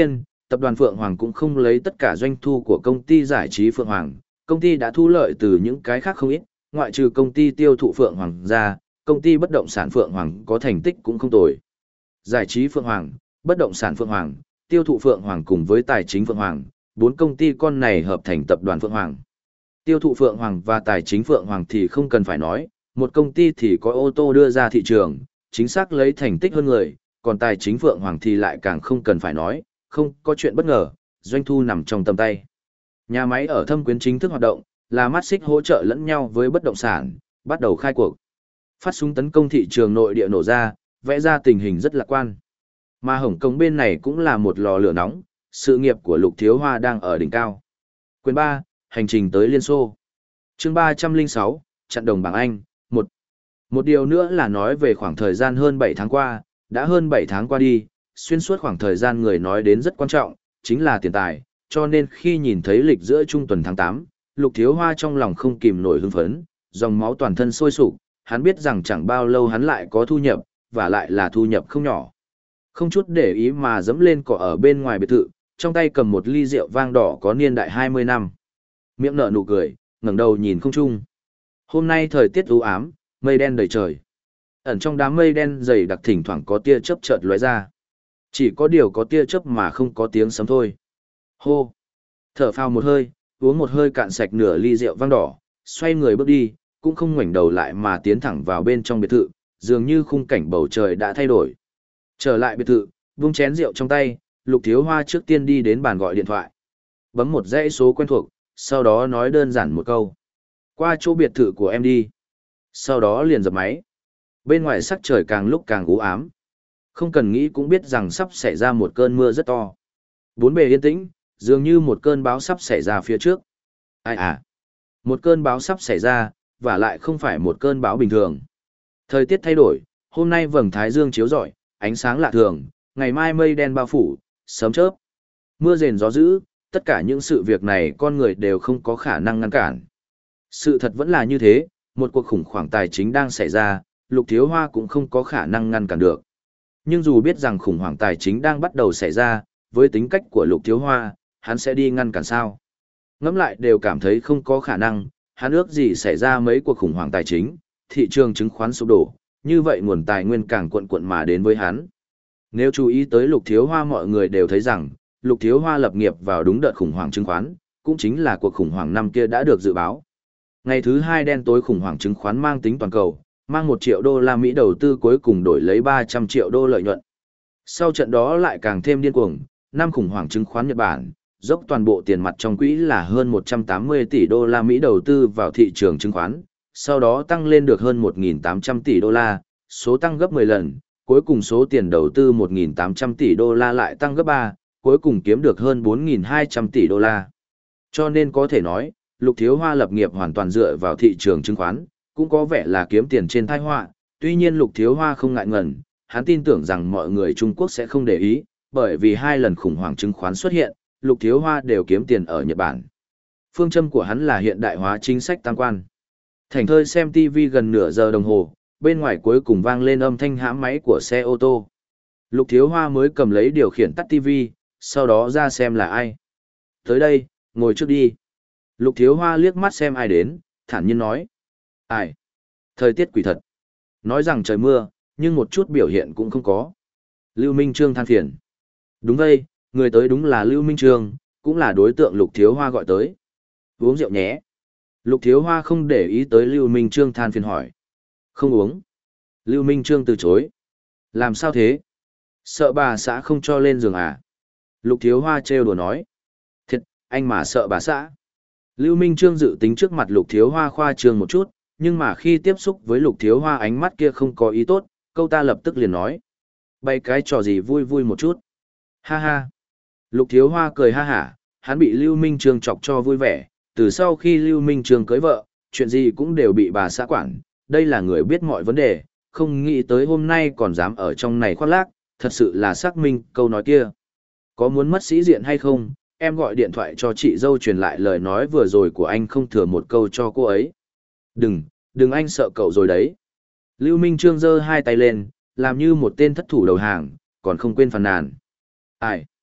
tập đoàn Phượng Hoàng cũng không lấy tất cả doanh thu của công ty giải trí Phượng Hoàng, công ty đã thu lợi từ những cái khác không ít, ngoại trừ công ty tiêu thụ Phượng Hoàng ra, công ty bất động sản Phượng Hoàng có thành tích cũng không tồi. Giải trí Phượng Hoàng, bất động sản Phượng Hoàng, tiêu thụ Phượng Hoàng cùng với tài chính Phượng Hoàng, bốn công ty con này hợp thành tập đoàn Phượng Hoàng. Tiêu thụ Phượng Hoàng và tài chính Phượng Hoàng thì không cần phải nói, một công ty thì có ô tô đưa ra thị trường, chính xác lấy thành tích hơn người, còn tài chính Phượng Hoàng thì lại càng không cần phải nói, không có chuyện bất ngờ, doanh thu nằm trong tầm tay. Nhà máy ở Thâm Quyến chính thức hoạt động, là mắt xích hỗ trợ lẫn nhau với bất động sản, bắt đầu khai cuộc. Phát súng tấn công thị trường nội địa nổ ra, vẽ ra tình hình rất lạc quan. Mà Hồng Kông bên này cũng là một lò lửa nóng, sự nghiệp của Lục Thiếu Hoa đang ở đỉnh cao. Quyền ba, hành trình tới Liên Xô. Chương ba trăm lẻ sáu, chặn đồng bảng Anh, một. Một điều nữa là nói về khoảng thời gian hơn bảy tháng qua, đã hơn bảy tháng qua đi, xuyên suốt khoảng thời gian người nói đến rất quan trọng, chính là tiền tài, cho nên khi nhìn thấy lịch giữa trung tuần tháng tám, Lục Thiếu Hoa trong lòng không kìm nổi hưng phấn, dòng máu toàn thân sôi sục, hắn biết rằng chẳng bao lâu hắn lại có thu nhập, và lại là thu nhập không nhỏ. Không chút để ý mà dẫm lên cỏ ở bên ngoài biệt thự, trong tay cầm một ly rượu vang đỏ có niên đại hai mươi năm. Miệng nở nụ cười, ngẩng đầu nhìn không trung. Hôm nay thời tiết u ám, mây đen đầy trời. Ẩn trong đám mây đen dày đặc thỉnh thoảng có tia chớp chợt lóe ra. Chỉ có điều có tia chớp mà không có tiếng sấm thôi. Hô! Thở phào một hơi, uống một hơi cạn sạch nửa ly rượu vang đỏ, xoay người bước đi, cũng không ngoảnh đầu lại mà tiến thẳng vào bên trong biệt thự, dường như khung cảnh bầu trời đã thay đổi. Trở lại biệt thự, vung chén rượu trong tay, Lục Thiếu Hoa trước tiên đi đến bàn gọi điện thoại. Bấm một dãy số quen thuộc, sau đó nói đơn giản một câu. Qua chỗ biệt thự của em đi. Sau đó liền dập máy. Bên ngoài sắc trời càng lúc càng u ám. Không cần nghĩ cũng biết rằng sắp xảy ra một cơn mưa rất to. Bốn bề yên tĩnh, dường như một cơn bão sắp xảy ra phía trước. Ai à? Một cơn bão sắp xảy ra, và lại không phải một cơn bão bình thường. Thời tiết thay đổi, hôm nay vầng thái dương chiếu rọi, ánh sáng lạ thường, ngày mai mây đen bao phủ, sớm chớp. Mưa rền gió dữ, tất cả những sự việc này con người đều không có khả năng ngăn cản. Sự thật vẫn là như thế, một cuộc khủng hoảng tài chính đang xảy ra, Lục Thiếu Hoa cũng không có khả năng ngăn cản được. Nhưng dù biết rằng khủng hoảng tài chính đang bắt đầu xảy ra, với tính cách của Lục Thiếu Hoa, hắn sẽ đi ngăn cản sao? Ngẫm lại đều cảm thấy không có khả năng, hắn ước gì xảy ra mấy cuộc khủng hoảng tài chính, thị trường chứng khoán sụp đổ, như vậy nguồn tài nguyên càng cuộn cuộn mà đến với hắn. Nếu chú ý tới Lục Thiếu Hoa mọi người đều thấy rằng, Lục Thiếu Hoa lập nghiệp vào đúng đợt khủng hoảng chứng khoán, cũng chính là cuộc khủng hoảng năm kia đã được dự báo. Ngày thứ hai đen tối khủng hoảng chứng khoán mang tính toàn cầu, mang một triệu đô la Mỹ đầu tư cuối cùng đổi lấy ba trăm triệu đô lợi nhuận. Sau trận đó lại càng thêm điên cuồng, năm khủng hoảng chứng khoán Nhật Bản, dốc toàn bộ tiền mặt trong quỹ là hơn một trăm tám mươi tỷ đô la Mỹ đầu tư vào thị trường chứng khoán, sau đó tăng lên được hơn một nghìn tám trăm tỷ đô la, số tăng gấp mười lần, cuối cùng số tiền đầu tư một nghìn tám trăm tỷ đô la lại tăng gấp ba, cuối cùng kiếm được hơn bốn nghìn hai trăm tỷ đô la. Cho nên có thể nói, Lục Thiếu Hoa lập nghiệp hoàn toàn dựa vào thị trường chứng khoán, cũng có vẻ là kiếm tiền trên tai họa, tuy nhiên Lục Thiếu Hoa không ngại ngần, hắn tin tưởng rằng mọi người Trung Quốc sẽ không để ý, bởi vì hai lần khủng hoảng chứng khoán xuất hiện, Lục Thiếu Hoa đều kiếm tiền ở Nhật Bản. Phương châm của hắn là hiện đại hóa chính sách tam quan. Thảnh thơi xem ti vi gần nửa giờ đồng hồ, bên ngoài cuối cùng vang lên âm thanh hãm máy của xe ô tô. Lục Thiếu Hoa mới cầm lấy điều khiển tắt ti vi, sau đó ra xem là ai. Tới đây, ngồi trước đi. Lục Thiếu Hoa liếc mắt xem ai đến, thản nhiên nói. Ai? Thời tiết quỷ thật. Nói rằng trời mưa, nhưng một chút biểu hiện cũng không có. Lưu Minh Trương than phiền. Đúng vậy, người tới đúng là Lưu Minh Trương, cũng là đối tượng Lục Thiếu Hoa gọi tới. Uống rượu nhé. Lục Thiếu Hoa không để ý tới Lưu Minh Trương than phiền hỏi. Không uống. Lưu Minh Trương từ chối. Làm sao thế? Sợ bà xã không cho lên giường à? Lục Thiếu Hoa trêu đùa nói. Thiệt, anh mà sợ bà xã. Lưu Minh Trương dự tính trước mặt Lục Thiếu Hoa khoa trương một chút, nhưng mà khi tiếp xúc với Lục Thiếu Hoa ánh mắt kia không có ý tốt, câu ta lập tức liền nói. Bày cái trò gì vui vui một chút. Ha ha. Lục Thiếu Hoa cười ha hả, hắn bị Lưu Minh Trương chọc cho vui vẻ, từ sau khi Lưu Minh Trương cưới vợ, chuyện gì cũng đều bị bà xã quản, đây là người biết mọi vấn đề, không nghĩ tới hôm nay còn dám ở trong này khoác lác, thật sự là xác minh câu nói kia. Có muốn mất sĩ diện hay không, em gọi điện thoại cho chị dâu truyền lại lời nói vừa rồi của anh không thừa một câu cho cô ấy. Đừng, đừng anh sợ cậu rồi đấy. Lưu Minh Trương giơ hai tay lên, làm như một tên thất thủ đầu hàng, còn không quên phàn nàn. Ai?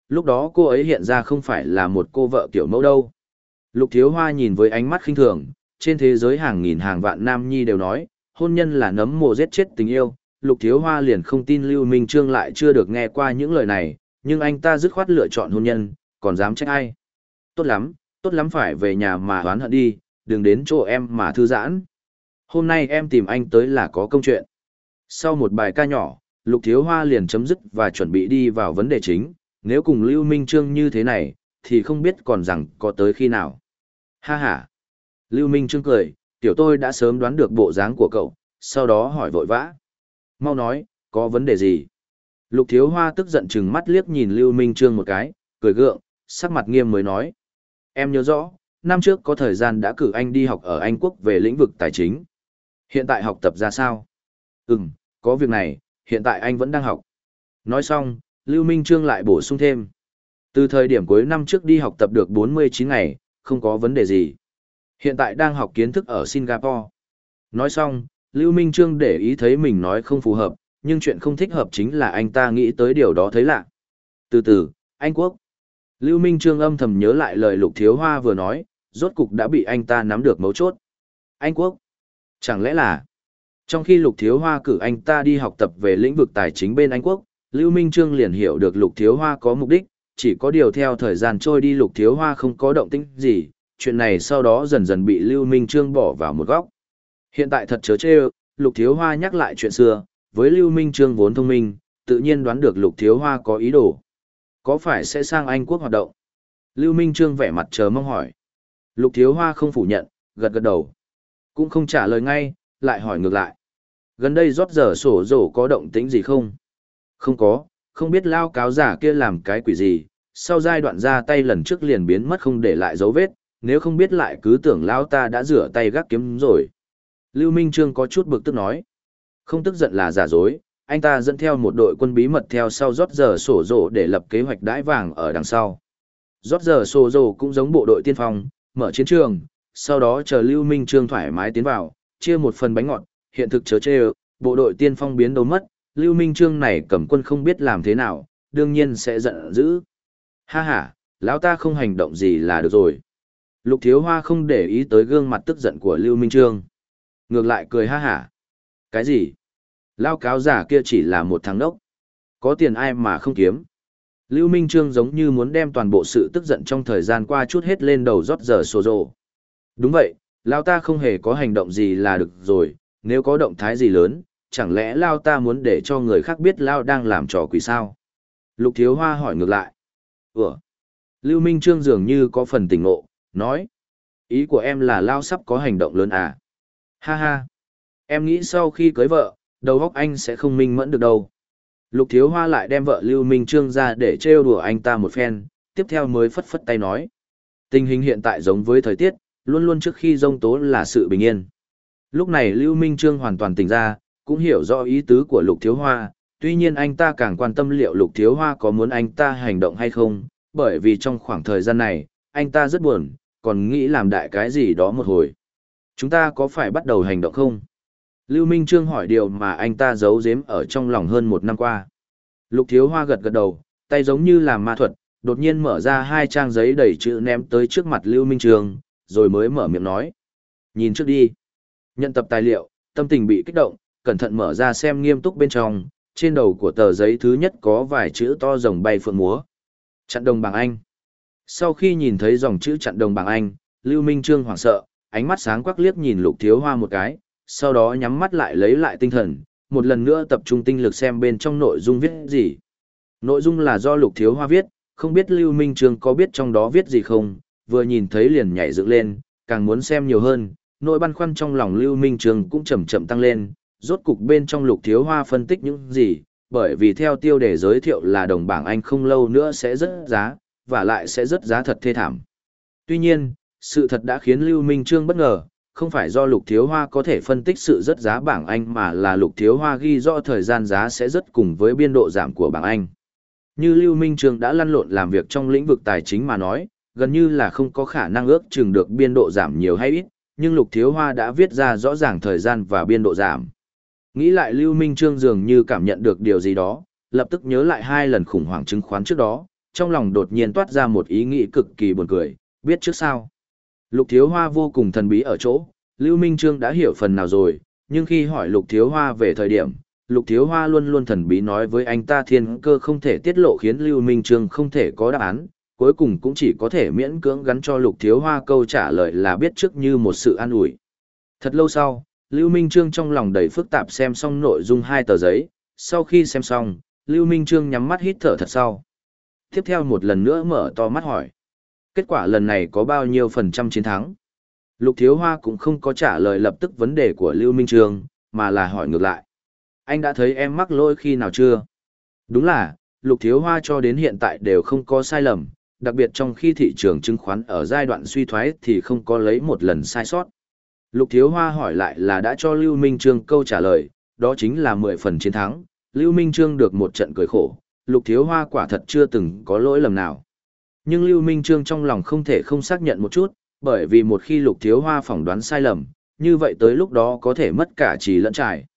Lúc đó cô ấy hiện ra không phải là một cô vợ kiểu mẫu đâu. Lục Thiếu Hoa nhìn với ánh mắt khinh thường, trên thế giới hàng nghìn hàng vạn nam nhi đều nói, hôn nhân là nấm mồ giết chết tình yêu. Lục Thiếu Hoa liền không tin Lưu Minh Trương lại chưa được nghe qua những lời này, nhưng anh ta dứt khoát lựa chọn hôn nhân, còn dám trách ai. Tốt lắm, tốt lắm phải về nhà mà oán hận đi, đừng đến chỗ em mà thư giãn. Hôm nay em tìm anh tới là có công chuyện. Sau một bài ca nhỏ, Lục Thiếu Hoa liền chấm dứt và chuẩn bị đi vào vấn đề chính, nếu cùng Lưu Minh Trương như thế này, thì không biết còn rằng có tới khi nào. Ha ha. Lưu Minh Trương cười, tiểu tôi đã sớm đoán được bộ dáng của cậu, sau đó hỏi vội vã. Mau nói, có vấn đề gì? Lục Thiếu Hoa tức giận chừng mắt liếc nhìn Lưu Minh Trương một cái, cười gượng, sắc mặt nghiêm mới nói. Em nhớ rõ, năm trước có thời gian đã cử anh đi học ở Anh Quốc về lĩnh vực tài chính. Hiện tại học tập ra sao? Ừm, có việc này, hiện tại anh vẫn đang học. Nói xong, Lưu Minh Trương lại bổ sung thêm. Từ thời điểm cuối năm trước đi học tập được bốn mươi chín ngày, không có vấn đề gì. Hiện tại đang học kiến thức ở Singapore. Nói xong, Lưu Minh Trương để ý thấy mình nói không phù hợp, nhưng chuyện không thích hợp chính là anh ta nghĩ tới điều đó thấy lạ. Từ từ, Anh Quốc. Lưu Minh Trương âm thầm nhớ lại lời Lục Thiếu Hoa vừa nói, rốt cục đã bị anh ta nắm được mấu chốt. Anh Quốc. Chẳng lẽ là... Trong khi Lục Thiếu Hoa cử anh ta đi học tập về lĩnh vực tài chính bên Anh Quốc, Lưu Minh Trương liền hiểu được Lục Thiếu Hoa có mục đích, chỉ có điều theo thời gian trôi đi Lục Thiếu Hoa không có động tĩnh gì, chuyện này sau đó dần dần bị Lưu Minh Trương bỏ vào một góc. Hiện tại thật chớ chê, Lục Thiếu Hoa nhắc lại chuyện xưa, với Lưu Minh Trương vốn thông minh, tự nhiên đoán được Lục Thiếu Hoa có ý đồ. Có phải sẽ sang Anh Quốc hoạt động? Lưu Minh Trương vẻ mặt chờ mong hỏi. Lục Thiếu Hoa không phủ nhận, gật gật đầu. Cũng không trả lời ngay, lại hỏi ngược lại. Gần đây rót giờ sổ rổ có động tĩnh gì không? Không có, không biết lao cáo giả kia làm cái quỷ gì, sau giai đoạn ra tay lần trước liền biến mất không để lại dấu vết, nếu không biết lại cứ tưởng lao ta đã rửa tay gác kiếm rồi. Lưu Minh Trương có chút bực tức nói. Không tức giận là giả dối, anh ta dẫn theo một đội quân bí mật theo sau rót giờ sổ rổ để lập kế hoạch đãi vàng ở đằng sau. Rót giờ sổ rổ cũng giống bộ đội tiên phong, mở chiến trường, sau đó chờ Lưu Minh Trương thoải mái tiến vào, chia một phần bánh ngọt, hiện thực chớ chê, bộ đội tiên phong biến đâu mất, Lưu Minh Trương này cầm quân không biết làm thế nào, đương nhiên sẽ giận dữ. Ha ha, lão ta không hành động gì là được rồi. Lục Thiếu Hoa không để ý tới gương mặt tức giận của Lưu Minh Trương. Ngược lại cười ha hả. Cái gì? Lao cáo giả kia chỉ là một thằng đốc. Có tiền ai mà không kiếm. Lưu Minh Trương giống như muốn đem toàn bộ sự tức giận trong thời gian qua chút hết lên đầu rót giờ sổ rồ. Đúng vậy, Lao ta không hề có hành động gì là được rồi, nếu có động thái gì lớn, chẳng lẽ Lao ta muốn để cho người khác biết Lao đang làm trò quỷ sao? Lục Thiếu Hoa hỏi ngược lại. Ủa? Lưu Minh Trương dường như có phần tỉnh ngộ, nói. Ý của em là Lao sắp có hành động lớn à? Ha ha. Em nghĩ sau khi cưới vợ, đầu óc anh sẽ không minh mẫn được đâu. Lục Thiếu Hoa lại đem vợ Lưu Minh Trương ra để trêu đùa anh ta một phen, tiếp theo mới phất phất tay nói. Tình hình hiện tại giống với thời tiết, luôn luôn trước khi giông tố là sự bình yên. Lúc này Lưu Minh Trương hoàn toàn tỉnh ra, cũng hiểu rõ ý tứ của Lục Thiếu Hoa, tuy nhiên anh ta càng quan tâm liệu Lục Thiếu Hoa có muốn anh ta hành động hay không, bởi vì trong khoảng thời gian này, anh ta rất buồn, còn nghĩ làm đại cái gì đó một hồi. Chúng ta có phải bắt đầu hành động không? Lưu Minh Trương hỏi điều mà anh ta giấu giếm ở trong lòng hơn một năm qua. Lục Thiếu Hoa gật gật đầu, tay giống như làm ma thuật, đột nhiên mở ra hai trang giấy đầy chữ ném tới trước mặt Lưu Minh Trương, rồi mới mở miệng nói. Nhìn trước đi. Nhận tập tài liệu, tâm tình bị kích động, cẩn thận mở ra xem nghiêm túc bên trong, trên đầu của tờ giấy thứ nhất có vài chữ to rồng bay phượng múa. Chặn đồng bảng Anh. Sau khi nhìn thấy dòng chữ chặn đồng bảng Anh, Lưu Minh Trương hoảng sợ, ánh mắt sáng quắc liếc nhìn Lục Thiếu Hoa một cái, sau đó nhắm mắt lại lấy lại tinh thần, một lần nữa tập trung tinh lực xem bên trong nội dung viết gì. Nội dung là do Lục Thiếu Hoa viết, không biết Lưu Minh Trương có biết trong đó viết gì không, vừa nhìn thấy liền nhảy dựng lên, càng muốn xem nhiều hơn, nỗi băn khoăn trong lòng Lưu Minh Trương cũng chậm chậm tăng lên, rốt cục bên trong Lục Thiếu Hoa phân tích những gì, bởi vì theo tiêu đề giới thiệu là đồng bảng Anh không lâu nữa sẽ rớt giá, và lại sẽ rớt giá thật thê thảm. Tuy nhiên, sự thật đã khiến Lưu Minh Trương bất ngờ, không phải do Lục Thiếu Hoa có thể phân tích sự rớt giá bảng Anh mà là Lục Thiếu Hoa ghi rõ thời gian giá sẽ rớt cùng với biên độ giảm của bảng Anh. Như Lưu Minh Trương đã lăn lộn làm việc trong lĩnh vực tài chính mà nói, gần như là không có khả năng ước chừng được biên độ giảm nhiều hay ít, nhưng Lục Thiếu Hoa đã viết ra rõ ràng thời gian và biên độ giảm. Nghĩ lại Lưu Minh Trương dường như cảm nhận được điều gì đó, lập tức nhớ lại hai lần khủng hoảng chứng khoán trước đó, trong lòng đột nhiên toát ra một ý nghĩ cực kỳ buồn cười, biết trước sao. Lục Thiếu Hoa vô cùng thần bí ở chỗ, Lưu Minh Trương đã hiểu phần nào rồi, nhưng khi hỏi Lục Thiếu Hoa về thời điểm, Lục Thiếu Hoa luôn luôn thần bí nói với anh ta thiên cơ không thể tiết lộ khiến Lưu Minh Trương không thể có đáp án, cuối cùng cũng chỉ có thể miễn cưỡng gắn cho Lục Thiếu Hoa câu trả lời là biết trước như một sự an ủi. Thật lâu sau, Lưu Minh Trương trong lòng đầy phức tạp xem xong nội dung hai tờ giấy, sau khi xem xong, Lưu Minh Trương nhắm mắt hít thở thật sâu. Tiếp theo một lần nữa mở to mắt hỏi. Kết quả lần này có bao nhiêu phần trăm chiến thắng? Lục Thiếu Hoa cũng không có trả lời lập tức vấn đề của Lưu Minh Trương, mà là hỏi ngược lại. Anh đã thấy em mắc lỗi khi nào chưa? Đúng là, Lục Thiếu Hoa cho đến hiện tại đều không có sai lầm, đặc biệt trong khi thị trường chứng khoán ở giai đoạn suy thoái thì không có lấy một lần sai sót. Lục Thiếu Hoa hỏi lại là đã cho Lưu Minh Trương câu trả lời, đó chính là mười phần chiến thắng. Lưu Minh Trương được một trận cười khổ, Lục Thiếu Hoa quả thật chưa từng có lỗi lầm nào. Nhưng Lưu Minh Trương trong lòng không thể không xác nhận một chút, bởi vì một khi Lục Thiếu Hoa phỏng đoán sai lầm, như vậy tới lúc đó có thể mất cả trì lẫn trải.